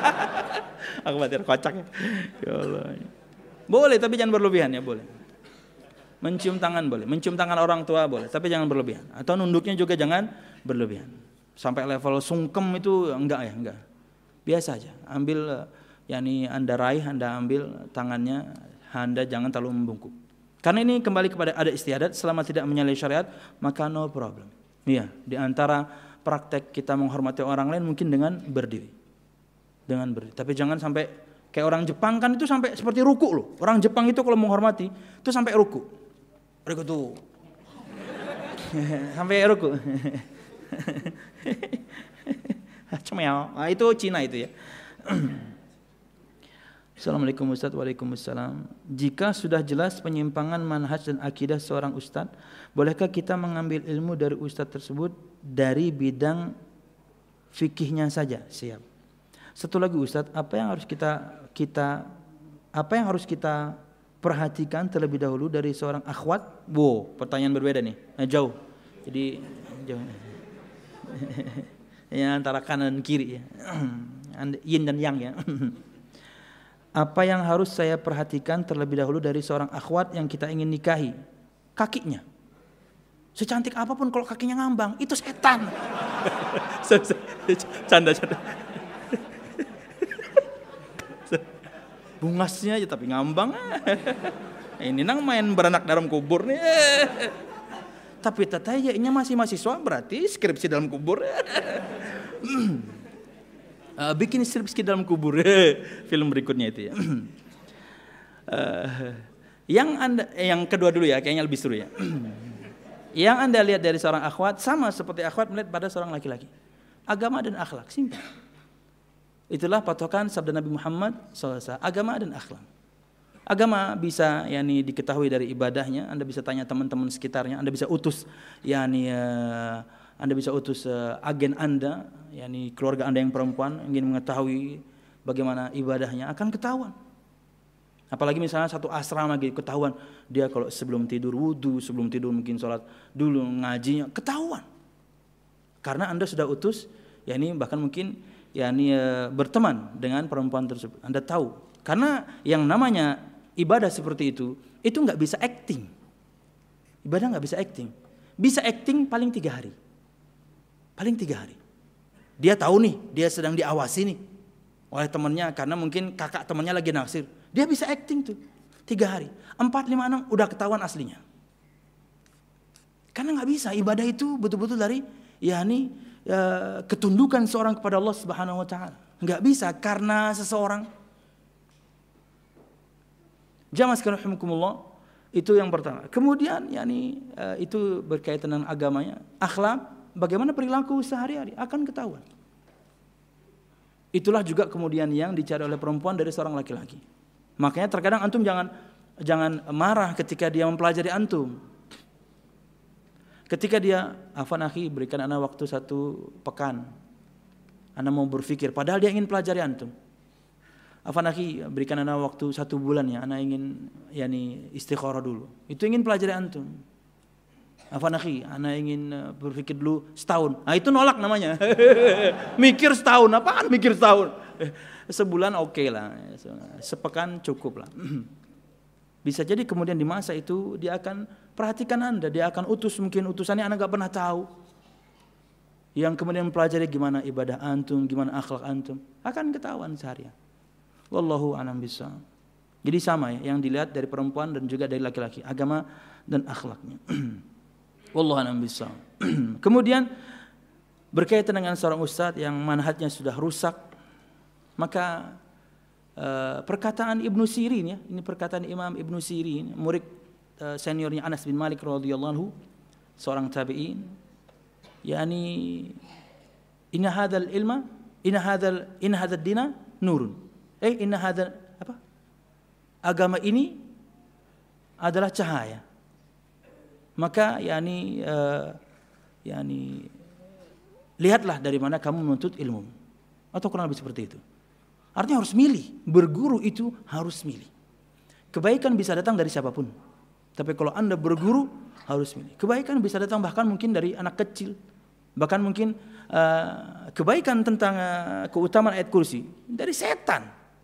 Akh Bakhtiar kocak ya. Ya Allah. Boleh tapi jangan berlebihan ya, boleh. Mencium tangan boleh, mencium tangan orang tua boleh, tapi jangan berlebihan. Atau nunduknya juga jangan berlebihan. Sampai level sungkem itu enggak ya, enggak. Biasa aja. Ambil, yakni Anda raih, Anda ambil tangannya, Anda jangan terlalu membungkuk. Karena ini kembali kepada adat istiadat, selama tidak menyalahi syariat, maka no problem. Iya, di antara praktek kita menghormati orang lain mungkin dengan berdiri. Dengan berdiri. Tapi jangan sampai kayak orang Jepang kan itu sampai seperti ruku loh. Orang Jepang itu kalau menghormati itu sampai ruku. Ruku tuh. Sampai ruku. Cemel. Nah, itu Cina itu ya. Assalamualaikum Ustaz. Waalaikumsalam. Jika sudah jelas penyimpangan manhaj dan akidah seorang ustaz, bolehkah kita mengambil ilmu dari ustaz tersebut dari bidang fikihnya saja? Siap. Satu lagi Ustaz, apa yang harus kita kita apa yang harus kita perhatikan terlebih dahulu dari seorang akhwat? Wow, pertanyaan berbeda nih. Nah, jauh. Jadi jauh. Ya, antara kanan dan kiri ya. Yin dan yang ya. Apa yang harus saya perhatikan terlebih dahulu dari seorang akhwat yang kita ingin nikahi? Kakinya. Secantik apapun kalau kakinya ngambang, itu setan. Canda-canda. Bungasnya aja tapi ngambang. Ini nang main beranak dalam kubur nih. Tapi tatayanya masih mahasiswa berarti skripsi dalam kubur. Uh, bikin skripsi dalam kubur. Film berikutnya itu ya. uh, yang anda, yang kedua dulu ya, kayaknya lebih seru ya. Yang anda lihat dari seorang akhwat sama seperti akhwat melihat pada seorang laki-laki. Agama dan akhlak, simpel. Itulah patokan sabda Nabi Muhammad shallallahu alaihi wasallam, agama dan akhlak. Agama bisa yakni diketahui dari ibadahnya, Anda bisa tanya teman-teman sekitarnya, Anda bisa utus yakni uh, Anda bisa utus uh, agen Anda, yakni keluarga Anda yang perempuan ingin mengetahui bagaimana ibadahnya, akan ketahuan. Apalagi misalnya satu asrama gitu, ketahuan dia kalau sebelum tidur wudu, sebelum tidur mungkin sholat dulu, ngajinya ketahuan. Karena Anda sudah utus, yakni bahkan mungkin yakni uh, berteman dengan perempuan tersebut. Anda tahu. Karena yang namanya ibadah seperti itu, itu nggak bisa acting. Ibadah nggak bisa acting. Bisa acting paling tiga hari. Paling tiga hari. Dia tahu nih, dia sedang diawasi nih oleh temannya karena mungkin kakak temannya lagi naksir. Dia bisa acting tuh tiga hari. Empat, lima, enam udah ketahuan aslinya. Karena nggak bisa. Ibadah itu betul-betul dari yakni ya, ketundukan seorang kepada Allah Subhanahu Wa Taala. Nggak bisa karena seseorang. Jamaah sekalian rahimakumullah, itu yang pertama. Kemudian yakni uh, itu berkaitan dengan agamanya, akhlak, bagaimana perilaku sehari-hari akan ketahuan. Itulah juga kemudian yang dicari oleh perempuan dari seorang laki-laki. Makanya terkadang antum jangan jangan marah ketika dia mempelajari antum. Ketika dia, afan akhi, berikan ana waktu satu pekan. Ana mau berpikir, padahal dia ingin pelajari antum. Afan akhi, berikan ana waktu satu bulan ya, ana ingin yani istikharah dulu. Itu ingin pelajari antum. Afan akhi, ana ingin berpikir dulu setahun. Nah itu nolak namanya. Mikir setahun, apaan mikir setahun? Sebulan oke okay lah, sepekan cukup lah. Bisa jadi kemudian di masa itu dia akan perhatikan anda, dia akan utus mungkin utusannya anda gak pernah tahu. Yang kemudian mempelajari gimana ibadah antum, gimana akhlak antum, akan ketahuan seharian. Wallahu a'lam bishawab. Jadi sama ya, yang dilihat dari perempuan dan juga dari laki-laki, agama dan akhlaknya. Wallahu a'lam bishawab. Kemudian berkaitan dengan seorang ustadz yang manhajnya sudah rusak, maka uh, perkataan Ibnu Sirin ya, ini perkataan Imam Ibnu Sirin, murid uh, seniornya Anas bin Malik radhiyallahu anhu, seorang tabi'in, yani inna hadzal ilma inna hadzal inna hadzal dina nurun. Eh inna hadzal apa? Agama ini adalah cahaya. Maka yani uh, yani lihatlah dari mana kamu menuntut ilmu. Atau kurang lebih seperti itu. Artinya harus milih, berguru itu harus milih. Kebaikan bisa datang dari siapapun. Tapi kalau anda berguru harus milih. Kebaikan bisa datang bahkan mungkin dari anak kecil. Bahkan mungkin uh, kebaikan tentang uh, keutamaan ayat kursi dari setan.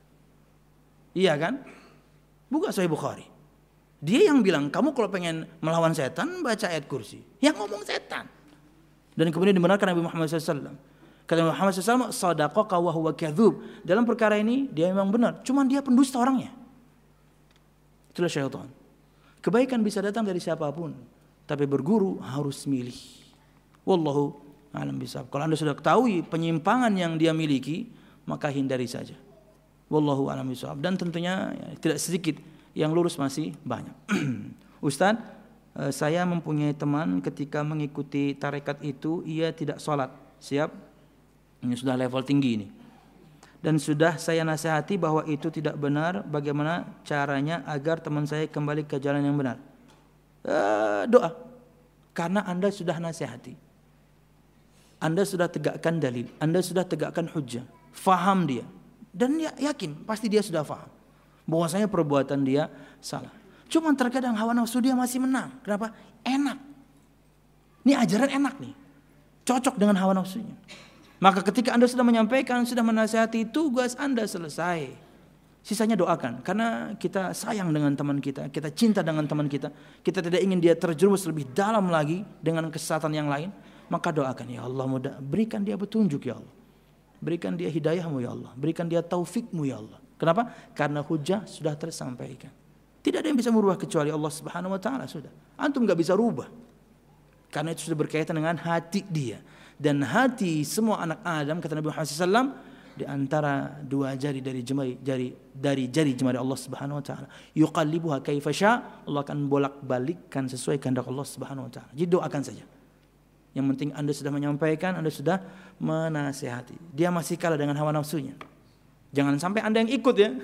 Iya kan? Buka Sahih Bukhari. Dia yang bilang kamu kalau pengen melawan setan baca ayat kursi. Yang ngomong setan. Dan kemudian dibenarkan Nabi Muhammad shallallahu alaihi wasallam. Kata Muhammad shallallahu alaihi wasallam, sadaqaka wa huwa kadzub. Dalam perkara ini dia memang benar. Cuman dia pendusta orangnya. Itulah syaitan. Kebaikan bisa datang dari siapapun. Tapi berguru harus milih. Wallahu a'lam bishawab. Kalau anda sudah ketahui penyimpangan yang dia miliki, maka hindari saja. Wallahu a'lam bishawab. Dan tentunya ya, tidak sedikit yang lurus masih banyak. Ustaz, saya mempunyai teman ketika mengikuti tarekat itu ia tidak sholat. Siap? Ini sudah level tinggi ini. Dan sudah saya nasihati bahwa itu tidak benar. Bagaimana caranya agar teman saya kembali ke jalan yang benar? Uh, doa. Karena anda sudah nasihati, anda sudah tegakkan dalil, anda sudah tegakkan hujjah, faham dia, dan ya, yakin pasti dia sudah faham bahwasanya perbuatan dia salah. Cuman terkadang hawa nafsu dia masih menang. Kenapa? Enak. Ini ajaran enak nih, cocok dengan hawa nafsunya. Maka ketika anda sudah menyampaikan, sudah menasihati, tugas anda selesai. Sisanya doakan, karena kita sayang dengan teman kita, kita cinta dengan teman kita, kita tidak ingin dia terjerumus lebih dalam lagi dengan kesesatan yang lain. Maka doakan, ya Allah, mudah berikan dia petunjuk ya Allah, berikan dia hidayahmu ya Allah, berikan dia taufikmu ya Allah. Kenapa? Karena hujah sudah tersampaikan. Tidak ada yang bisa merubah kecuali Allah Subhanahu Wa Taala. Sudah, antum nggak bisa rubah, karena itu sudah berkaitan dengan hati dia. Dan hati semua anak Adam, kata Nabi Muhammad shallallahu alaihi wasallam, di antara dua jari dari jemari jari dari jari jemari Allah Subhanahu wa taala. Yuqallibuha kaifa syaa. Allah akan bolak-balikkan sesuai kehendak Allah Subhanahu wa taala. Jadi doakan saja. Yang penting anda sudah menyampaikan, anda sudah menasihati. Dia masih kalah dengan hawa nafsunya. Jangan sampai anda yang ikut ya.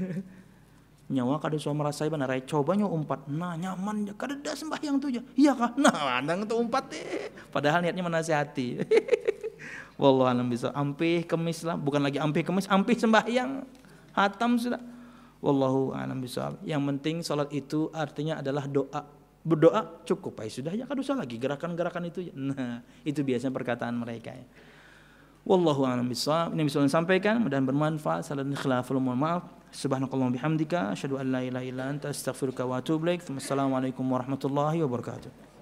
Nyawa kada so merasai benar rai cobanya umpat. Nah nyaman kada ada sembahyang tuh. Iya kah? Nah andang tu umpat deh. Padahal niatnya menasihati. Wallahu a'lam bishawab. Ampih kemis lah, bukan lagi ampih kemis, ampih sembahyang, hatam sudah. Wallahu a'lam bishawab. Yang penting salat itu artinya adalah doa. Berdoa cukup, ya sudah, ya kada usah lagi gerakan-gerakan itu. Nah, itu biasanya perkataan mereka ya. Wallahu a'lam bishawab. Ini bisa disampaikan dan bermanfaat. Salam khilaful mohon maaf. Subhanakallahumma bihamdika asyhadu an la ilaha illa anta astaghfiruka wa atubu ilaik. Wassalamualaikum warahmatullahi wabarakatuh.